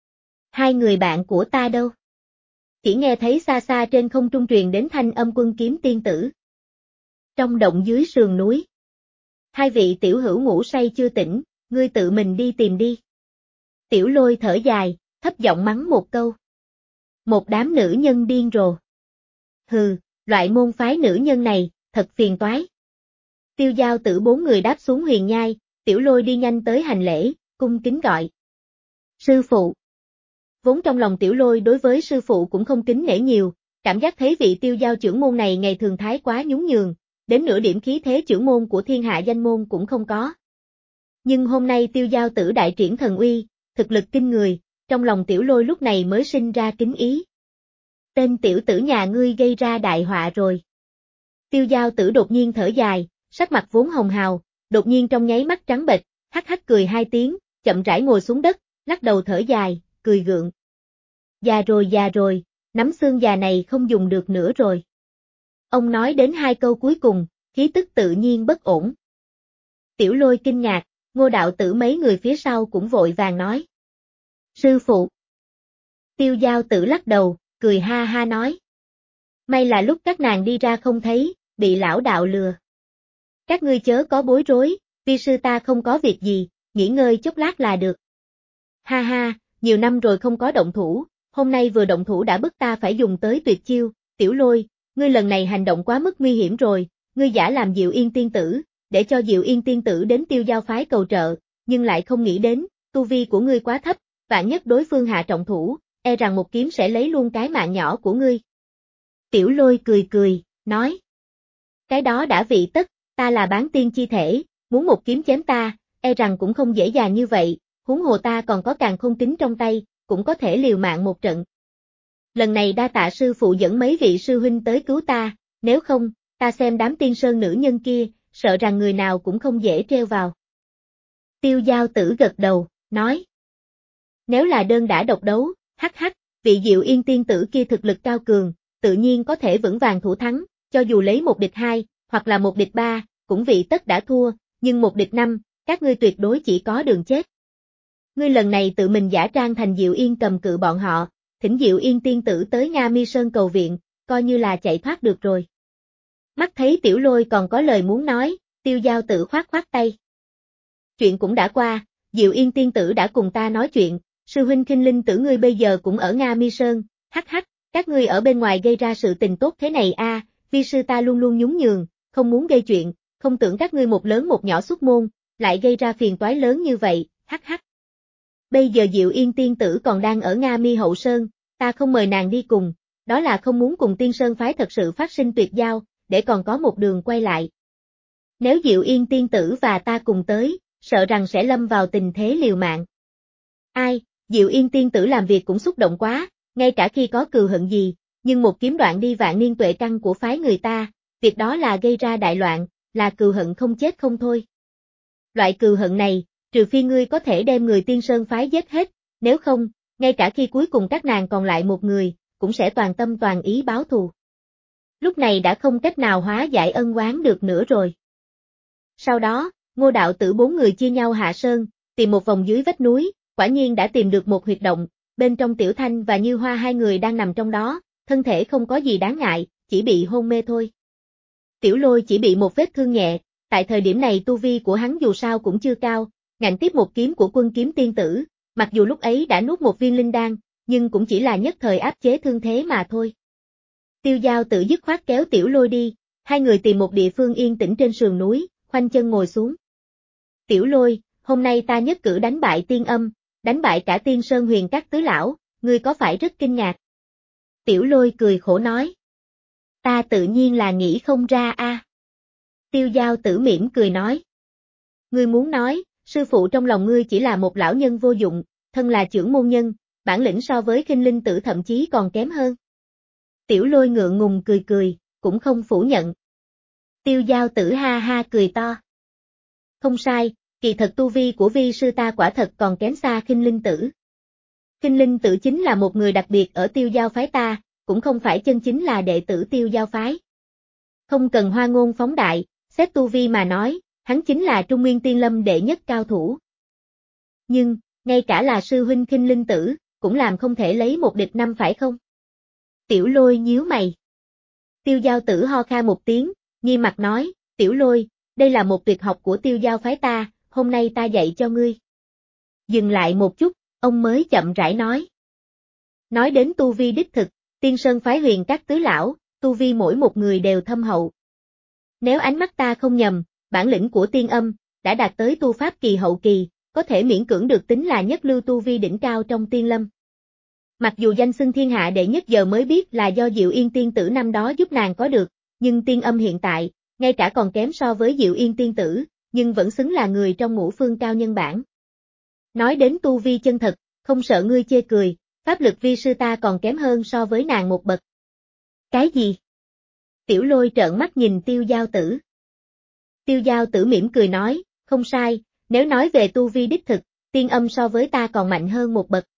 Hai người bạn của ta đâu? Chỉ nghe thấy xa xa trên không trung truyền đến thanh âm quân kiếm tiên tử. Trong động dưới sườn núi. Hai vị tiểu hữu ngủ say chưa tỉnh, ngươi tự mình đi tìm đi. Tiểu Lôi thở dài, thấp giọng mắng một câu. Một đám nữ nhân điên rồ. Hừ, loại môn phái nữ nhân này, thật phiền toái. Tiêu Giao Tử bốn người đáp xuống huyền nhai, Tiểu Lôi đi nhanh tới hành lễ, cung kính gọi. Sư phụ. Vốn trong lòng Tiểu Lôi đối với sư phụ cũng không kính nể nhiều, cảm giác thấy vị Tiêu Giao trưởng môn này ngày thường thái quá nhún nhường, đến nửa điểm khí thế trưởng môn của thiên hạ danh môn cũng không có. Nhưng hôm nay Tiêu Giao Tử đại triển thần uy, thực lực kinh người, trong lòng Tiểu Lôi lúc này mới sinh ra kính ý. Tên tiểu tử nhà ngươi gây ra đại họa rồi. Tiêu Giao Tử đột nhiên thở dài, sắc mặt vốn hồng hào, đột nhiên trong nháy mắt trắng bệch, hắc hắc cười hai tiếng, chậm rãi ngồi xuống đất, lắc đầu thở dài, cười gượng. Già rồi già rồi, nắm xương già này không dùng được nữa rồi. Ông nói đến hai câu cuối cùng, khí tức tự nhiên bất ổn. Tiểu Lôi kinh ngạc, Ngô đạo tử mấy người phía sau cũng vội vàng nói. Sư phụ. Tiêu Giao Tử lắc đầu, cười ha ha nói. May là lúc các nàng đi ra không thấy, bị lão đạo lừa. Các ngươi chớ có bối rối, vi sư ta không có việc gì, nghỉ ngơi chốc lát là được. Ha ha, nhiều năm rồi không có động thủ, hôm nay vừa động thủ đã bức ta phải dùng tới tuyệt chiêu, Tiểu Lôi, ngươi lần này hành động quá mức nguy hiểm rồi, ngươi giả làm Diệu Yên tiên tử, để cho Diệu Yên tiên tử đến Tiêu Giao phái cầu trợ, nhưng lại không nghĩ đến, tu vi của ngươi quá thấp, vạn nhất đối phương hạ trọng thủ, e rằng một kiếm sẽ lấy luôn cái mạng nhỏ của ngươi. Tiểu Lôi cười cười, nói. Cái đó đã vị tất, ta là bán tiên chi thể, muốn một kiếm chém ta, e rằng cũng không dễ dàng như vậy, huống hồ ta còn có càn khôn kính trong tay, cũng có thể liều mạng một trận. Lần này đa tạ sư phụ dẫn mấy vị sư huynh tới cứu ta, nếu không, ta xem đám tiên sơn nữ nhân kia, sợ rằng người nào cũng không dễ treo vào. Tiêu Giao Tử gật đầu, nói. Nếu là đơn đả độc đấu, hắc hắc, vị Diệu Yên tiên tử kia thực lực cao cường, tự nhiên có thể vững vàng thủ thắng, cho dù lấy một địch hai, hoặc là một địch ba, cũng vị tất đã thua, nhưng một địch năm, các ngươi tuyệt đối chỉ có đường chết. Ngươi lần này tự mình giả trang thành Diệu Yên cầm cự bọn họ, thỉnh Diệu Yên tiên tử tới Nga Mi Sơn cầu viện, coi như là chạy thoát được rồi. Mắt thấy Tiểu Lôi còn có lời muốn nói, Tiêu Giao Tử khoát khoát tay. Chuyện cũng đã qua, Diệu Yên tiên tử đã cùng ta nói chuyện, sư huynh Khinh Linh tử ngươi bây giờ cũng ở Nga Mi Sơn, hắc hắc, các ngươi ở bên ngoài gây ra sự tình tốt thế này a, vi sư ta luôn luôn nhún nhường, không muốn gây chuyện, không tưởng các ngươi một lớn một nhỏ xuất môn, lại gây ra phiền toái lớn như vậy, hắc hắc. Bây giờ Diệu Yên tiên tử còn đang ở Nga Mi Hậu Sơn, ta không mời nàng đi cùng, đó là không muốn cùng Tiên Sơn phái thật sự phát sinh tuyệt giao, để còn có một đường quay lại. Nếu Diệu Yên tiên tử và ta cùng tới, sợ rằng sẽ lâm vào tình thế liều mạng. Ai, Diệu Yên tiên tử làm việc cũng xúc động quá, ngay cả khi có cừu hận gì, nhưng một kiếm đoạn đi vạn niên tuệ căn của phái người ta, việc đó là gây ra đại loạn, là cừu hận không chết không thôi. Loại cừu hận này, trừ phi ngươi có thể đem người Tiên Sơn phái giết hết, nếu không, ngay cả khi cuối cùng các nàng còn lại một người, cũng sẽ toàn tâm toàn ý báo thù. Lúc này đã không cách nào hóa giải ân oán được nữa rồi. Sau đó, Ngô đạo tử bốn người chia nhau hạ sơn, tìm một vòng dưới vách núi, quả nhiên đã tìm được một huyệt động, bên trong Tiểu Thanh và Như Hoa hai người đang nằm trong đó, thân thể không có gì đáng ngại, chỉ bị hôn mê thôi. Tiểu Lôi chỉ bị một vết thương nhẹ, tại thời điểm này tu vi của hắn dù sao cũng chưa cao, ngạnh tiếp một kiếm của Quân Kiếm tiên tử, mặc dù lúc ấy đã nuốt một viên linh đan, nhưng cũng chỉ là nhất thời áp chế thương thế mà thôi. Tiêu Giao Tử dứt khoát kéo Tiểu Lôi đi, hai người tìm một địa phương yên tĩnh trên sườn núi, khoanh chân ngồi xuống. Tiểu Lôi, hôm nay ta nhất cử đánh bại Tiên Âm, đánh bại cả Tiên Sơn Huyền các tứ lão, ngươi có phải rất kinh ngạc? Tiểu Lôi cười khổ nói. Ta tự nhiên là nghĩ không ra a. À. Tiêu Giao Tử mỉm cười nói. Ngươi muốn nói, sư phụ trong lòng ngươi chỉ là một lão nhân vô dụng, thân là trưởng môn nhân, bản lĩnh so với Khinh Linh tử thậm chí còn kém hơn. Tiểu Lôi ngượng ngùng cười cười, cũng không phủ nhận. Tiêu Giao Tử ha ha cười to. Không sai, kỳ thật tu vi của vi sư ta quả thật còn kém xa Khinh Linh tử. Khinh Linh tử chính là một người đặc biệt ở Tiêu Giao phái ta, cũng không phải chân chính là đệ tử Tiêu Giao phái. Không cần hoa ngôn phóng đại, xét tu vi mà nói, hắn chính là Trung Nguyên Tiên Lâm đệ nhất cao thủ. Nhưng, ngay cả là sư huynh Khinh Linh tử, cũng làm không thể lấy một địch năm phải không? Tiểu Lôi nhíu mày. Tiêu Giao Tử ho kha một tiếng, nghi mặt nói, Tiểu Lôi, đây là một tuyệt học của Tiêu Giao phái ta, hôm nay ta dạy cho ngươi. Dừng lại một chút, ông mới chậm rãi nói. Nói đến tu vi đích thực, Tiên Sơn phái Huyền các tứ lão, tu vi mỗi một người đều thâm hậu. Nếu ánh mắt ta không nhầm, bản lĩnh của Tiên Âm, đã đạt tới tu pháp kỳ hậu kỳ, có thể miễn cưỡng được tính là nhất lưu tu vi đỉnh cao trong Tiên Lâm. Mặc dù danh xưng thiên hạ đệ nhất giờ mới biết là do Diệu Yên tiên tử năm đó giúp nàng có được, nhưng Tiên Âm hiện tại, ngay cả còn kém so với Diệu Yên tiên tử, nhưng vẫn xứng là người trong ngũ phương cao nhân bản. Nói đến tu vi chân thật, không sợ ngươi chê cười, pháp lực vi sư ta còn kém hơn so với nàng một bậc. Cái gì? Tiểu Lôi trợn mắt nhìn Tiêu Giao Tử. Tiêu Giao Tử mỉm cười nói, không sai, nếu nói về tu vi đích thực, Tiên Âm so với ta còn mạnh hơn một bậc.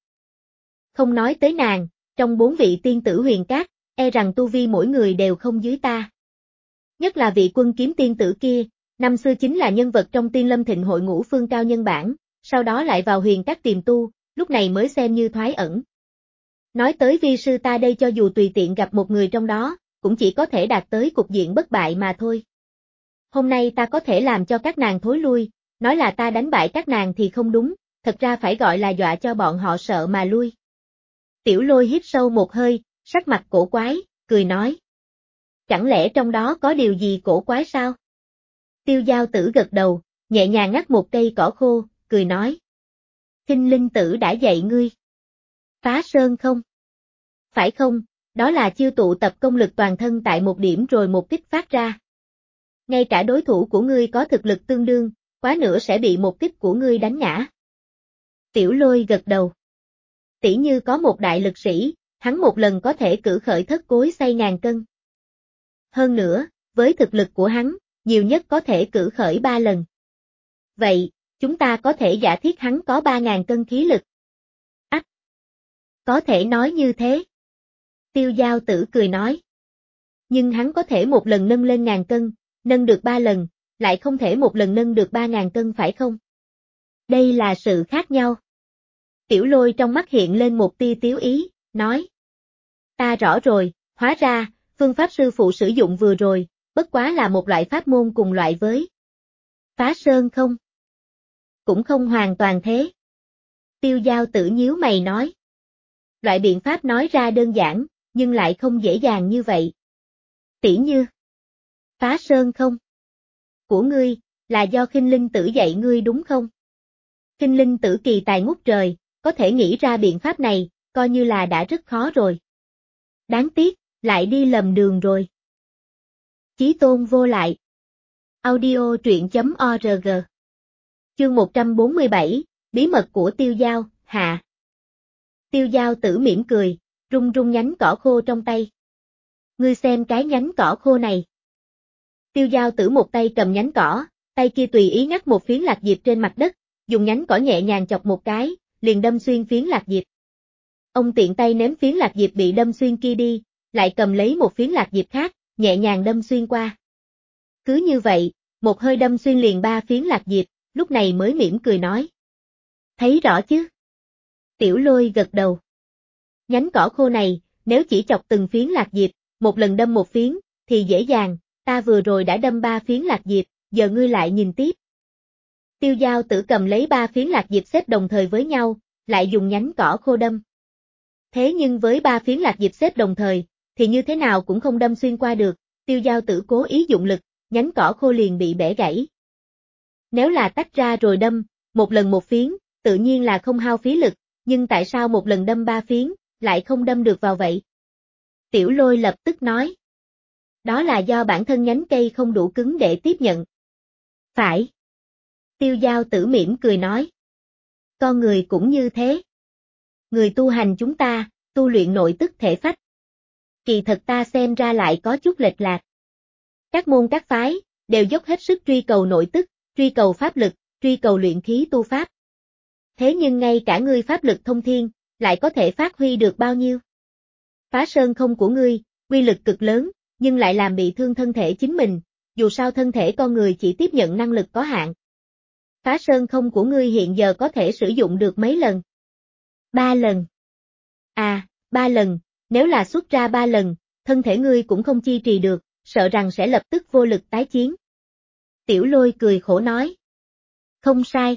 Không nói tới nàng, trong bốn vị tiên tử Huyền các, e rằng tu vi mỗi người đều không dưới ta. Nhất là vị Quân Kiếm tiên tử kia, năm xưa chính là nhân vật trong Tiên Lâm Thịnh hội ngũ phương cao nhân bản, sau đó lại vào Huyền các tìm tu, lúc này mới xem như thoái ẩn. Nói tới vi sư ta đây cho dù tùy tiện gặp một người trong đó, cũng chỉ có thể đạt tới cục diện bất bại mà thôi. Hôm nay ta có thể làm cho các nàng thối lui, nói là ta đánh bại các nàng thì không đúng, thật ra phải gọi là dọa cho bọn họ sợ mà lui. Tiểu Lôi hít sâu một hơi, sắc mặt cổ quái, cười nói. Chẳng lẽ trong đó có điều gì cổ quái sao? Tiêu Giao Tử gật đầu, nhẹ nhàng ngắt một cây cỏ khô, cười nói. Khinh Linh tử đã dạy ngươi. Phá sơn không? Phải không, đó là chiêu tụ tập công lực toàn thân tại một điểm rồi một kích phát ra. Ngay cả đối thủ của ngươi có thực lực tương đương, quá nữa sẽ bị một kích của ngươi đánh ngã. Tiểu Lôi gật đầu. Tỉ như có một đại lực sĩ, hắn một lần có thể cử khởi thất cối xay ngàn cân. Hơn nữa, với thực lực của hắn, nhiều nhất có thể cử khởi ba lần. Vậy, Chúng ta có thể giả thiết hắn có ba ngàn cân khí lực. Ách! Có thể nói như thế. Tiêu Giao Tử cười nói. Nhưng hắn có thể một lần nâng lên ngàn cân, nâng được ba lần, lại không thể một lần nâng được ba ngàn cân phải không? Đây là sự khác nhau. Tiểu Lôi trong mắt hiện lên một tia tiếu ý, nói. Ta rõ rồi, hóa ra, phương pháp sư phụ sử dụng vừa rồi, bất quá là một loại pháp môn cùng loại với Phá Sơn không? Cũng không hoàn toàn thế. Tiêu Giao Tử nhíu mày nói. Loại biện pháp nói ra đơn giản, nhưng lại không dễ dàng như vậy. Tỉ như Phá Sơn không? Của ngươi, là do Khinh Linh Tử dạy ngươi đúng không? Khinh Linh Tử kỳ tài ngút trời, có thể nghĩ ra biện pháp này, coi như là đã rất khó rồi. Đáng tiếc, lại đi lầm đường rồi. Chí tôn vô lại. Audio truyện chấm org. Chương một trăm bốn mươi bảy, Bí mật của Tiêu Giao, hạ. Tiêu Giao Tử mỉm cười, rung rung nhánh cỏ khô trong tay. Ngươi xem cái nhánh cỏ khô này. Tiêu Giao Tử một tay cầm nhánh cỏ, tay kia tùy ý ngắt một phiến lạc diệp trên mặt đất, dùng nhánh cỏ nhẹ nhàng chọc một cái, liền đâm xuyên phiến lạc diệp. Ông tiện tay ném phiến lạc diệp bị đâm xuyên kia đi, lại cầm lấy một phiến lạc diệp khác, nhẹ nhàng đâm xuyên qua. Cứ như vậy, một hơi đâm xuyên liền ba phiến lạc diệp, lúc này mới mỉm cười nói. Thấy rõ chứ? Tiểu Lôi gật đầu. Nhánh cỏ khô này, nếu chỉ chọc từng phiến lạc diệp, một lần đâm một phiến, thì dễ dàng, ta vừa rồi đã đâm ba phiến lạc diệp, giờ ngươi lại nhìn tiếp. Tiêu Giao Tử cầm lấy ba phiến lạc diệp xếp đồng thời với nhau, lại dùng nhánh cỏ khô đâm. Thế nhưng với ba phiến lạc diệp xếp đồng thời, thì như thế nào cũng không đâm xuyên qua được, Tiêu Giao Tử cố ý dụng lực, nhánh cỏ khô liền bị bẻ gãy. Nếu là tách ra rồi đâm, một lần một phiến, tự nhiên là không hao phí lực, nhưng tại sao một lần đâm ba phiến, lại không đâm được vào vậy? Tiểu Lôi lập tức nói. Đó là do bản thân nhánh cây không đủ cứng để tiếp nhận. Phải. Tiêu Giao Tử mỉm cười nói. Con người cũng như thế. Người tu hành chúng ta, tu luyện nội tức thể phách. Kỳ thật ta xem ra lại có chút lệch lạc. Các môn các phái, đều dốc hết sức truy cầu nội tức, truy cầu pháp lực, truy cầu luyện khí tu pháp. Thế nhưng ngay cả ngươi pháp lực thông thiên, lại có thể phát huy được bao nhiêu? Phá Sơn không của ngươi, uy lực cực lớn, nhưng lại làm bị thương thân thể chính mình, dù sao thân thể con người chỉ tiếp nhận năng lực có hạn. Phá Sơn không của ngươi hiện giờ có thể sử dụng được mấy lần? Ba lần. À, ba lần, nếu là xuất ra ba lần, thân thể ngươi cũng không chi trì được, sợ rằng sẽ lập tức vô lực tái chiến. Tiểu Lôi cười khổ nói. Không sai.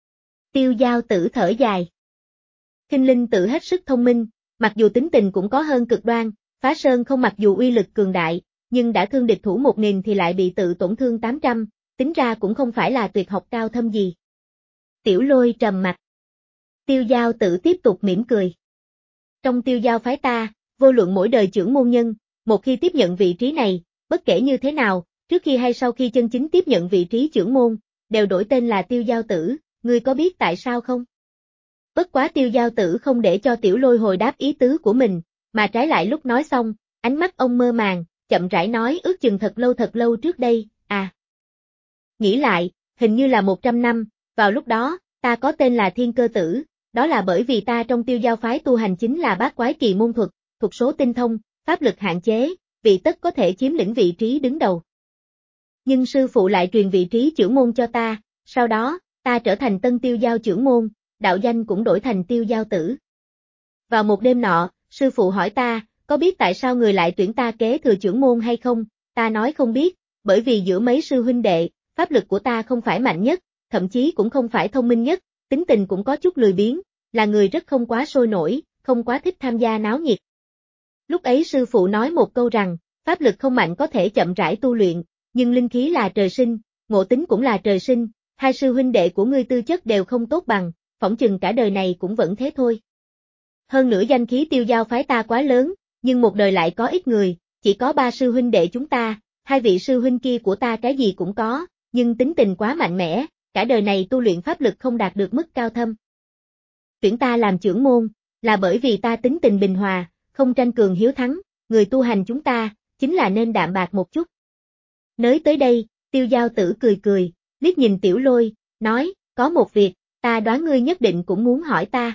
Tiêu Giao Tử thở dài. Khinh Linh Tử hết sức thông minh, mặc dù tính tình cũng có hơn cực đoan, Phá Sơn không mặc dù uy lực cường đại, nhưng đã thương địch thủ một nghìn thì lại bị tự tổn thương tám trăm, tính ra cũng không phải là tuyệt học cao thâm gì. Tiểu Lôi trầm mặt. Tiêu Giao Tử tiếp tục mỉm cười. Trong Tiêu Giao phái ta, vô luận mỗi đời trưởng môn nhân, một khi tiếp nhận vị trí này, bất kể như thế nào, trước khi hay sau khi chân chính tiếp nhận vị trí trưởng môn, đều đổi tên là Tiêu Giao Tử, ngươi có biết tại sao không? Bất quá Tiêu Giao Tử không để cho Tiểu Lôi hồi đáp ý tứ của mình, mà trái lại lúc nói xong, ánh mắt ông mơ màng, chậm rãi nói ước chừng thật lâu thật lâu trước đây, à. Nghĩ lại, hình như là một trăm năm, vào lúc đó, ta có tên là Thiên Cơ Tử, đó là bởi vì ta trong Tiêu Giao phái tu hành chính là bát quái kỳ môn thuật, thuật số tinh thông, pháp lực hạn chế, vị tất có thể chiếm lĩnh vị trí đứng đầu. Nhưng sư phụ lại truyền vị trí trưởng môn cho ta, sau đó, ta trở thành tân Tiêu Giao trưởng môn, đạo danh cũng đổi thành Tiêu Giao Tử. Vào một đêm nọ, sư phụ hỏi ta, có biết tại sao người lại tuyển ta kế thừa trưởng môn hay không? Ta nói không biết, bởi vì giữa mấy sư huynh đệ, pháp lực của ta không phải mạnh nhất, thậm chí cũng không phải thông minh nhất, tính tình cũng có chút lười biếng, là người rất không quá sôi nổi, không quá thích tham gia náo nhiệt. Lúc ấy sư phụ nói một câu rằng, pháp lực không mạnh có thể chậm rãi tu luyện, nhưng linh khí là trời sinh, ngộ tính cũng là trời sinh, hai sư huynh đệ của ngươi tư chất đều không tốt bằng, phỏng chừng cả đời này cũng vẫn thế thôi. Hơn nữa danh khí Tiêu Giao phái ta quá lớn, nhưng một đời lại có ít người, chỉ có ba sư huynh đệ chúng ta, hai vị sư huynh kia của ta cái gì cũng có, nhưng tính tình quá mạnh mẽ, cả đời này tu luyện pháp lực không đạt được mức cao thâm. Tuyển ta làm trưởng môn, là bởi vì ta tính tình bình hòa, không tranh cường hiếu thắng, người tu hành chúng ta, chính là nên đạm bạc một chút. Nới tới đây, Tiêu Giao Tử cười cười, liếc nhìn Tiểu Lôi, nói, có một việc, ta đoán ngươi nhất định cũng muốn hỏi ta.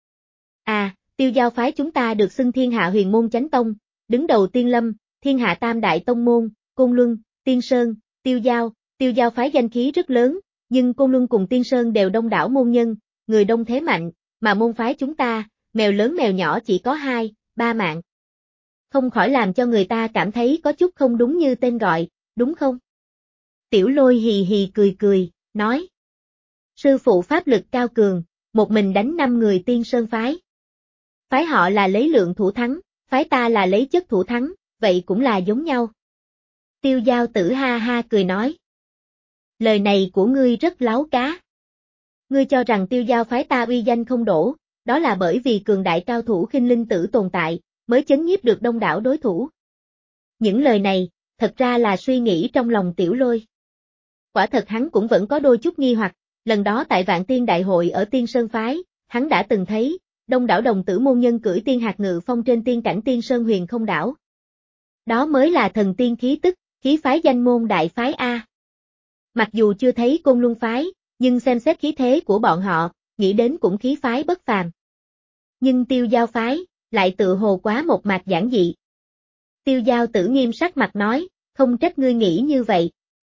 À, Tiêu Giao phái chúng ta được xưng Thiên Hạ Huyền Môn Chánh Tông, đứng đầu Tiên Lâm, Thiên Hạ Tam Đại Tông Môn, Côn Luân, Tiên Sơn, Tiêu Giao, Tiêu Giao phái danh khí rất lớn, nhưng Côn Luân cùng Tiên Sơn đều đông đảo môn nhân, người đông thế mạnh, mà môn phái chúng ta, mèo lớn mèo nhỏ chỉ có hai, ba mạng. Không khỏi làm cho người ta cảm thấy có chút không đúng như tên gọi, đúng không? Tiểu Lôi hì hì cười cười, nói. Sư phụ pháp lực cao cường, một mình đánh năm người Tiên Sơn phái. Phái họ là lấy lượng thủ thắng, phái ta là lấy chất thủ thắng, vậy cũng là giống nhau. Tiêu Giao Tử ha ha cười nói. Lời này của ngươi rất láo cá. Ngươi cho rằng Tiêu Giao phái ta uy danh không đổ, đó là bởi vì cường đại cao thủ Khinh Linh Tử tồn tại, mới chấn nhiếp được đông đảo đối thủ. Những lời này, thật ra là suy nghĩ trong lòng Tiểu Lôi. Quả thật hắn cũng vẫn có đôi chút nghi hoặc, lần đó tại Vạn Tiên Đại Hội ở Tiên Sơn phái, hắn đã từng thấy, đông đảo đồng tử môn nhân cưỡi tiên hạt ngự phong trên tiên cảnh Tiên Sơn Huyền Không đảo. Đó mới là thần tiên khí tức, khí phái danh môn đại phái A. Mặc dù chưa thấy Côn Luân phái, nhưng xem xét khí thế của bọn họ, nghĩ đến cũng khí phái bất phàm. Nhưng Tiêu Giao phái, lại tự hồ quá một mạc giản dị. Tiêu Giao Tử nghiêm sắc mặt nói, không trách ngươi nghĩ như vậy.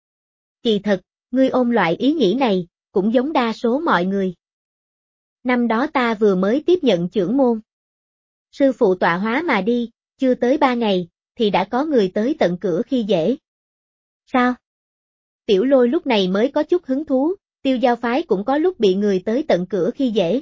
Kỳ thật, ngươi ôm loại ý nghĩ này, cũng giống đa số mọi người. Năm đó ta vừa mới tiếp nhận chưởng môn. Sư phụ tọa hóa mà đi, chưa tới ba ngày, thì đã có người tới tận cửa khi dễ. Sao? Tiểu Lôi lúc này mới có chút hứng thú, Tiêu Giao phái cũng có lúc bị người tới tận cửa khi dễ.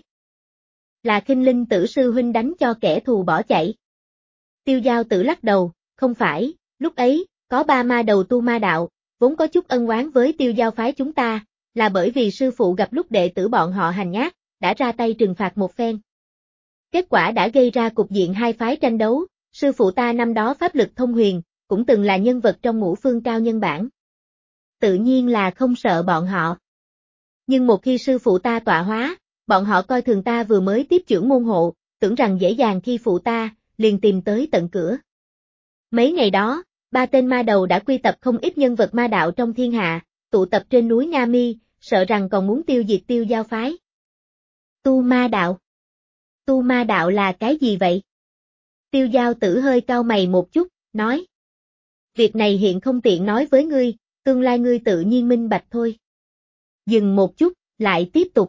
Là Khinh Linh Tử sư huynh đánh cho kẻ thù bỏ chạy. Tiêu Giao Tử lắc đầu, không phải, lúc ấy, có ba ma đầu tu ma đạo, vốn có chút ân oán với Tiêu Giao phái chúng ta, là bởi vì sư phụ gặp lúc đệ tử bọn họ hành nhát, đã ra tay trừng phạt một phen. Kết quả đã gây ra cục diện hai phái tranh đấu, sư phụ ta năm đó pháp lực thông huyền, cũng từng là nhân vật trong ngũ phương cao nhân bản. Tự nhiên là không sợ bọn họ. Nhưng một khi sư phụ ta tọa hóa, bọn họ coi thường ta vừa mới tiếp chưởng môn hộ, tưởng rằng dễ dàng khi phụ ta, liền tìm tới tận cửa. Mấy ngày đó, ba tên ma đầu đã quy tập không ít nhân vật ma đạo trong thiên hạ, tụ tập trên núi Nga Mi, sợ rằng còn muốn tiêu diệt Tiêu Giao phái. Tu ma đạo. Tu ma đạo là cái gì vậy? Tiêu Giao Tử hơi cau mày một chút, nói. Việc này hiện không tiện nói với ngươi, tương lai ngươi tự nhiên minh bạch thôi. Dừng một chút, lại tiếp tục.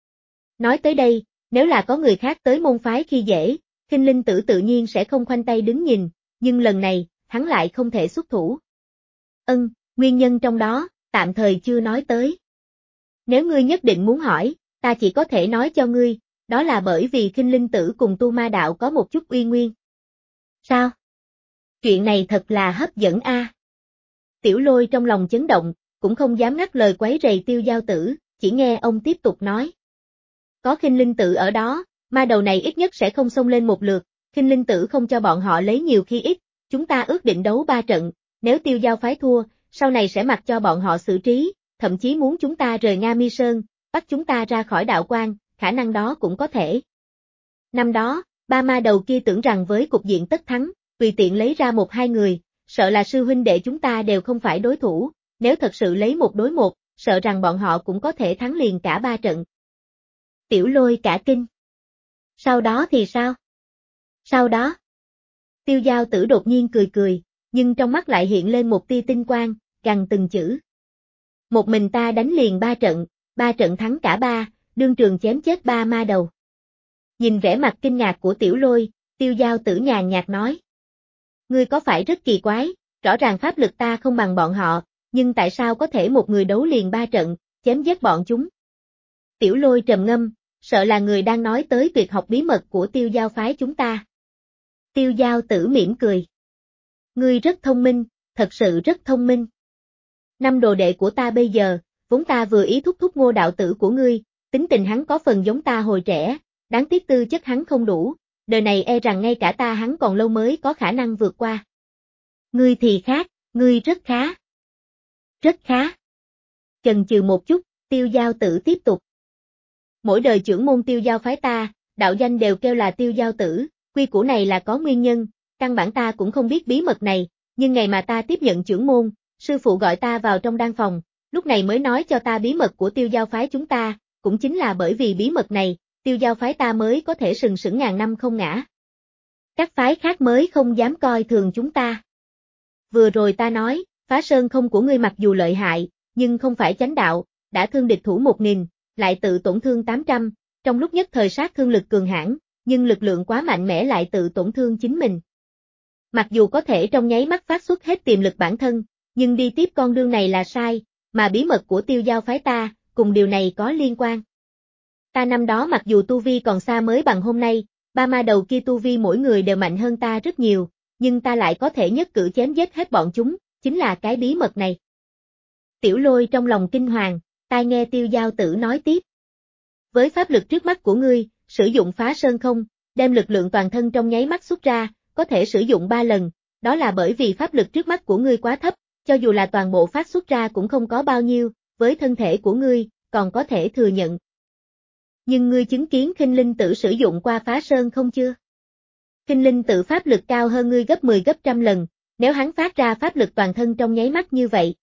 Nói tới đây, nếu là có người khác tới môn phái khi dễ, Khinh Linh Tử tự nhiên sẽ không khoanh tay đứng nhìn, nhưng lần này, hắn lại không thể xuất thủ. Ân, nguyên nhân trong đó, tạm thời chưa nói tới. Nếu ngươi nhất định muốn hỏi, ta chỉ có thể nói cho ngươi, đó là bởi vì Khinh Linh Tử cùng tu ma đạo có một chút uy nguyên. Sao? Chuyện này thật là hấp dẫn a. À. Tiểu Lôi trong lòng chấn động, cũng không dám ngắt lời quấy rầy Tiêu Giao Tử, chỉ nghe ông tiếp tục nói. Có Khinh Linh Tử ở đó, ma đầu này ít nhất sẽ không xông lên một lượt, Khinh Linh Tử không cho bọn họ lấy nhiều khi ít, chúng ta ước định đấu ba trận, nếu Tiêu Giao phái thua, sau này sẽ mặc cho bọn họ xử trí, thậm chí muốn chúng ta rời Nga Mi Sơn, bắt chúng ta ra khỏi đạo quan, khả năng đó cũng có thể. Năm đó, ba ma đầu kia tưởng rằng với cục diện tất thắng, tùy tiện lấy ra một hai người, sợ là sư huynh đệ chúng ta đều không phải đối thủ, nếu thật sự lấy một đối một, sợ rằng bọn họ cũng có thể thắng liền cả ba trận. Tiểu Lôi cả kinh. Sau đó thì sao? Sau đó? Tiêu Giao Tử đột nhiên cười cười, nhưng trong mắt lại hiện lên một tia tinh quang, gằn từng chữ. Một mình ta đánh liền ba trận, ba trận thắng cả ba, đương trường chém chết ba ma đầu. Nhìn vẻ mặt kinh ngạc của Tiểu Lôi, Tiêu Giao Tử nhàn nhạt nói. Ngươi có phải rất kỳ quái, rõ ràng pháp lực ta không bằng bọn họ, nhưng tại sao có thể một người đấu liền ba trận, chém giết bọn chúng? Tiểu Lôi trầm ngâm, sợ là người đang nói tới tuyệt học bí mật của Tiêu Giao phái chúng ta. Tiêu Giao Tử mỉm cười. Ngươi rất thông minh, thật sự rất thông minh. Năm đồ đệ của ta bây giờ, vốn ta vừa ý thúc thúc Ngô đạo tử của ngươi, tính tình hắn có phần giống ta hồi trẻ, đáng tiếc tư chất hắn không đủ, đời này e rằng ngay cả ta hắn còn lâu mới có khả năng vượt qua. Ngươi thì khác, ngươi rất khá. Rất khá. Chần chừ một chút, Tiêu Giao Tử tiếp tục. Mỗi đời trưởng môn Tiêu Giao phái ta, đạo danh đều kêu là Tiêu Giao Tử, quy củ này là có nguyên nhân, căn bản ta cũng không biết bí mật này, nhưng ngày mà ta tiếp nhận trưởng môn, sư phụ gọi ta vào trong đan phòng, lúc này mới nói cho ta bí mật của Tiêu Giao phái chúng ta, cũng chính là bởi vì bí mật này, Tiêu Giao phái ta mới có thể sừng sững ngàn năm không ngã. Các phái khác mới không dám coi thường chúng ta. Vừa rồi ta nói, phá sơn không của ngươi mặc dù lợi hại, nhưng không phải chánh đạo, đã thương địch thủ một nghìn, lại tự tổn thương tám trăm, trong lúc nhất thời sát thương lực cường hãn, nhưng lực lượng quá mạnh mẽ lại tự tổn thương chính mình. Mặc dù có thể trong nháy mắt phát xuất hết tiềm lực bản thân, nhưng đi tiếp con đường này là sai, mà bí mật của Tiêu Giao phái ta, cùng điều này có liên quan. Ta năm đó mặc dù tu vi còn xa mới bằng hôm nay, ba ma đầu kia tu vi mỗi người đều mạnh hơn ta rất nhiều, nhưng ta lại có thể nhất cử chém giết hết bọn chúng, chính là cái bí mật này. Tiểu Lôi trong lòng kinh hoàng, tai nghe Tiêu Giao tử nói tiếp. Với pháp lực trước mắt của ngươi, sử dụng phá sơn không, đem lực lượng toàn thân trong nháy mắt xuất ra, có thể sử dụng ba lần, đó là bởi vì pháp lực trước mắt của ngươi quá thấp, cho dù là toàn bộ phát xuất ra cũng không có bao nhiêu, với thân thể của ngươi, còn có thể thừa nhận. Nhưng ngươi chứng kiến Khinh Linh Tử sử dụng qua phá sơn không chưa? Khinh Linh Tử pháp lực cao hơn ngươi gấp mười gấp trăm lần, nếu hắn phát ra pháp lực toàn thân trong nháy mắt như vậy.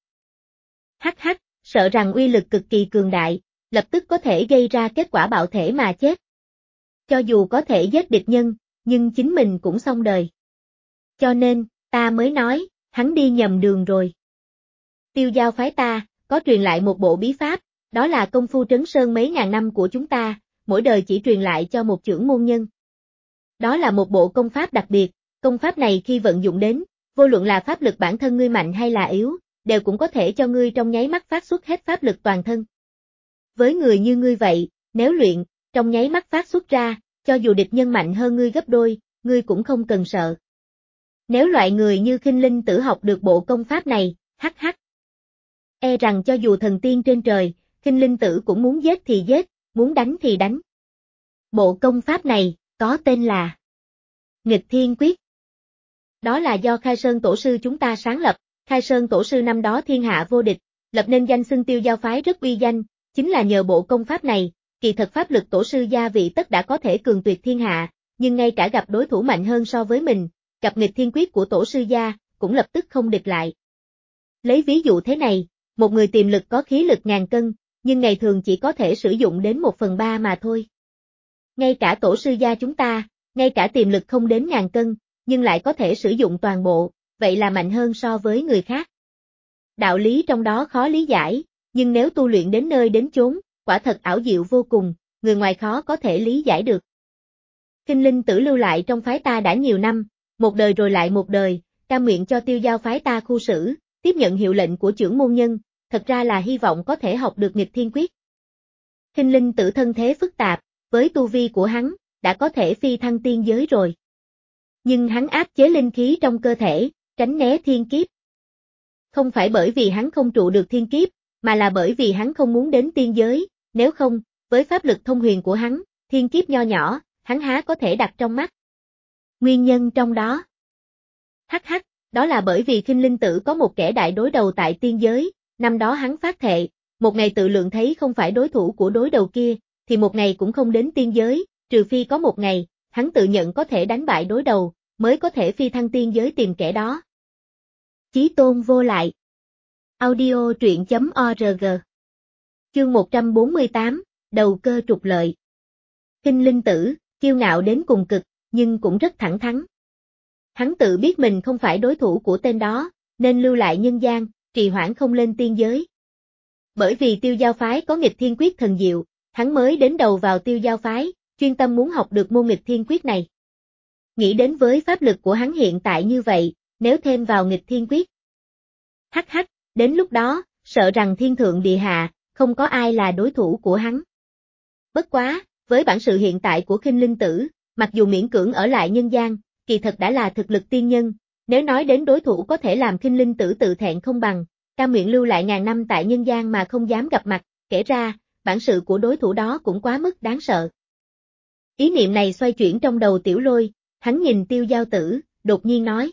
Hắc hắc, sợ rằng uy lực cực kỳ cường đại, lập tức có thể gây ra kết quả bạo thể mà chết. Cho dù có thể giết địch nhân, nhưng chính mình cũng xong đời. Cho nên, ta mới nói, hắn đi nhầm đường rồi. Tiêu Giao phái ta, có truyền lại một bộ bí pháp, đó là công phu trấn sơn mấy ngàn năm của chúng ta, mỗi đời chỉ truyền lại cho một chưởng môn nhân. Đó là một bộ công pháp đặc biệt, công pháp này khi vận dụng đến, vô luận là pháp lực bản thân ngươi mạnh hay là yếu, đều cũng có thể cho ngươi trong nháy mắt phát xuất hết pháp lực toàn thân. Với người như ngươi vậy, nếu luyện, trong nháy mắt phát xuất ra, cho dù địch nhân mạnh hơn ngươi gấp đôi, ngươi cũng không cần sợ. Nếu loại người như Khinh Linh Tử học được bộ công pháp này, hắc hắc. E rằng cho dù thần tiên trên trời, Khinh Linh Tử cũng muốn giết thì giết, muốn đánh thì đánh. Bộ công pháp này, có tên là Nghịch Thiên Quyết. Đó là do Khai Sơn Tổ sư chúng ta sáng lập, Khai Sơn Tổ sư năm đó thiên hạ vô địch, lập nên danh xưng Tiêu Giao phái rất uy danh, chính là nhờ bộ công pháp này, kỳ thật pháp lực tổ sư gia vị tất đã có thể cường tuyệt thiên hạ, nhưng ngay cả gặp đối thủ mạnh hơn so với mình, gặp Nghịch Thiên Quyết của tổ sư gia, cũng lập tức không địch lại. Lấy ví dụ thế này, một người tiềm lực có khí lực ngàn cân, nhưng ngày thường chỉ có thể sử dụng đến một phần ba mà thôi. Ngay cả tổ sư gia chúng ta, ngay cả tiềm lực không đến ngàn cân, nhưng lại có thể sử dụng toàn bộ, vậy là mạnh hơn so với người khác. Đạo lý trong đó khó lý giải, nhưng nếu tu luyện đến nơi đến chốn, quả thật ảo diệu vô cùng, người ngoài khó có thể lý giải được. Khinh Linh Tử lưu lại trong phái ta đã nhiều năm, một đời rồi lại một đời, cam nguyện cho Tiêu Giao phái ta khu xử, tiếp nhận hiệu lệnh của trưởng môn nhân, thật ra là hy vọng có thể học được Nghịch Thiên Quyết. Khinh Linh Tử thân thế phức tạp, với tu vi của hắn, đã có thể phi thăng tiên giới rồi. Nhưng hắn áp chế linh khí trong cơ thể, tránh né thiên kiếp. Không phải bởi vì hắn không trụ được thiên kiếp, mà là bởi vì hắn không muốn đến tiên giới, nếu không, với pháp lực thông huyền của hắn, thiên kiếp nho nhỏ, hắn há có thể đặt trong mắt. Nguyên nhân trong đó. Hắc hắc, đó là bởi vì Khinh Linh Tử có một kẻ đại đối đầu tại tiên giới, năm đó hắn phát thệ, một ngày tự lượng thấy không phải đối thủ của đối đầu kia, thì một ngày cũng không đến tiên giới, trừ phi có một ngày, hắn tự nhận có thể đánh bại đối đầu, mới có thể phi thăng tiên giới tìm kẻ đó. Chí tôn vô lại. Audio truyện chấm org. Chương một trăm bốn mươi tám, đầu cơ trục lợi. Khinh Linh Tử, kiêu ngạo đến cùng cực, nhưng cũng rất thẳng thắn. Hắn tự biết mình không phải đối thủ của tên đó, nên lưu lại nhân gian, trì hoãn không lên tiên giới. Bởi vì Tiêu Giao phái có Nghịch Thiên Quyết thần diệu, hắn mới đến đầu vào Tiêu Giao phái, chuyên tâm muốn học được môn Nghịch Thiên Quyết này. Nghĩ đến với pháp lực của hắn hiện tại như vậy, nếu thêm vào Nghịch Thiên Quyết. Hắc hắc, đến lúc đó, sợ rằng thiên thượng địa hạ, không có ai là đối thủ của hắn. Bất quá, với bản sự hiện tại của Khinh Linh Tử, mặc dù miễn cưỡng ở lại nhân gian, kỳ thật đã là thực lực tiên nhân, nếu nói đến đối thủ có thể làm Khinh Linh Tử tự thẹn không bằng, cam nguyện lưu lại ngàn năm tại nhân gian mà không dám gặp mặt, kể ra, bản sự của đối thủ đó cũng quá mức đáng sợ. Ý niệm này xoay chuyển trong đầu Tiểu Lôi, hắn nhìn Tiêu Giao Tử, đột nhiên nói.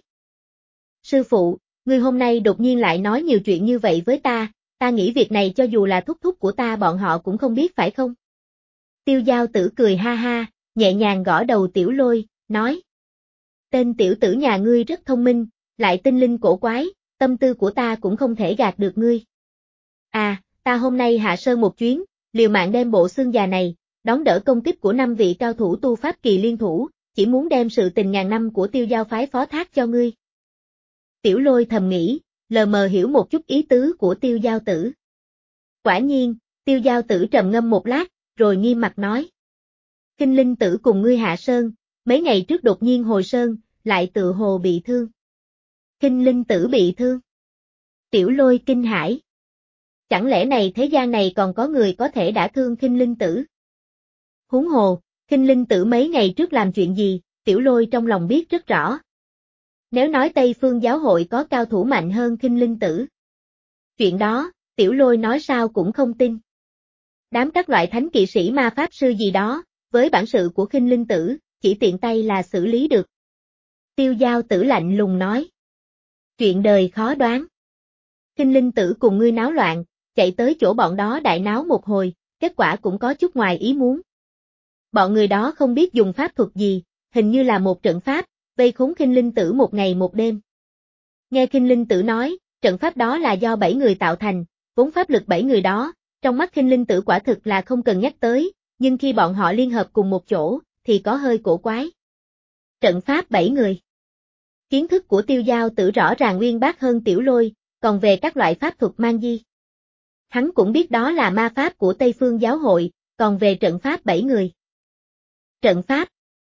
Sư phụ, ngươi hôm nay đột nhiên lại nói nhiều chuyện như vậy với ta, ta nghĩ việc này cho dù là thúc thúc của ta bọn họ cũng không biết phải không? Tiêu Giao Tử cười ha ha, nhẹ nhàng gõ đầu Tiểu Lôi, nói. Tên tiểu tử nhà ngươi rất thông minh, lại tinh linh cổ quái, tâm tư của ta cũng không thể gạt được ngươi. À, ta hôm nay hạ sơn một chuyến, liều mạng đem bộ xương già này, đón đỡ công kích của năm vị cao thủ tu pháp kỳ liên thủ, chỉ muốn đem sự tình ngàn năm của Tiêu Giao phái phó thác cho ngươi. Tiểu Lôi thầm nghĩ, lờ mờ hiểu một chút ý tứ của Tiêu Giao Tử. Quả nhiên, Tiêu Giao Tử trầm ngâm một lát, rồi nghiêm mặt nói. Kinh Linh Tử cùng ngươi hạ sơn, mấy ngày trước đột nhiên hồi sơn, lại tự hồ bị thương. Kinh Linh Tử bị thương. Tiểu Lôi kinh hãi. Chẳng lẽ này thế gian này còn có người có thể đã thương Kinh Linh Tử? Huống hồ, Kinh Linh Tử mấy ngày trước làm chuyện gì, Tiểu Lôi trong lòng biết rất rõ. Nếu nói Tây Phương giáo hội có cao thủ mạnh hơn Kinh Linh Tử. Chuyện đó, Tiểu Lôi nói sao cũng không tin. Đám các loại thánh kỵ sĩ ma pháp sư gì đó, với bản sự của Kinh Linh Tử, chỉ tiện tay là xử lý được. Tiêu Giao Tử lạnh lùng nói. Chuyện đời khó đoán. Kinh Linh Tử cùng ngươi náo loạn, chạy tới chỗ bọn đó đại náo một hồi, kết quả cũng có chút ngoài ý muốn. Bọn người đó không biết dùng pháp thuật gì, hình như là một trận pháp, vây khốn Kinh Linh Tử một ngày một đêm. Nghe Kinh Linh Tử nói, trận pháp đó là do bảy người tạo thành, vốn pháp lực bảy người đó, trong mắt Kinh Linh Tử quả thực là không cần nhắc tới, nhưng khi bọn họ liên hợp cùng một chỗ, thì có hơi cổ quái. Trận pháp bảy người. Kiến thức của Tiêu Giao Tử rõ ràng uyên bác hơn Tiểu Lôi, còn về các loại pháp thuật man di. Hắn cũng biết đó là ma pháp của Tây Phương giáo hội, còn về trận pháp bảy người. Trận pháp.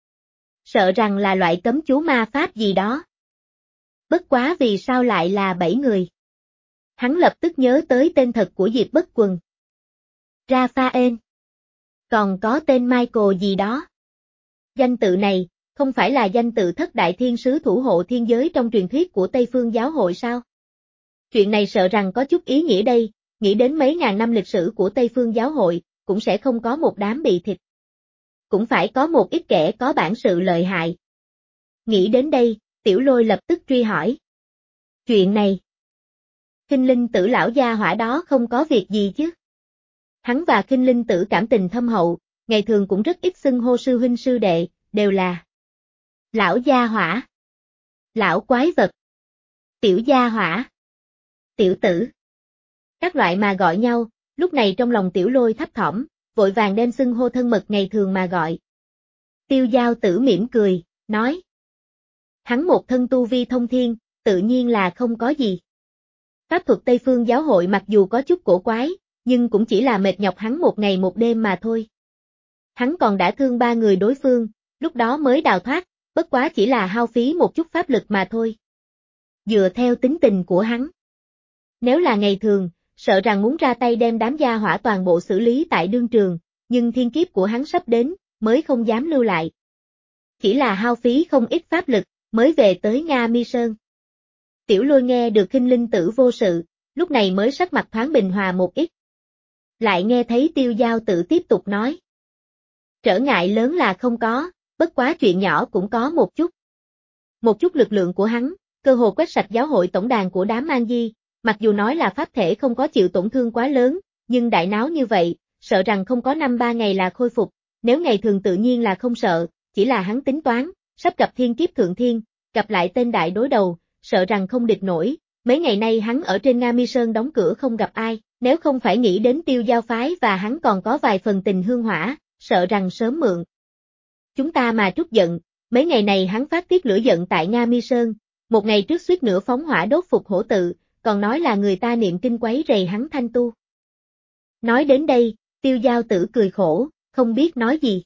Sợ rằng là loại cấm chú ma pháp gì đó. Bất quá vì sao lại là bảy người? Hắn lập tức nhớ tới tên thật của Diệp Bất Quần. Raphael. Còn có tên Michael gì đó. Danh tự này, không phải là danh tự thất đại thiên sứ thủ hộ thiên giới trong truyền thuyết của Tây Phương giáo hội sao? Chuyện này sợ rằng có chút ý nghĩa đây, nghĩ đến mấy ngàn năm lịch sử của Tây Phương giáo hội, cũng sẽ không có một đám bị thịt. Cũng phải có một ít kẻ có bản sự lợi hại. Nghĩ đến đây, Tiểu Lôi lập tức truy hỏi. Chuyện này. Kinh Linh Tử lão gia hỏa đó không có việc gì chứ? Hắn và Kinh Linh Tử cảm tình thâm hậu, ngày thường cũng rất ít xưng hô sư huynh sư đệ, đều là lão gia hỏa, lão quái vật, tiểu gia hỏa, tiểu tử. Các loại mà gọi nhau, lúc này trong lòng Tiểu Lôi thấp thỏm, vội vàng đem xưng hô thân mật ngày thường mà gọi. Tiêu Giao Tử mỉm cười, nói. Hắn một thân tu vi thông thiên, tự nhiên là không có gì. Pháp thuật Tây Phương giáo hội mặc dù có chút cổ quái, nhưng cũng chỉ là mệt nhọc hắn một ngày một đêm mà thôi. Hắn còn đã thương ba người đối phương, lúc đó mới đào thoát, bất quá chỉ là hao phí một chút pháp lực mà thôi. Dựa theo tính tình của hắn. Nếu là ngày thường, sợ rằng muốn ra tay đem đám gia hỏa toàn bộ xử lý tại đương trường, nhưng thiên kiếp của hắn sắp đến, mới không dám lưu lại. Chỉ là hao phí không ít pháp lực, mới về tới Nga Mi Sơn. Tiểu Lôi nghe được Kinh Linh Tử vô sự, lúc này mới sắc mặt thoáng bình hòa một ít. Lại nghe thấy Tiêu Giao Tử tiếp tục nói. Trở ngại lớn là không có, bất quá chuyện nhỏ cũng có một chút. Một chút lực lượng của hắn, cơ hồ quét sạch giáo hội tổng đàn của đám Man Di, mặc dù nói là pháp thể không có chịu tổn thương quá lớn, nhưng đại náo như vậy, sợ rằng không có năm ba ngày là khôi phục, nếu ngày thường tự nhiên là không sợ, chỉ là hắn tính toán, sắp gặp thiên kiếp thượng thiên, gặp lại tên đại đối đầu, sợ rằng không địch nổi, mấy ngày nay hắn ở trên Nga Mi Sơn đóng cửa không gặp ai, nếu không phải nghĩ đến Tiêu Giao phái và hắn còn có vài phần tình hương hỏa, sợ rằng sớm mượn. Chúng ta mà trút giận, mấy ngày này hắn phát tiết lửa giận tại Nga Mi Sơn, một ngày trước suýt nữa phóng hỏa đốt phục hổ tự, còn nói là người ta niệm kinh quấy rầy hắn thanh tu. Nói đến đây, Tiêu Giao Tử cười khổ, không biết nói gì.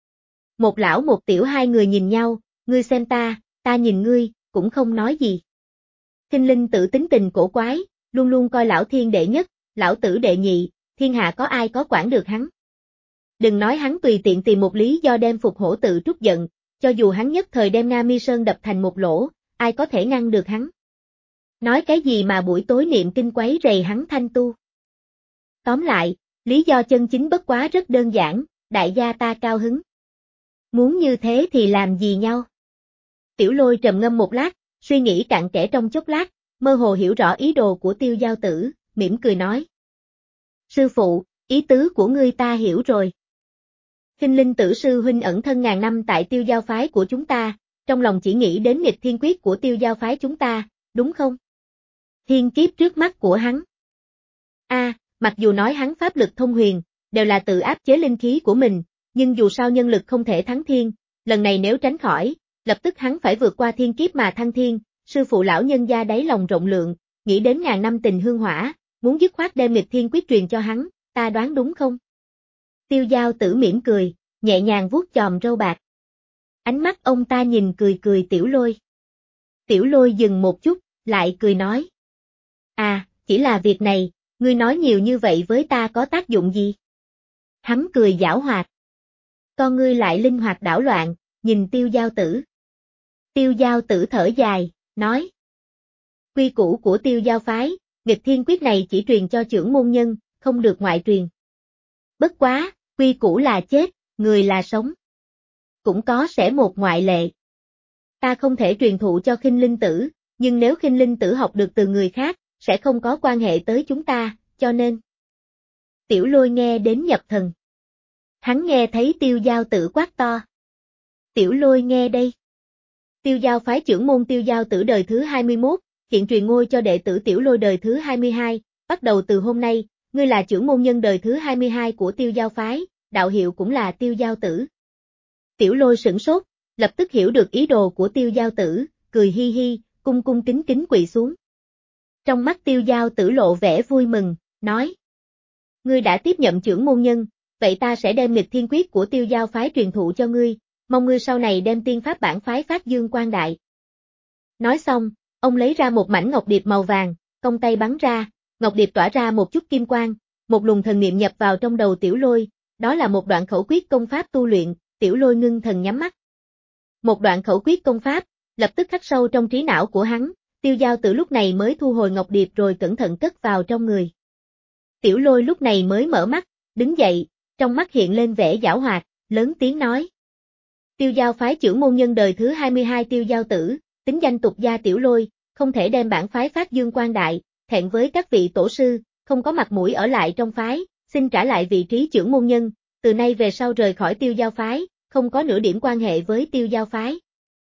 Một lão một tiểu hai người nhìn nhau, ngươi xem ta, ta nhìn ngươi, cũng không nói gì. Kinh Linh Tử tính tình cổ quái, luôn luôn coi lão thiên đệ nhất, lão tử đệ nhị, thiên hạ có ai có quản được hắn. Đừng nói hắn tùy tiện tìm một lý do đem phục hổ tự trút giận, cho dù hắn nhất thời đem Nga Mi Sơn đập thành một lỗ, ai có thể ngăn được hắn. Nói cái gì mà buổi tối niệm kinh quấy rầy hắn thanh tu. Tóm lại, lý do chân chính bất quá rất đơn giản, đại gia ta cao hứng. Muốn như thế thì làm gì nhau? Tiểu Lôi trầm ngâm một lát, suy nghĩ cặn kẽ trong chốc lát, mơ hồ hiểu rõ ý đồ của Tiêu Giao Tử, mỉm cười nói. Sư phụ, ý tứ của ngươi ta hiểu rồi. Kinh Linh Tử sư huynh ẩn thân ngàn năm tại Tiêu Giao phái của chúng ta, trong lòng chỉ nghĩ đến nghịch thiên quyết của Tiêu Giao phái chúng ta, đúng không? Thiên kiếp trước mắt của hắn. A, à, mặc dù nói hắn pháp lực thông huyền, đều là tự áp chế linh khí của mình, nhưng dù sao nhân lực không thể thắng thiên, lần này nếu tránh khỏi, lập tức hắn phải vượt qua thiên kiếp mà thăng thiên, sư phụ lão nhân gia đáy lòng rộng lượng, nghĩ đến ngàn năm tình hương hỏa, muốn dứt khoát đem nghịch thiên quyết truyền cho hắn, ta đoán đúng không? Tiêu Giao Tử mỉm cười, nhẹ nhàng vuốt chòm râu bạc. Ánh mắt ông ta nhìn cười cười Tiểu Lôi. Tiểu Lôi dừng một chút, lại cười nói. À, chỉ là việc này, ngươi nói nhiều như vậy với ta có tác dụng gì? Hắn cười giảo hoạt. Con ngươi lại linh hoạt đảo loạn, nhìn Tiêu Giao Tử. Tiêu Giao Tử thở dài, nói. Quy củ của Tiêu Giao phái, nghịch thiên quyết này chỉ truyền cho trưởng môn nhân, không được ngoại truyền. Bất quá, quy củ là chết, người là sống. Cũng có sẽ một ngoại lệ. Ta không thể truyền thụ cho Khinh Linh Tử, nhưng nếu Khinh Linh Tử học được từ người khác, sẽ không có quan hệ tới chúng ta, cho nên. Tiểu Lôi nghe đến nhập thần. Hắn nghe thấy Tiêu Giao Tử quát to. Tiểu Lôi nghe đây. Tiêu Giao phái trưởng môn Tiêu Giao Tử đời thứ hai mươi mốt, hiện truyền ngôi cho đệ tử Tiểu Lôi đời thứ hai mươi hai, bắt đầu từ hôm nay, ngươi là trưởng môn nhân đời thứ hai mươi hai của Tiêu Giao phái, đạo hiệu cũng là Tiêu Giao Tử. Tiểu Lôi sửng sốt, lập tức hiểu được ý đồ của Tiêu Giao Tử, cười hi hi, cung cung kính kính quỳ xuống. Trong mắt Tiêu Giao Tử lộ vẻ vui mừng, nói. Ngươi đã tiếp nhận trưởng môn nhân, vậy ta sẽ đem nghịch thiên quyết của Tiêu Giao phái truyền thụ cho ngươi, mong ngươi sau này đem tiên pháp bản phái phát dương quang đại. Nói xong, ông lấy ra một mảnh ngọc điệp màu vàng, cong tay bắn ra, ngọc điệp tỏa ra một chút kim quang, một luồng thần niệm nhập vào trong đầu Tiểu Lôi, đó là một đoạn khẩu quyết công pháp tu luyện, Tiểu Lôi ngưng thần nhắm mắt. Một đoạn khẩu quyết công pháp, lập tức khắc sâu trong trí não của hắn, Tiêu Giao Tử lúc này mới thu hồi ngọc điệp rồi cẩn thận cất vào trong người. Tiểu Lôi lúc này mới mở mắt, đứng dậy, trong mắt hiện lên vẻ giảo hoạt, lớn tiếng nói. Tiêu Giao phái trưởng môn nhân đời thứ hai mươi hai Tiêu Giao Tử, tính danh tục gia Tiểu Lôi, không thể đem bản phái phát dương quang đại, thẹn với các vị tổ sư, không có mặt mũi ở lại trong phái, xin trả lại vị trí trưởng môn nhân, từ nay về sau rời khỏi Tiêu Giao phái, không có nửa điểm quan hệ với Tiêu Giao phái.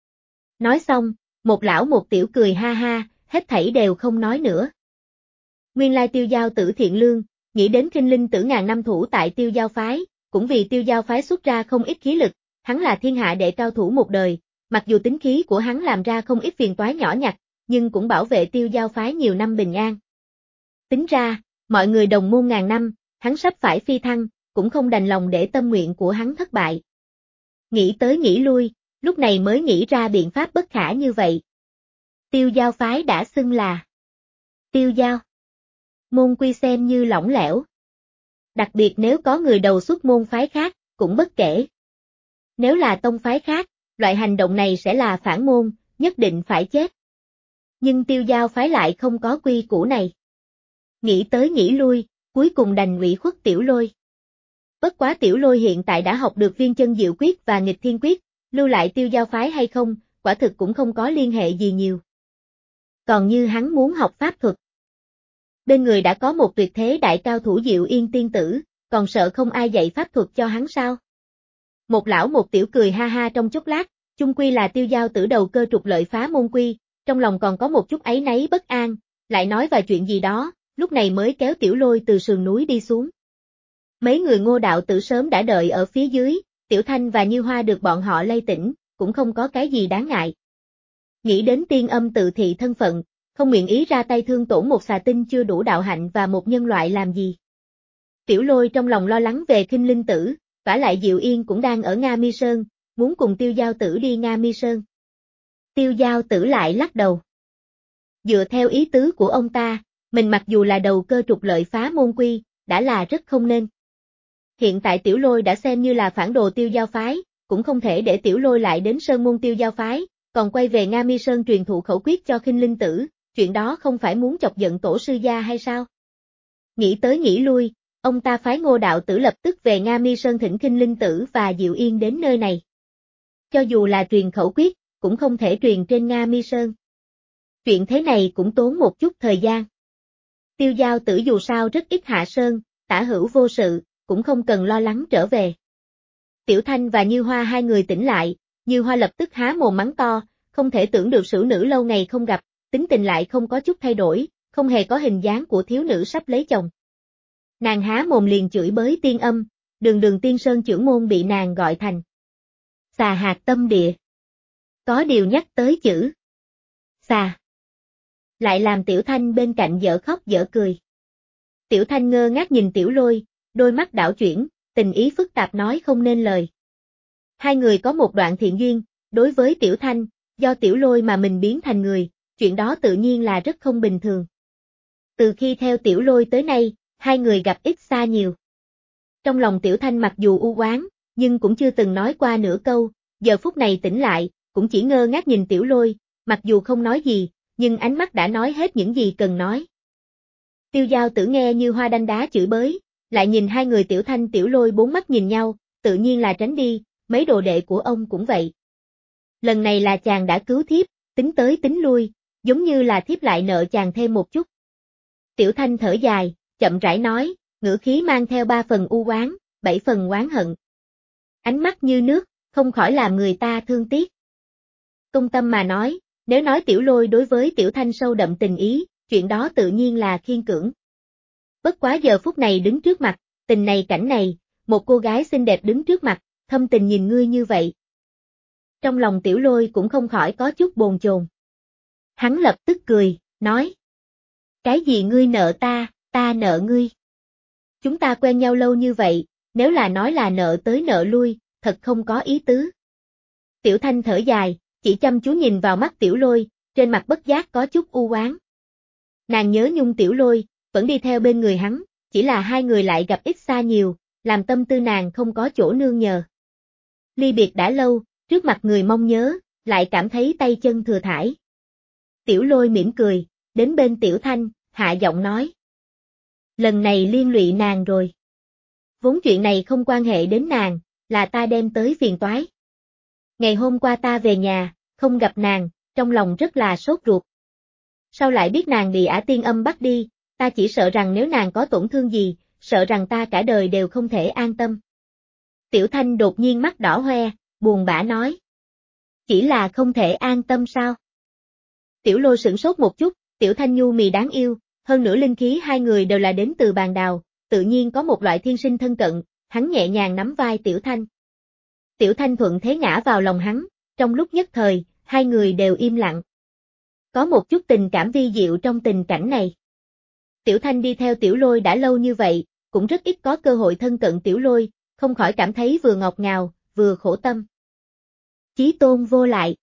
Nói xong, một lão một tiểu cười ha ha, hết thảy đều không nói nữa. Nguyên lai Tiêu Giao Tử thiện lương, nghĩ đến Khinh Linh Tử ngàn năm thủ tại Tiêu Giao phái, cũng vì Tiêu Giao phái xuất ra không ít khí lực, hắn là thiên hạ đệ cao thủ một đời, mặc dù tính khí của hắn làm ra không ít phiền toái nhỏ nhặt, nhưng cũng bảo vệ Tiêu Giao phái nhiều năm bình an. Tính ra, mọi người đồng môn ngàn năm, hắn sắp phải phi thăng, cũng không đành lòng để tâm nguyện của hắn thất bại. Nghĩ tới nghĩ lui, lúc này mới nghĩ ra biện pháp bất khả như vậy. Tiêu Giao phái đã xưng là Tiêu Giao. Môn quy xem như lỏng lẻo. Đặc biệt nếu có người đầu xuất môn phái khác, cũng bất kể. Nếu là tông phái khác, loại hành động này sẽ là phản môn, nhất định phải chết. Nhưng Tiêu Giao phái lại không có quy củ này. Nghĩ tới nghĩ lui, cuối cùng đành ủy khuất Tiểu Lôi. Bất quá Tiểu Lôi hiện tại đã học được viên chân diệu quyết và nghịch thiên quyết, lưu lại Tiêu Giao phái hay không, quả thực cũng không có liên hệ gì nhiều. Còn như hắn muốn học pháp thuật. Bên người đã có một tuyệt thế đại cao thủ Diệu Yên tiên tử, còn sợ không ai dạy pháp thuật cho hắn sao? Một lão một tiểu cười ha ha trong chốc lát, chung quy là Tiêu Giao Tử đầu cơ trục lợi phá môn quy, trong lòng còn có một chút áy náy bất an, lại nói vài chuyện gì đó, lúc này mới kéo Tiểu Lôi từ sườn núi đi xuống. Mấy người Ngô đạo tử sớm đã đợi ở phía dưới, Tiểu Thanh và Như Hoa được bọn họ lay tỉnh, cũng không có cái gì đáng ngại. Nghĩ đến tiên âm tự thị thân phận, không nguyện ý ra tay thương tổn một xà tinh chưa đủ đạo hạnh và một nhân loại làm gì. Tiểu Lôi trong lòng lo lắng về Khinh Linh Tử, vả lại Diệu Yên cũng đang ở Nga Mi Sơn, muốn cùng Tiêu Giao Tử đi Nga Mi Sơn. Tiêu Giao Tử lại lắc đầu. Dựa theo ý tứ của ông ta, mình mặc dù là đầu cơ trục lợi phá môn quy, đã là rất không nên. Hiện tại Tiểu Lôi đã xem như là phản đồ Tiêu Giao phái, cũng không thể để Tiểu Lôi lại đến Sơn môn Tiêu Giao phái, còn quay về Nga Mi Sơn truyền thụ khẩu quyết cho Khinh Linh Tử, chuyện đó không phải muốn chọc giận tổ sư gia hay sao? Nghĩ tới nghĩ lui, ông ta phái Ngô đạo tử lập tức về Nga Mi Sơn thỉnh Khinh Linh Tử và Diệu Yên đến nơi này. Cho dù là truyền khẩu quyết, cũng không thể truyền trên Nga Mi Sơn. Chuyện thế này cũng tốn một chút thời gian. Tiêu Giao Tử dù sao rất ít hạ sơn, tả hữu vô sự, cũng không cần lo lắng trở về. Tiểu Thanh và Như Hoa hai người tỉnh lại, Như Hoa lập tức há mồm mắng to, không thể tưởng được sử nữ lâu ngày không gặp, tính tình lại không có chút thay đổi, không hề có hình dáng của thiếu nữ sắp lấy chồng. Nàng há mồm liền chửi bới Tiên Âm, đường đường Tiên Sơn chưởng môn bị nàng gọi thành xà hạt tâm địa. Có điều nhắc tới chữ xà, lại làm Tiểu Thanh bên cạnh dở khóc dở cười. Tiểu Thanh ngơ ngác nhìn Tiểu Lôi, đôi mắt đảo chuyển, tình ý phức tạp nói không nên lời. Hai người có một đoạn thiện duyên, đối với Tiểu Thanh, do Tiểu Lôi mà mình biến thành người, chuyện đó tự nhiên là rất không bình thường. Từ khi theo Tiểu Lôi tới nay, hai người gặp ít xa nhiều. Trong lòng Tiểu Thanh mặc dù u oán, nhưng cũng chưa từng nói qua nửa câu, giờ phút này tỉnh lại, cũng chỉ ngơ ngác nhìn Tiểu Lôi, mặc dù không nói gì, nhưng ánh mắt đã nói hết những gì cần nói. Tiêu Giao Tử nghe Như Hoa đanh đá chửi bới, lại nhìn hai người Tiểu Thanh Tiểu Lôi bốn mắt nhìn nhau, tự nhiên là tránh đi, mấy đồ đệ của ông cũng vậy. Lần này là chàng đã cứu thiếp, tính tới tính lui, giống như là thiếp lại nợ chàng thêm một chút. Tiểu Thanh thở dài, chậm rãi nói, ngữ khí mang theo ba phần u oán, bảy phần oán hận. Ánh mắt như nước, không khỏi làm người ta thương tiếc. Công tâm mà nói, nếu nói Tiểu Lôi đối với Tiểu Thanh sâu đậm tình ý, chuyện đó tự nhiên là khiên cưỡng. Bất quá giờ phút này đứng trước mặt, tình này cảnh này, một cô gái xinh đẹp đứng trước mặt, thâm tình nhìn ngươi như vậy. Trong lòng Tiểu Lôi cũng không khỏi có chút bồn chồn. Hắn lập tức cười, nói. Cái gì ngươi nợ ta, ta nợ ngươi. Chúng ta quen nhau lâu như vậy, nếu là nói là nợ tới nợ lui, thật không có ý tứ. Tiểu Thanh thở dài, chỉ chăm chú nhìn vào mắt Tiểu Lôi, trên mặt bất giác có chút u oán. Nàng nhớ nhung Tiểu Lôi, vẫn đi theo bên người hắn, chỉ là hai người lại gặp ít xa nhiều, làm tâm tư nàng không có chỗ nương nhờ. Ly biệt đã lâu, trước mặt người mong nhớ, lại cảm thấy tay chân thừa thãi. Tiểu Lôi mỉm cười, đến bên Tiểu Thanh, hạ giọng nói. Lần này liên lụy nàng rồi. Vốn chuyện này không quan hệ đến nàng, là ta đem tới phiền toái. Ngày hôm qua ta về nhà, không gặp nàng, trong lòng rất là sốt ruột. Sau lại biết nàng bị Ả Tiên Âm bắt đi, ta chỉ sợ rằng nếu nàng có tổn thương gì, sợ rằng ta cả đời đều không thể an tâm. Tiểu Thanh đột nhiên mắt đỏ hoe, buồn bã nói. Chỉ là không thể an tâm sao? Tiểu Lôi sửng sốt một chút, Tiểu Thanh nhu mì đáng yêu, hơn nữa linh khí hai người đều là đến từ bàn đào, tự nhiên có một loại thiên sinh thân cận, hắn nhẹ nhàng nắm vai Tiểu Thanh. Tiểu Thanh thuận thế ngã vào lòng hắn, trong lúc nhất thời, hai người đều im lặng. Có một chút tình cảm vi diệu trong tình cảnh này. Tiểu Thanh đi theo Tiểu Lôi đã lâu như vậy, cũng rất ít có cơ hội thân cận Tiểu Lôi, không khỏi cảm thấy vừa ngọt ngào, vừa khổ tâm. Chí tôn vô lại.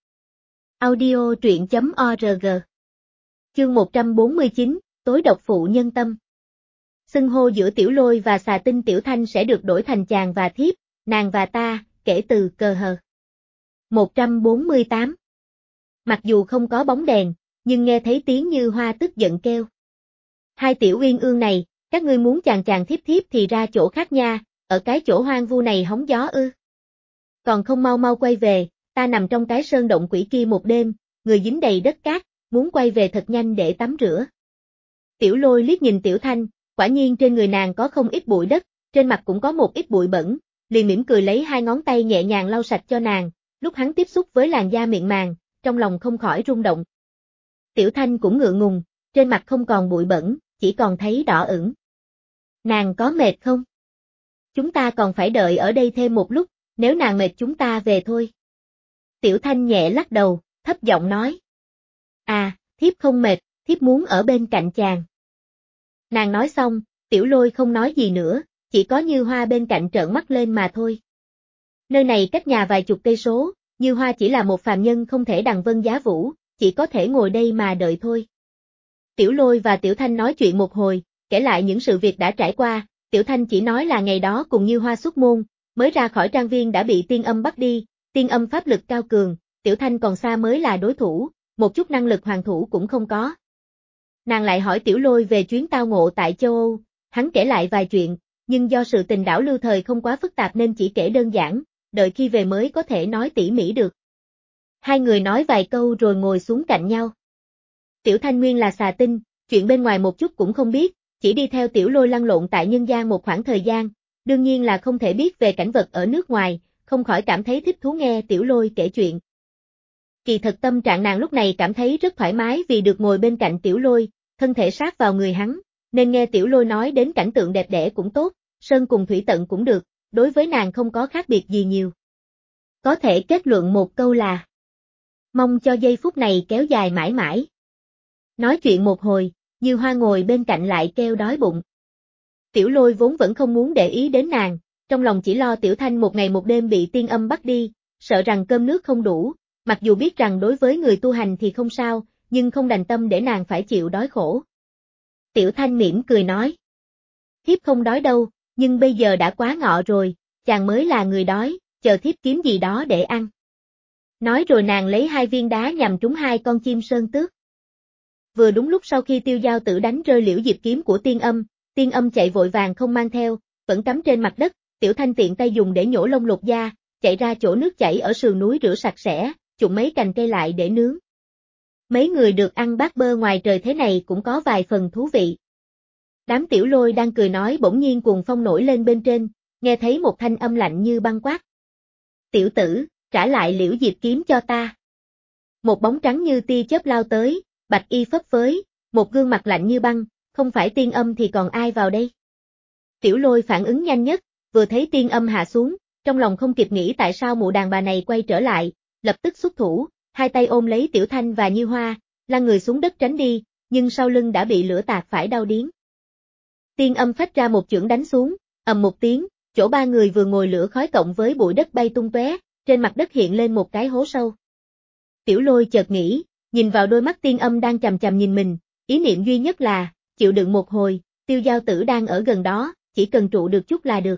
Audio truyện chấm org. Chương một trăm bốn mươi chín, tối độc phụ nhân tâm. Xưng hô giữa Tiểu Lôi và xà tinh Tiểu Thanh sẽ được đổi thành chàng và thiếp, nàng và ta, kể từ cờ hờ. một trăm bốn mươi tám. Mặc dù không có bóng đèn, nhưng nghe thấy tiếng Như Hoa tức giận kêu. Hai tiểu uyên ương này, các ngươi muốn chàng chàng thiếp thiếp thì ra chỗ khác nha, ở cái chỗ hoang vu này hóng gió ư. Còn không mau mau quay về, ta nằm trong cái sơn động quỷ kia một đêm, người dính đầy đất cát, muốn quay về thật nhanh để tắm rửa. Tiểu Lôi liếc nhìn Tiểu Thanh, quả nhiên trên người nàng có không ít bụi đất, trên mặt cũng có một ít bụi bẩn, liền mỉm cười lấy hai ngón tay nhẹ nhàng lau sạch cho nàng, lúc hắn tiếp xúc với làn da mịn màng, trong lòng không khỏi rung động. Tiểu Thanh cũng ngượng ngùng, trên mặt không còn bụi bẩn, chỉ còn thấy đỏ ửng. Nàng có mệt không? Chúng ta còn phải đợi ở đây thêm một lúc, nếu nàng mệt chúng ta về thôi. Tiểu Thanh nhẹ lắc đầu, thấp giọng nói. À, thiếp không mệt, thiếp muốn ở bên cạnh chàng. Nàng nói xong, Tiểu Lôi không nói gì nữa, chỉ có Như Hoa bên cạnh trợn mắt lên mà thôi. Nơi này cách nhà vài chục cây số, Như Hoa chỉ là một phàm nhân không thể đằng vân giá vũ, chỉ có thể ngồi đây mà đợi thôi. Tiểu Lôi và Tiểu Thanh nói chuyện một hồi, kể lại những sự việc đã trải qua, Tiểu Thanh chỉ nói là ngày đó cùng Như Hoa xuất môn, mới ra khỏi trang viên đã bị Tiên Âm bắt đi, Tiên Âm pháp lực cao cường, Tiểu Thanh còn xa mới là đối thủ, một chút năng lực hoàn thủ cũng không có. Nàng lại hỏi Tiểu Lôi về chuyến tao ngộ tại châu Âu, hắn kể lại vài chuyện, nhưng do sự tình đảo lưu thời không quá phức tạp nên chỉ kể đơn giản, đợi khi về mới có thể nói tỉ mỉ được. Hai người nói vài câu rồi ngồi xuống cạnh nhau. Tiểu Thanh nguyên là xà tinh, chuyện bên ngoài một chút cũng không biết, chỉ đi theo Tiểu Lôi lăn lộn tại nhân gian một khoảng thời gian, đương nhiên là không thể biết về cảnh vật ở nước ngoài, không khỏi cảm thấy thích thú nghe Tiểu Lôi kể chuyện. Kỳ thật tâm trạng nàng lúc này cảm thấy rất thoải mái vì được ngồi bên cạnh Tiểu Lôi, thân thể sát vào người hắn, nên nghe Tiểu Lôi nói đến cảnh tượng đẹp đẽ cũng tốt, sơn cùng thủy tận cũng được, đối với nàng không có khác biệt gì nhiều. Có thể kết luận một câu là mong cho giây phút này kéo dài mãi mãi. Nói chuyện một hồi, Như Hoa ngồi bên cạnh lại kêu đói bụng. Tiểu Lôi vốn vẫn không muốn để ý đến nàng, trong lòng chỉ lo Tiểu Thanh một ngày một đêm bị tiên âm bắt đi, sợ rằng cơm nước không đủ, mặc dù biết rằng đối với người tu hành thì không sao, nhưng không đành tâm để nàng phải chịu đói khổ. Tiểu Thanh mỉm cười nói. Thiếp không đói đâu, nhưng bây giờ đã quá ngọ rồi, chàng mới là người đói, chờ thiếp kiếm gì đó để ăn. Nói rồi nàng lấy hai viên đá nhằm trúng hai con chim sơn tước. Vừa đúng lúc sau khi Tiêu Giao Tử đánh rơi liễu diệp kiếm của tiên âm, tiên âm chạy vội vàng không mang theo, vẫn cắm trên mặt đất, Tiểu Thanh tiện tay dùng để nhổ lông lột da, chạy ra chỗ nước chảy ở sườn núi rửa sạch sẽ, chụm mấy cành cây lại để nướng. Mấy người được ăn bát bơ ngoài trời thế này cũng có vài phần thú vị. Đám Tiểu Lôi đang cười nói bỗng nhiên cuồng phong nổi lên bên trên, nghe thấy một thanh âm lạnh như băng quát. Tiểu tử, trả lại liễu diệp kiếm cho ta. Một bóng trắng như tia chớp lao tới, bạch y phấp phới, một gương mặt lạnh như băng, không phải tiên âm thì còn ai vào đây. Tiểu Lôi phản ứng nhanh nhất, vừa thấy tiên âm hạ xuống, trong lòng không kịp nghĩ tại sao mụ đàn bà này quay trở lại, lập tức xuất thủ, hai tay ôm lấy Tiểu Thanh và Như Hoa, lăn người xuống đất tránh đi, nhưng sau lưng đã bị lửa tạt phải đau điếng. Tiên âm phách ra một chưởng đánh xuống, ầm một tiếng, chỗ ba người vừa ngồi lửa khói cộng với bụi đất bay tung tóe, trên mặt đất hiện lên một cái hố sâu. Tiểu Lôi chợt nghĩ, nhìn vào đôi mắt tiên âm đang chằm chằm nhìn mình, ý niệm duy nhất là, chịu đựng một hồi, Tiêu Giao Tử đang ở gần đó, chỉ cần trụ được chút là được.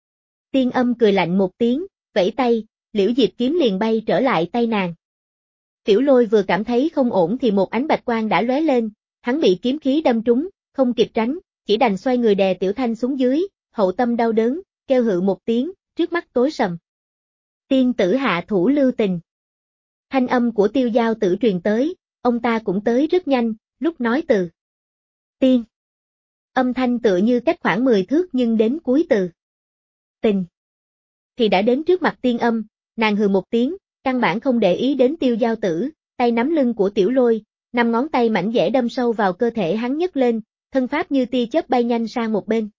Tiên âm cười lạnh một tiếng, vẫy tay, liễu diệp kiếm liền bay trở lại tay nàng. Tiểu Lôi vừa cảm thấy không ổn thì một ánh bạch quang đã lóe lên, hắn bị kiếm khí đâm trúng, không kịp tránh, chỉ đành xoay người đè Tiểu Thanh xuống dưới, hậu tâm đau đớn, kêu hự một tiếng, trước mắt tối sầm. Tiên tử hạ thủ lưu tình. Thanh âm của Tiêu Giao Tử truyền tới, ông ta cũng tới rất nhanh, lúc nói từ tiên. Âm thanh tựa như cách khoảng mười thước nhưng đến cuối từ tình thì đã đến trước mặt tiên âm, nàng hừ một tiếng, căn bản không để ý đến Tiêu Giao Tử, tay nắm lưng của Tiểu Lôi, năm ngón tay mảnh dẻ đâm sâu vào cơ thể hắn nhấc lên, thân pháp như tia chớp bay nhanh sang một bên.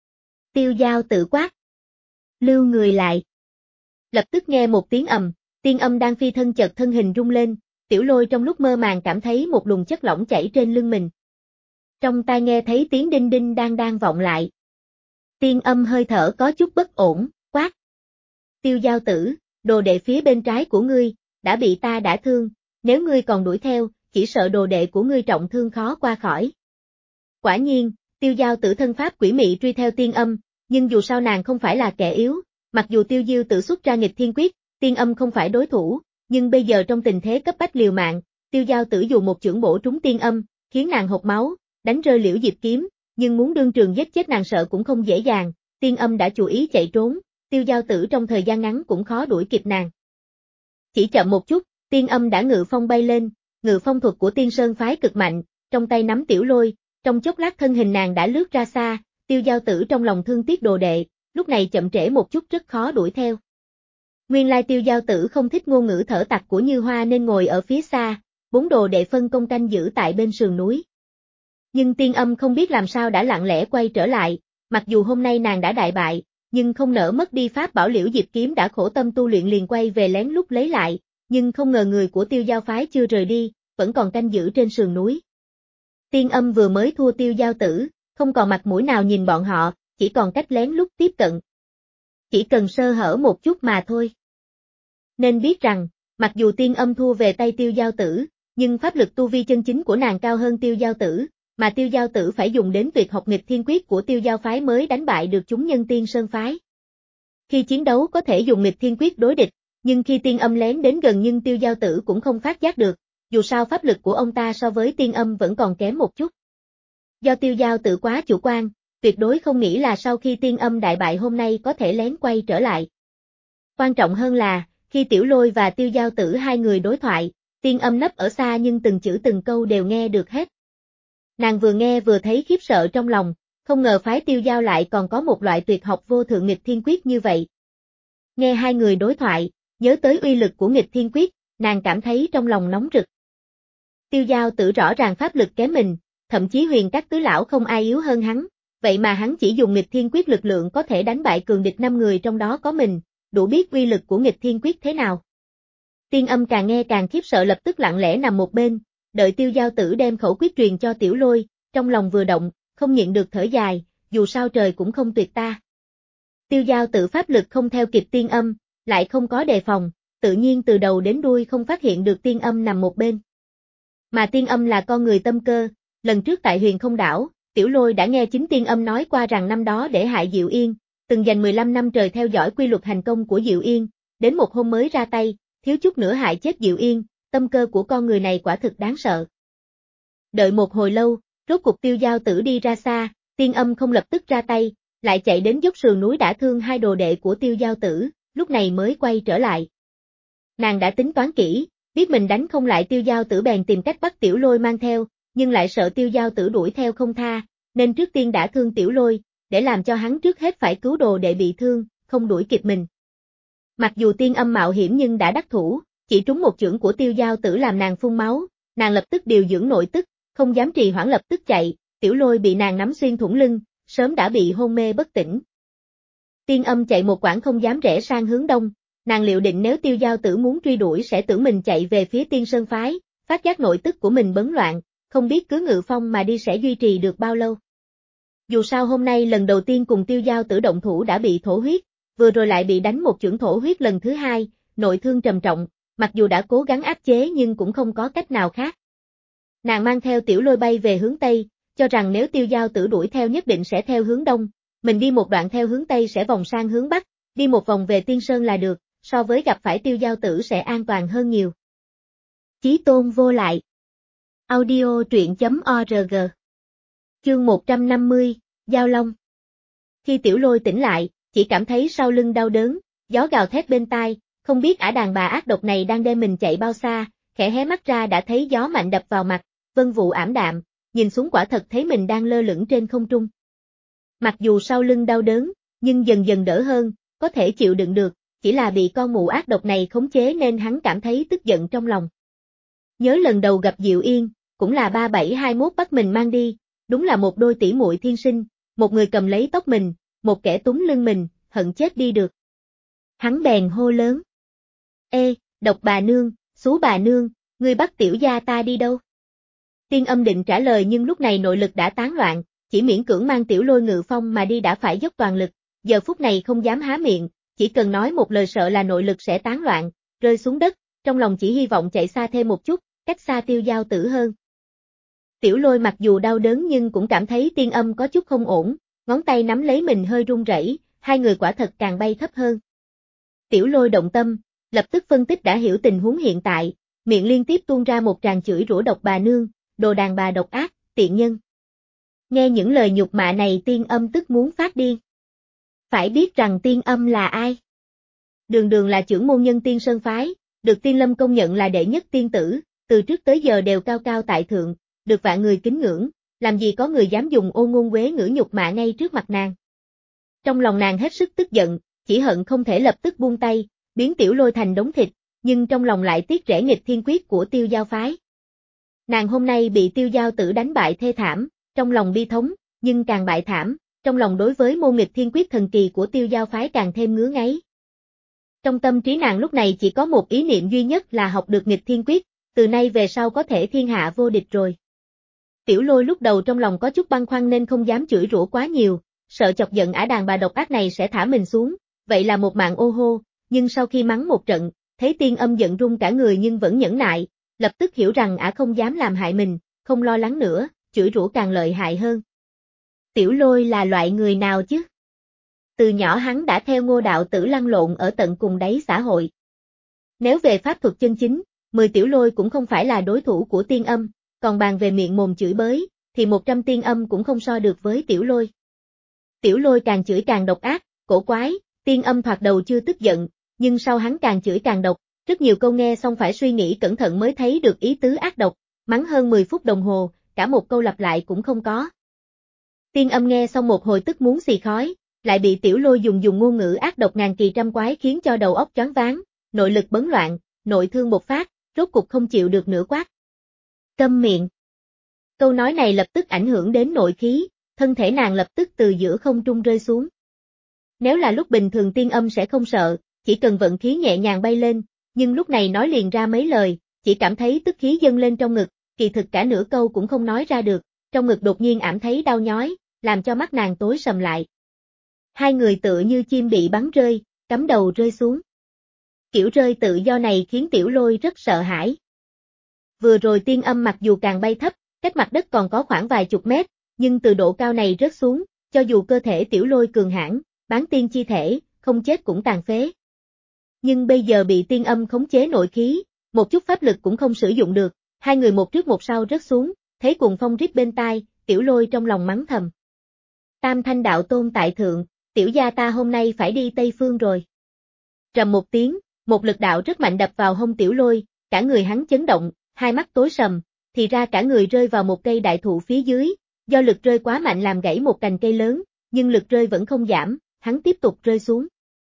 Tiêu Giao Tử quát. Lưu người lại. Lập tức nghe một tiếng ầm, tiên âm đang phi thân chợt thân hình rung lên, Tiểu Lôi trong lúc mơ màng cảm thấy một luồng chất lỏng chảy trên lưng mình. Trong tai nghe thấy tiếng đinh đinh đang đang vọng lại. Tiên âm hơi thở có chút bất ổn, quát. Tiêu Giao Tử, đồ đệ phía bên trái của ngươi, đã bị ta đả thương, nếu ngươi còn đuổi theo, chỉ sợ đồ đệ của ngươi trọng thương khó qua khỏi. Quả nhiên, Tiêu Giao Tử thân pháp quỷ mị truy theo tiên âm, nhưng dù sao nàng không phải là kẻ yếu, mặc dù Tiêu Diêu Tử xuất ra nghịch thiên quyết, tiên âm không phải đối thủ, nhưng bây giờ trong tình thế cấp bách liều mạng, Tiêu Giao Tử dùng một chưởng bổ trúng tiên âm, khiến nàng hộc máu, đánh rơi liễu diệp kiếm, nhưng muốn đương trường giết chết nàng sợ cũng không dễ dàng, tiên âm đã chủ ý chạy trốn, Tiêu Giao Tử trong thời gian ngắn cũng khó đuổi kịp nàng. Chỉ chậm một chút, tiên âm đã ngự phong bay lên, ngự phong thuật của Tiên Sơn phái cực mạnh, trong tay nắm Tiểu Lôi, trong chốc lát thân hình nàng đã lướt ra xa, Tiêu Giao Tử trong lòng thương tiếc đồ đệ, lúc này chậm trễ một chút rất khó đuổi theo. Nguyên lai Tiêu Giao Tử không thích ngôn ngữ thở tặc của Như Hoa nên ngồi ở phía xa, bốn đồ đệ phân công canh giữ tại bên sườn núi. Nhưng tiên âm không biết làm sao đã lặng lẽ quay trở lại, mặc dù hôm nay nàng đã đại bại, nhưng không nỡ mất đi pháp bảo liễu diệp kiếm đã khổ tâm tu luyện liền quay về lén lút lấy lại, nhưng không ngờ người của Tiêu Giao phái chưa rời đi, vẫn còn canh giữ trên sườn núi. Tiên âm vừa mới thua Tiêu Giao Tử, không còn mặt mũi nào nhìn bọn họ, chỉ còn cách lén lút tiếp cận. Chỉ cần sơ hở một chút mà thôi. Nên biết rằng, mặc dù tiên âm thua về tay Tiêu Giao Tử, nhưng pháp lực tu vi chân chính của nàng cao hơn Tiêu Giao Tử, mà Tiêu Giao Tử phải dùng đến tuyệt học nghịch thiên quyết của Tiêu Giao phái mới đánh bại được chúng nhân Tiên Sơn phái. Khi chiến đấu có thể dùng nghịch thiên quyết đối địch, nhưng khi tiên âm lén đến gần nhưng Tiêu Giao Tử cũng không phát giác được, dù sao pháp lực của ông ta so với tiên âm vẫn còn kém một chút. Do Tiêu Giao Tử quá chủ quan, tuyệt đối không nghĩ là sau khi tiên âm đại bại hôm nay có thể lén quay trở lại. Quan trọng hơn là, khi Tiểu Lôi và Tiêu Giao Tử hai người đối thoại, tiên âm nấp ở xa nhưng từng chữ từng câu đều nghe được hết. Nàng vừa nghe vừa thấy khiếp sợ trong lòng, không ngờ phái Tiêu Giao lại còn có một loại tuyệt học vô thượng nghịch thiên quyết như vậy. Nghe hai người đối thoại, nhớ tới uy lực của nghịch thiên quyết, nàng cảm thấy trong lòng nóng rực. Tiêu Giao Tử rõ ràng pháp lực kém mình, thậm chí Huyền Các tứ lão không ai yếu hơn hắn, vậy mà hắn chỉ dùng nghịch thiên quyết lực lượng có thể đánh bại cường địch năm người trong đó có mình, đủ biết uy lực của nghịch thiên quyết thế nào. Tiên Âm càng nghe càng khiếp sợ, lập tức lặng lẽ nằm một bên, đợi Tiêu Giao Tử đem khẩu quyết truyền cho Tiểu Lôi, trong lòng vừa động, không nhịn được thở dài, dù sao trời cũng không tuyệt ta. Tiêu Giao Tử pháp lực không theo kịp Tiên Âm, lại không có đề phòng, tự nhiên từ đầu đến đuôi không phát hiện được Tiên Âm nằm một bên. Mà Tiên Âm là con người tâm cơ, lần trước tại Huyền Không Đảo, Tiểu Lôi đã nghe chính Tiên Âm nói qua rằng năm đó để hại Diệu Yên, từng dành mười lăm năm trời theo dõi quy luật hành công của Diệu Yên, đến một hôm mới ra tay, thiếu chút nữa hại chết Diệu Yên, tâm cơ của con người này quả thực đáng sợ. Đợi một hồi lâu, rốt cục Tiêu Giao Tử đi ra xa, Tiên Âm không lập tức ra tay, lại chạy đến dốc sườn núi đả thương hai đồ đệ của Tiêu Giao Tử, lúc này mới quay trở lại. Nàng đã tính toán kỹ, biết mình đánh không lại Tiêu Giao Tử bèn tìm cách bắt Tiểu Lôi mang theo, nhưng lại sợ Tiêu Giao Tử đuổi theo không tha, nên trước tiên đả thương Tiểu Lôi, để làm cho hắn trước hết phải cứu đồ đệ bị thương, không đuổi kịp mình. Mặc dù Tiên Âm mạo hiểm nhưng đã đắc thủ, chỉ trúng một chưởng của Tiêu Giao Tử làm nàng phun máu, nàng lập tức điều dưỡng nội tức, không dám trì hoãn lập tức chạy, Tiểu Lôi bị nàng nắm xuyên thủng lưng, sớm đã bị hôn mê bất tỉnh. Tiên Âm chạy một quãng không dám rẽ sang hướng đông, nàng liệu định nếu Tiêu Giao Tử muốn truy đuổi sẽ tưởng mình chạy về phía Tiên Sơn phái, phát giác nội tức của mình bấn loạn, không biết cứ ngự phong mà đi sẽ duy trì được bao lâu. Dù sao hôm nay lần đầu tiên cùng Tiêu Giao Tử động thủ đã bị thổ huyết, vừa rồi lại bị đánh một chưởng thổ huyết lần thứ hai, nội thương trầm trọng, mặc dù đã cố gắng áp chế nhưng cũng không có cách nào khác. Nàng mang theo Tiểu Lôi bay về hướng Tây, cho rằng nếu Tiêu Giao Tử đuổi theo nhất định sẽ theo hướng Đông, mình đi một đoạn theo hướng Tây sẽ vòng sang hướng Bắc, đi một vòng về Tiên Sơn là được, so với gặp phải Tiêu Giao Tử sẽ an toàn hơn nhiều. Chí Tôn vô lại. Audio truyện chấm org. Chương một trăm năm mươi, Giao Long. Khi Tiểu Lôi tỉnh lại, chỉ cảm thấy sau lưng đau đớn, gió gào thét bên tai, không biết ả đàn bà ác độc này đang đem mình chạy bao xa, khẽ hé mắt ra đã thấy gió mạnh đập vào mặt, vân vụ ảm đạm, nhìn xuống quả thật thấy mình đang lơ lửng trên không trung. Mặc dù sau lưng đau đớn, nhưng dần dần đỡ hơn, có thể chịu đựng được, chỉ là bị con mụ ác độc này khống chế nên hắn cảm thấy tức giận trong lòng. Nhớ lần đầu gặp Diệu Yên, cũng là ba bảy hai mốt bắt mình mang đi, đúng là một đôi tỷ muội thiên sinh, một người cầm lấy tóc mình, một kẻ túm lưng mình, hận chết đi được. Hắn bèn hô lớn. Ê, độc bà nương, xú bà nương, ngươi bắt tiểu gia ta đi đâu? Tiên Âm định trả lời nhưng lúc này nội lực đã tán loạn, chỉ miễn cưỡng mang Tiểu Lôi ngự phong mà đi đã phải dốc toàn lực, giờ phút này không dám há miệng, chỉ cần nói một lời sợ là nội lực sẽ tán loạn, rơi xuống đất, trong lòng chỉ hy vọng chạy xa thêm một chút, cách xa Tiêu Giao Tử hơn. Tiểu Lôi mặc dù đau đớn nhưng cũng cảm thấy Tiên Âm có chút không ổn, ngón tay nắm lấy mình hơi run rẩy, hai người quả thật càng bay thấp hơn. Tiểu Lôi động tâm, lập tức phân tích đã hiểu tình huống hiện tại, miệng liên tiếp tuôn ra một tràng chửi rủa độc bà nương, đồ đàn bà độc ác, tiện nhân. Nghe những lời nhục mạ này Tiên Âm tức muốn phát điên. Phải biết rằng Tiên Âm là ai? Đường đường là trưởng môn nhân Tiên Sơn phái, được Tiên Lâm công nhận là đệ nhất tiên tử, từ trước tới giờ đều cao cao tại thượng, được vạn người kính ngưỡng, làm gì có người dám dùng ô ngôn quế ngữ nhục mạ ngay trước mặt nàng. Trong lòng nàng hết sức tức giận, chỉ hận không thể lập tức buông tay, biến Tiểu Lôi thành đống thịt, nhưng trong lòng lại tiếc rẻ nghịch thiên quyết của Tiêu Giao phái. Nàng hôm nay bị Tiêu Giao Tử đánh bại thê thảm, trong lòng bi thống, nhưng càng bại thảm, trong lòng đối với môn nghịch thiên quyết thần kỳ của Tiêu Giao phái càng thêm ngứa ngáy. Trong tâm trí nàng lúc này chỉ có một ý niệm duy nhất là học được nghịch thiên quyết, từ nay về sau có thể thiên hạ vô địch rồi. Tiểu Lôi lúc đầu trong lòng có chút băn khoăn nên không dám chửi rủa quá nhiều, sợ chọc giận ả đàn bà độc ác này sẽ thả mình xuống, vậy là một mạng ô hô, nhưng sau khi mắng một trận, thấy Tiên Âm giận run cả người nhưng vẫn nhẫn nại, lập tức hiểu rằng ả không dám làm hại mình, không lo lắng nữa, chửi rủa càng lợi hại hơn. Tiểu Lôi là loại người nào chứ? Từ nhỏ hắn đã theo Ngô đạo tử lăn lộn ở tận cùng đáy xã hội. Nếu về pháp thuật chân chính, mười Tiểu Lôi cũng không phải là đối thủ của Tiên Âm, còn bàn về miệng mồm chửi bới, thì một trăm Tiên Âm cũng không so được với Tiểu Lôi. Tiểu Lôi càng chửi càng độc ác, cổ quái, Tiên Âm thoạt đầu chưa tức giận, nhưng sau hắn càng chửi càng độc, rất nhiều câu nghe xong phải suy nghĩ cẩn thận mới thấy được ý tứ ác độc, mắng hơn mười phút đồng hồ, cả một câu lặp lại cũng không có. Tiên Âm nghe xong một hồi tức muốn xì khói, lại bị Tiểu Lôi dùng dùng ngôn ngữ ác độc ngàn kỳ trăm quái khiến cho đầu óc choáng váng, nội lực bấn loạn, nội thương bộc phát, rốt cục không chịu được nữa quát. Câm miệng. Câu nói này lập tức ảnh hưởng đến nội khí, thân thể nàng lập tức từ giữa không trung rơi xuống. Nếu là lúc bình thường Tiên Âm sẽ không sợ, chỉ cần vận khí nhẹ nhàng bay lên, nhưng lúc này nói liền ra mấy lời, chỉ cảm thấy tức khí dâng lên trong ngực, kỳ thực cả nửa câu cũng không nói ra được, trong ngực đột nhiên ảm thấy đau nhói, làm cho mắt nàng tối sầm lại. Hai người tựa như chim bị bắn rơi, cắm đầu rơi xuống. Kiểu rơi tự do này khiến Tiểu Lôi rất sợ hãi. Vừa rồi Tiên Âm mặc dù càng bay thấp, cách mặt đất còn có khoảng vài chục mét, nhưng từ độ cao này rớt xuống, cho dù cơ thể Tiểu Lôi cường hãn, bán tiên chi thể, không chết cũng tàn phế. Nhưng bây giờ bị Tiên Âm khống chế nội khí, một chút pháp lực cũng không sử dụng được, hai người một trước một sau rớt xuống, thấy cuồng phong rít bên tai, Tiểu Lôi trong lòng mắng thầm. Tam Thanh đạo tôn tại thượng, tiểu gia ta hôm nay phải đi Tây Phương rồi. Trầm một tiếng, một lực đạo rất mạnh đập vào hông Tiểu Lôi, cả người hắn chấn động, hai mắt tối sầm, thì ra cả người rơi vào một cây đại thụ phía dưới, do lực rơi quá mạnh làm gãy một cành cây lớn, nhưng lực rơi vẫn không giảm, hắn tiếp tục rơi xuống.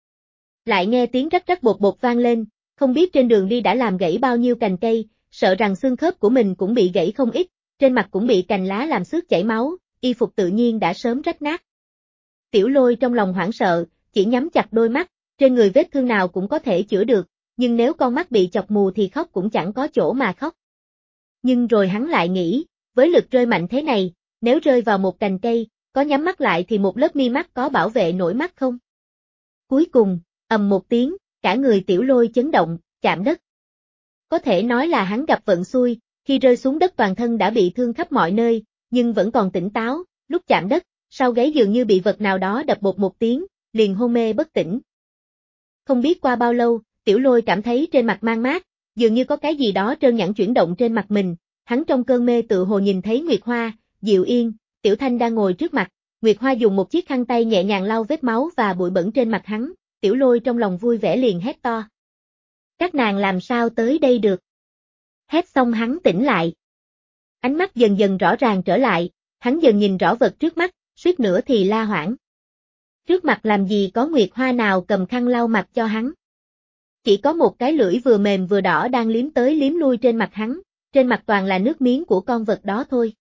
Lại nghe tiếng rắc rắc bột bột vang lên, không biết trên đường đi đã làm gãy bao nhiêu cành cây, sợ rằng xương khớp của mình cũng bị gãy không ít, trên mặt cũng bị cành lá làm xước chảy máu, y phục tự nhiên đã sớm rách nát. Tiểu Lôi trong lòng hoảng sợ, chỉ nhắm chặt đôi mắt, trên người vết thương nào cũng có thể chữa được, nhưng nếu con mắt bị chọc mù thì khóc cũng chẳng có chỗ mà khóc. Nhưng rồi hắn lại nghĩ, với lực rơi mạnh thế này, nếu rơi vào một cành cây, có nhắm mắt lại thì một lớp mi mắt có bảo vệ nổi mắt không? Cuối cùng, ầm một tiếng, cả người Tiểu Lôi chấn động, chạm đất. Có thể nói là hắn gặp vận xui, khi rơi xuống đất toàn thân đã bị thương khắp mọi nơi, nhưng vẫn còn tỉnh táo, lúc chạm đất, sau gáy dường như bị vật nào đó đập bột một tiếng, liền hôn mê bất tỉnh. Không biết qua bao lâu, Tiểu Lôi cảm thấy trên mặt mang mát, dường như có cái gì đó trơn nhẵn chuyển động trên mặt mình, hắn trong cơn mê tự hồ nhìn thấy Nguyệt Hoa, Diệu Yên, Tiểu Thanh đang ngồi trước mặt, Nguyệt Hoa dùng một chiếc khăn tay nhẹ nhàng lau vết máu và bụi bẩn trên mặt hắn, Tiểu Lôi trong lòng vui vẻ liền hét to. Các nàng làm sao tới đây được? Hét xong hắn tỉnh lại. Ánh mắt dần dần rõ ràng trở lại, hắn dần nhìn rõ vật trước mắt, suýt nữa thì la hoảng. Trước mặt làm gì có Nguyệt Hoa nào cầm khăn lau mặt cho hắn. Chỉ có một cái lưỡi vừa mềm vừa đỏ đang liếm tới liếm lui trên mặt hắn, trên mặt toàn là nước miếng của con vật đó thôi.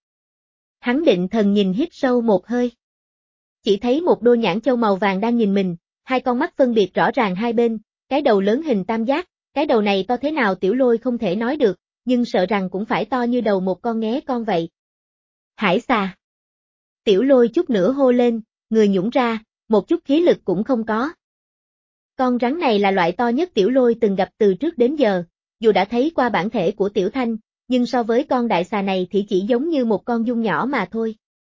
Hắn định thần nhìn hít sâu một hơi. Chỉ thấy một đôi nhãn châu màu vàng đang nhìn mình, hai con mắt phân biệt rõ ràng hai bên, cái đầu lớn hình tam giác, cái đầu này to thế nào Tiểu Lôi không thể nói được, nhưng sợ rằng cũng phải to như đầu một con nghé con vậy. Hải xà. Tiểu Lôi chút nữa hô lên, người nhũn ra, một chút khí lực cũng không có. Con rắn này là loại to nhất Tiểu Lôi từng gặp từ trước đến giờ, dù đã thấy qua bản thể của Tiểu Thanh, nhưng so với con đại xà này thì chỉ giống như một con giun nhỏ mà thôi.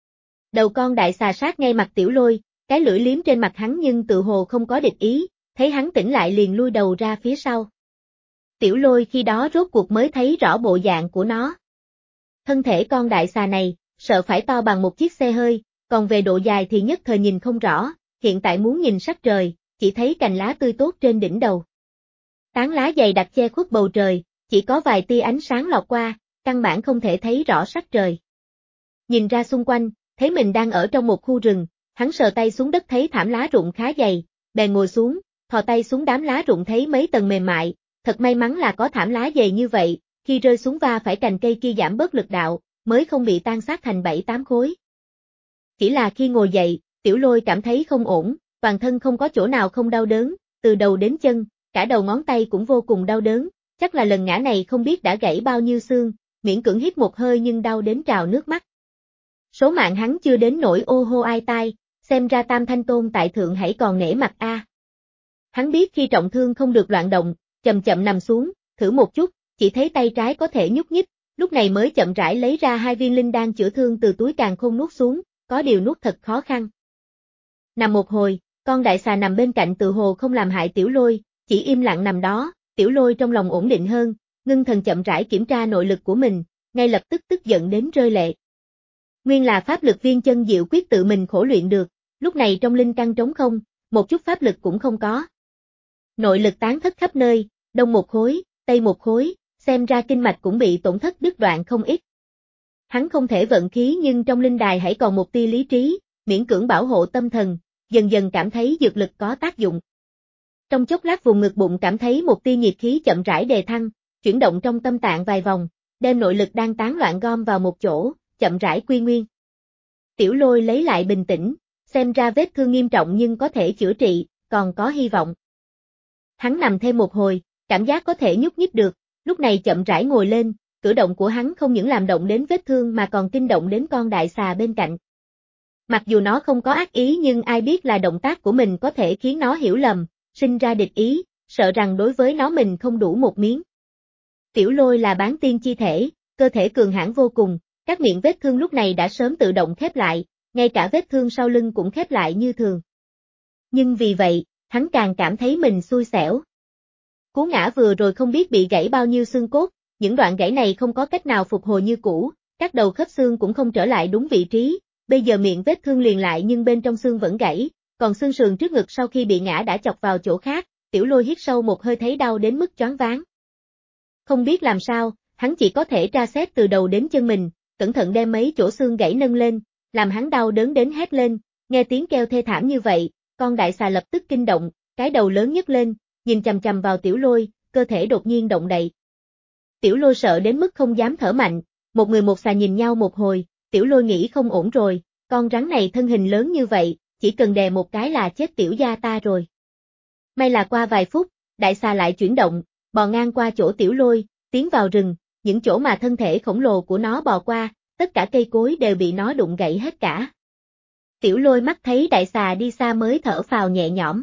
Đầu con đại xà sát ngay mặt Tiểu Lôi, cái lưỡi liếm trên mặt hắn nhưng tự hồ không có địch ý, thấy hắn tỉnh lại liền lui đầu ra phía sau. Tiểu Lôi khi đó rốt cuộc mới thấy rõ bộ dạng của nó. Thân thể con đại xà này, sợ phải to bằng một chiếc xe hơi, còn về độ dài thì nhất thời nhìn không rõ, hiện tại muốn nhìn sắc trời, chỉ thấy cành lá tươi tốt trên đỉnh đầu. Tán lá dày đặc che khuất bầu trời, chỉ có vài tia ánh sáng lọt qua, căn bản không thể thấy rõ sắc trời. Nhìn ra xung quanh, thấy mình đang ở trong một khu rừng, hắn sờ tay xuống đất thấy thảm lá rụng khá dày, bèn ngồi xuống, thò tay xuống đám lá rụng thấy mấy tầng mềm mại, thật may mắn là có thảm lá dày như vậy, khi rơi xuống va phải cành cây kia giảm bớt lực đạo, mới không bị tan xác thành bảy tám khối. Chỉ là khi ngồi dậy, Tiểu Lôi cảm thấy không ổn, toàn thân không có chỗ nào không đau đớn, từ đầu đến chân, cả đầu ngón tay cũng vô cùng đau đớn, chắc là lần ngã này không biết đã gãy bao nhiêu xương, miễn cưỡng hít một hơi nhưng đau đến trào nước mắt. Số mạng hắn chưa đến nỗi ô hô ai tai, xem ra Tam Thanh Tôn tại thượng hãy còn nể mặt a. Hắn biết khi trọng thương không được loạn động, chậm chậm nằm xuống, thử một chút, chỉ thấy tay trái có thể nhúc nhích, lúc này mới chậm rãi lấy ra hai viên linh đan chữa thương từ túi càn khôn nuốt xuống, có điều nuốt thật khó khăn. Nằm một hồi, con đại xà nằm bên cạnh tự hồ không làm hại Tiểu Lôi, chỉ im lặng nằm đó, Tiểu Lôi trong lòng ổn định hơn, ngưng thần chậm rãi kiểm tra nội lực của mình, ngay lập tức tức giận đến rơi lệ. Nguyên là pháp lực viên chân diệu quyết tự mình khổ luyện được, lúc này trong linh căn trống không, một chút pháp lực cũng không có. Nội lực tán thất khắp nơi, đông một khối, tây một khối, xem ra kinh mạch cũng bị tổn thất đứt đoạn không ít. Hắn không thể vận khí nhưng trong linh đài hãy còn một tia lý trí, miễn cưỡng bảo hộ tâm thần, dần dần cảm thấy dược lực có tác dụng. Trong chốc lát vùng ngực bụng cảm thấy một tia nhiệt khí chậm rãi đề thăng, chuyển động trong tâm tạng vài vòng, đem nội lực đang tán loạn gom vào một chỗ, chậm rãi quy nguyên. Tiểu Lôi lấy lại bình tĩnh, xem ra vết thương nghiêm trọng nhưng có thể chữa trị, còn có hy vọng. Hắn nằm thêm một hồi, cảm giác có thể nhúc nhích được, lúc này chậm rãi ngồi lên, cử động của hắn không những làm động đến vết thương mà còn kinh động đến con đại xà bên cạnh. Mặc dù nó không có ác ý nhưng ai biết là động tác của mình có thể khiến nó hiểu lầm, sinh ra địch ý, sợ rằng đối với nó mình không đủ một miếng. Tiểu Lôi là bán tiên chi thể, cơ thể cường hãn vô cùng, các miệng vết thương lúc này đã sớm tự động khép lại, ngay cả vết thương sau lưng cũng khép lại như thường. Nhưng vì vậy, hắn càng cảm thấy mình xui xẻo. Cú ngã vừa rồi không biết bị gãy bao nhiêu xương cốt, những đoạn gãy này không có cách nào phục hồi như cũ, các đầu khớp xương cũng không trở lại đúng vị trí, bây giờ miệng vết thương liền lại nhưng bên trong xương vẫn gãy, còn xương sườn trước ngực sau khi bị ngã đã chọc vào chỗ khác, Tiểu Lôi hít sâu một hơi thấy đau đến mức choáng váng. Không biết làm sao, hắn chỉ có thể tra xét từ đầu đến chân mình, cẩn thận đem mấy chỗ xương gãy nâng lên, làm hắn đau đớn đến hét lên, nghe tiếng kêu thê thảm như vậy, con đại xà lập tức kinh động, cái đầu lớn nhấc lên, nhìn chằm chằm vào Tiểu Lôi, cơ thể đột nhiên động đậy. Tiểu Lôi sợ đến mức không dám thở mạnh, một người một xà nhìn nhau một hồi, Tiểu Lôi nghĩ không ổn rồi, con rắn này thân hình lớn như vậy, chỉ cần đè một cái là chết tiểu gia ta rồi. May là qua vài phút, đại xà lại chuyển động, bò ngang qua chỗ Tiểu Lôi, tiến vào rừng, những chỗ mà thân thể khổng lồ của nó bò qua, tất cả cây cối đều bị nó đụng gãy hết cả. Tiểu Lôi mắt thấy đại xà đi xa mới thở phào nhẹ nhõm.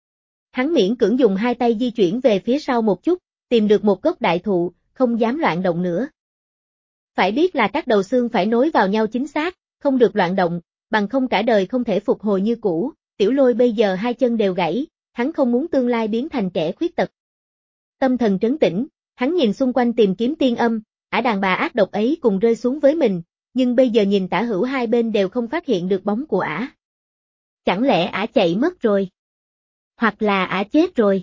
Hắn miễn cưỡng dùng hai tay di chuyển về phía sau một chút, tìm được một gốc đại thụ, không dám loạn động nữa. Phải biết là các đầu xương phải nối vào nhau chính xác, không được loạn động, bằng không cả đời không thể phục hồi như cũ. Tiểu Lôi bây giờ hai chân đều gãy, hắn không muốn tương lai biến thành kẻ khuyết tật. Tâm thần trấn tĩnh, hắn nhìn xung quanh tìm kiếm tiên âm, ả đàn bà ác độc ấy cùng rơi xuống với mình, nhưng bây giờ nhìn tả hữu hai bên đều không phát hiện được bóng của ả. Chẳng lẽ ả chạy mất rồi? Hoặc là ả chết rồi?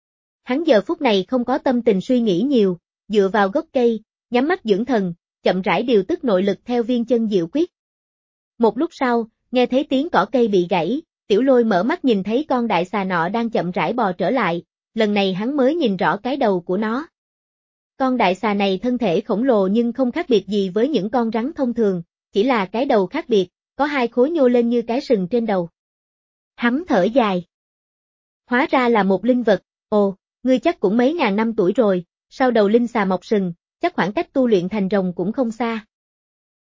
Hắn giờ phút này không có tâm tình suy nghĩ nhiều, dựa vào gốc cây, nhắm mắt dưỡng thần, chậm rãi điều tức nội lực theo viên chân diệu quyết. Một lúc sau, nghe thấy tiếng cỏ cây bị gãy, Tiểu Lôi mở mắt nhìn thấy con đại xà nọ đang chậm rãi bò trở lại, lần này hắn mới nhìn rõ cái đầu của nó. Con đại xà này thân thể khổng lồ nhưng không khác biệt gì với những con rắn thông thường, chỉ là cái đầu khác biệt, có hai khối nhô lên như cái sừng trên đầu. Hắn thở dài. Hóa ra là một linh vật, ồ, ngươi chắc cũng mấy ngàn năm tuổi rồi, sau đầu linh xà mọc sừng, chắc khoảng cách tu luyện thành rồng cũng không xa.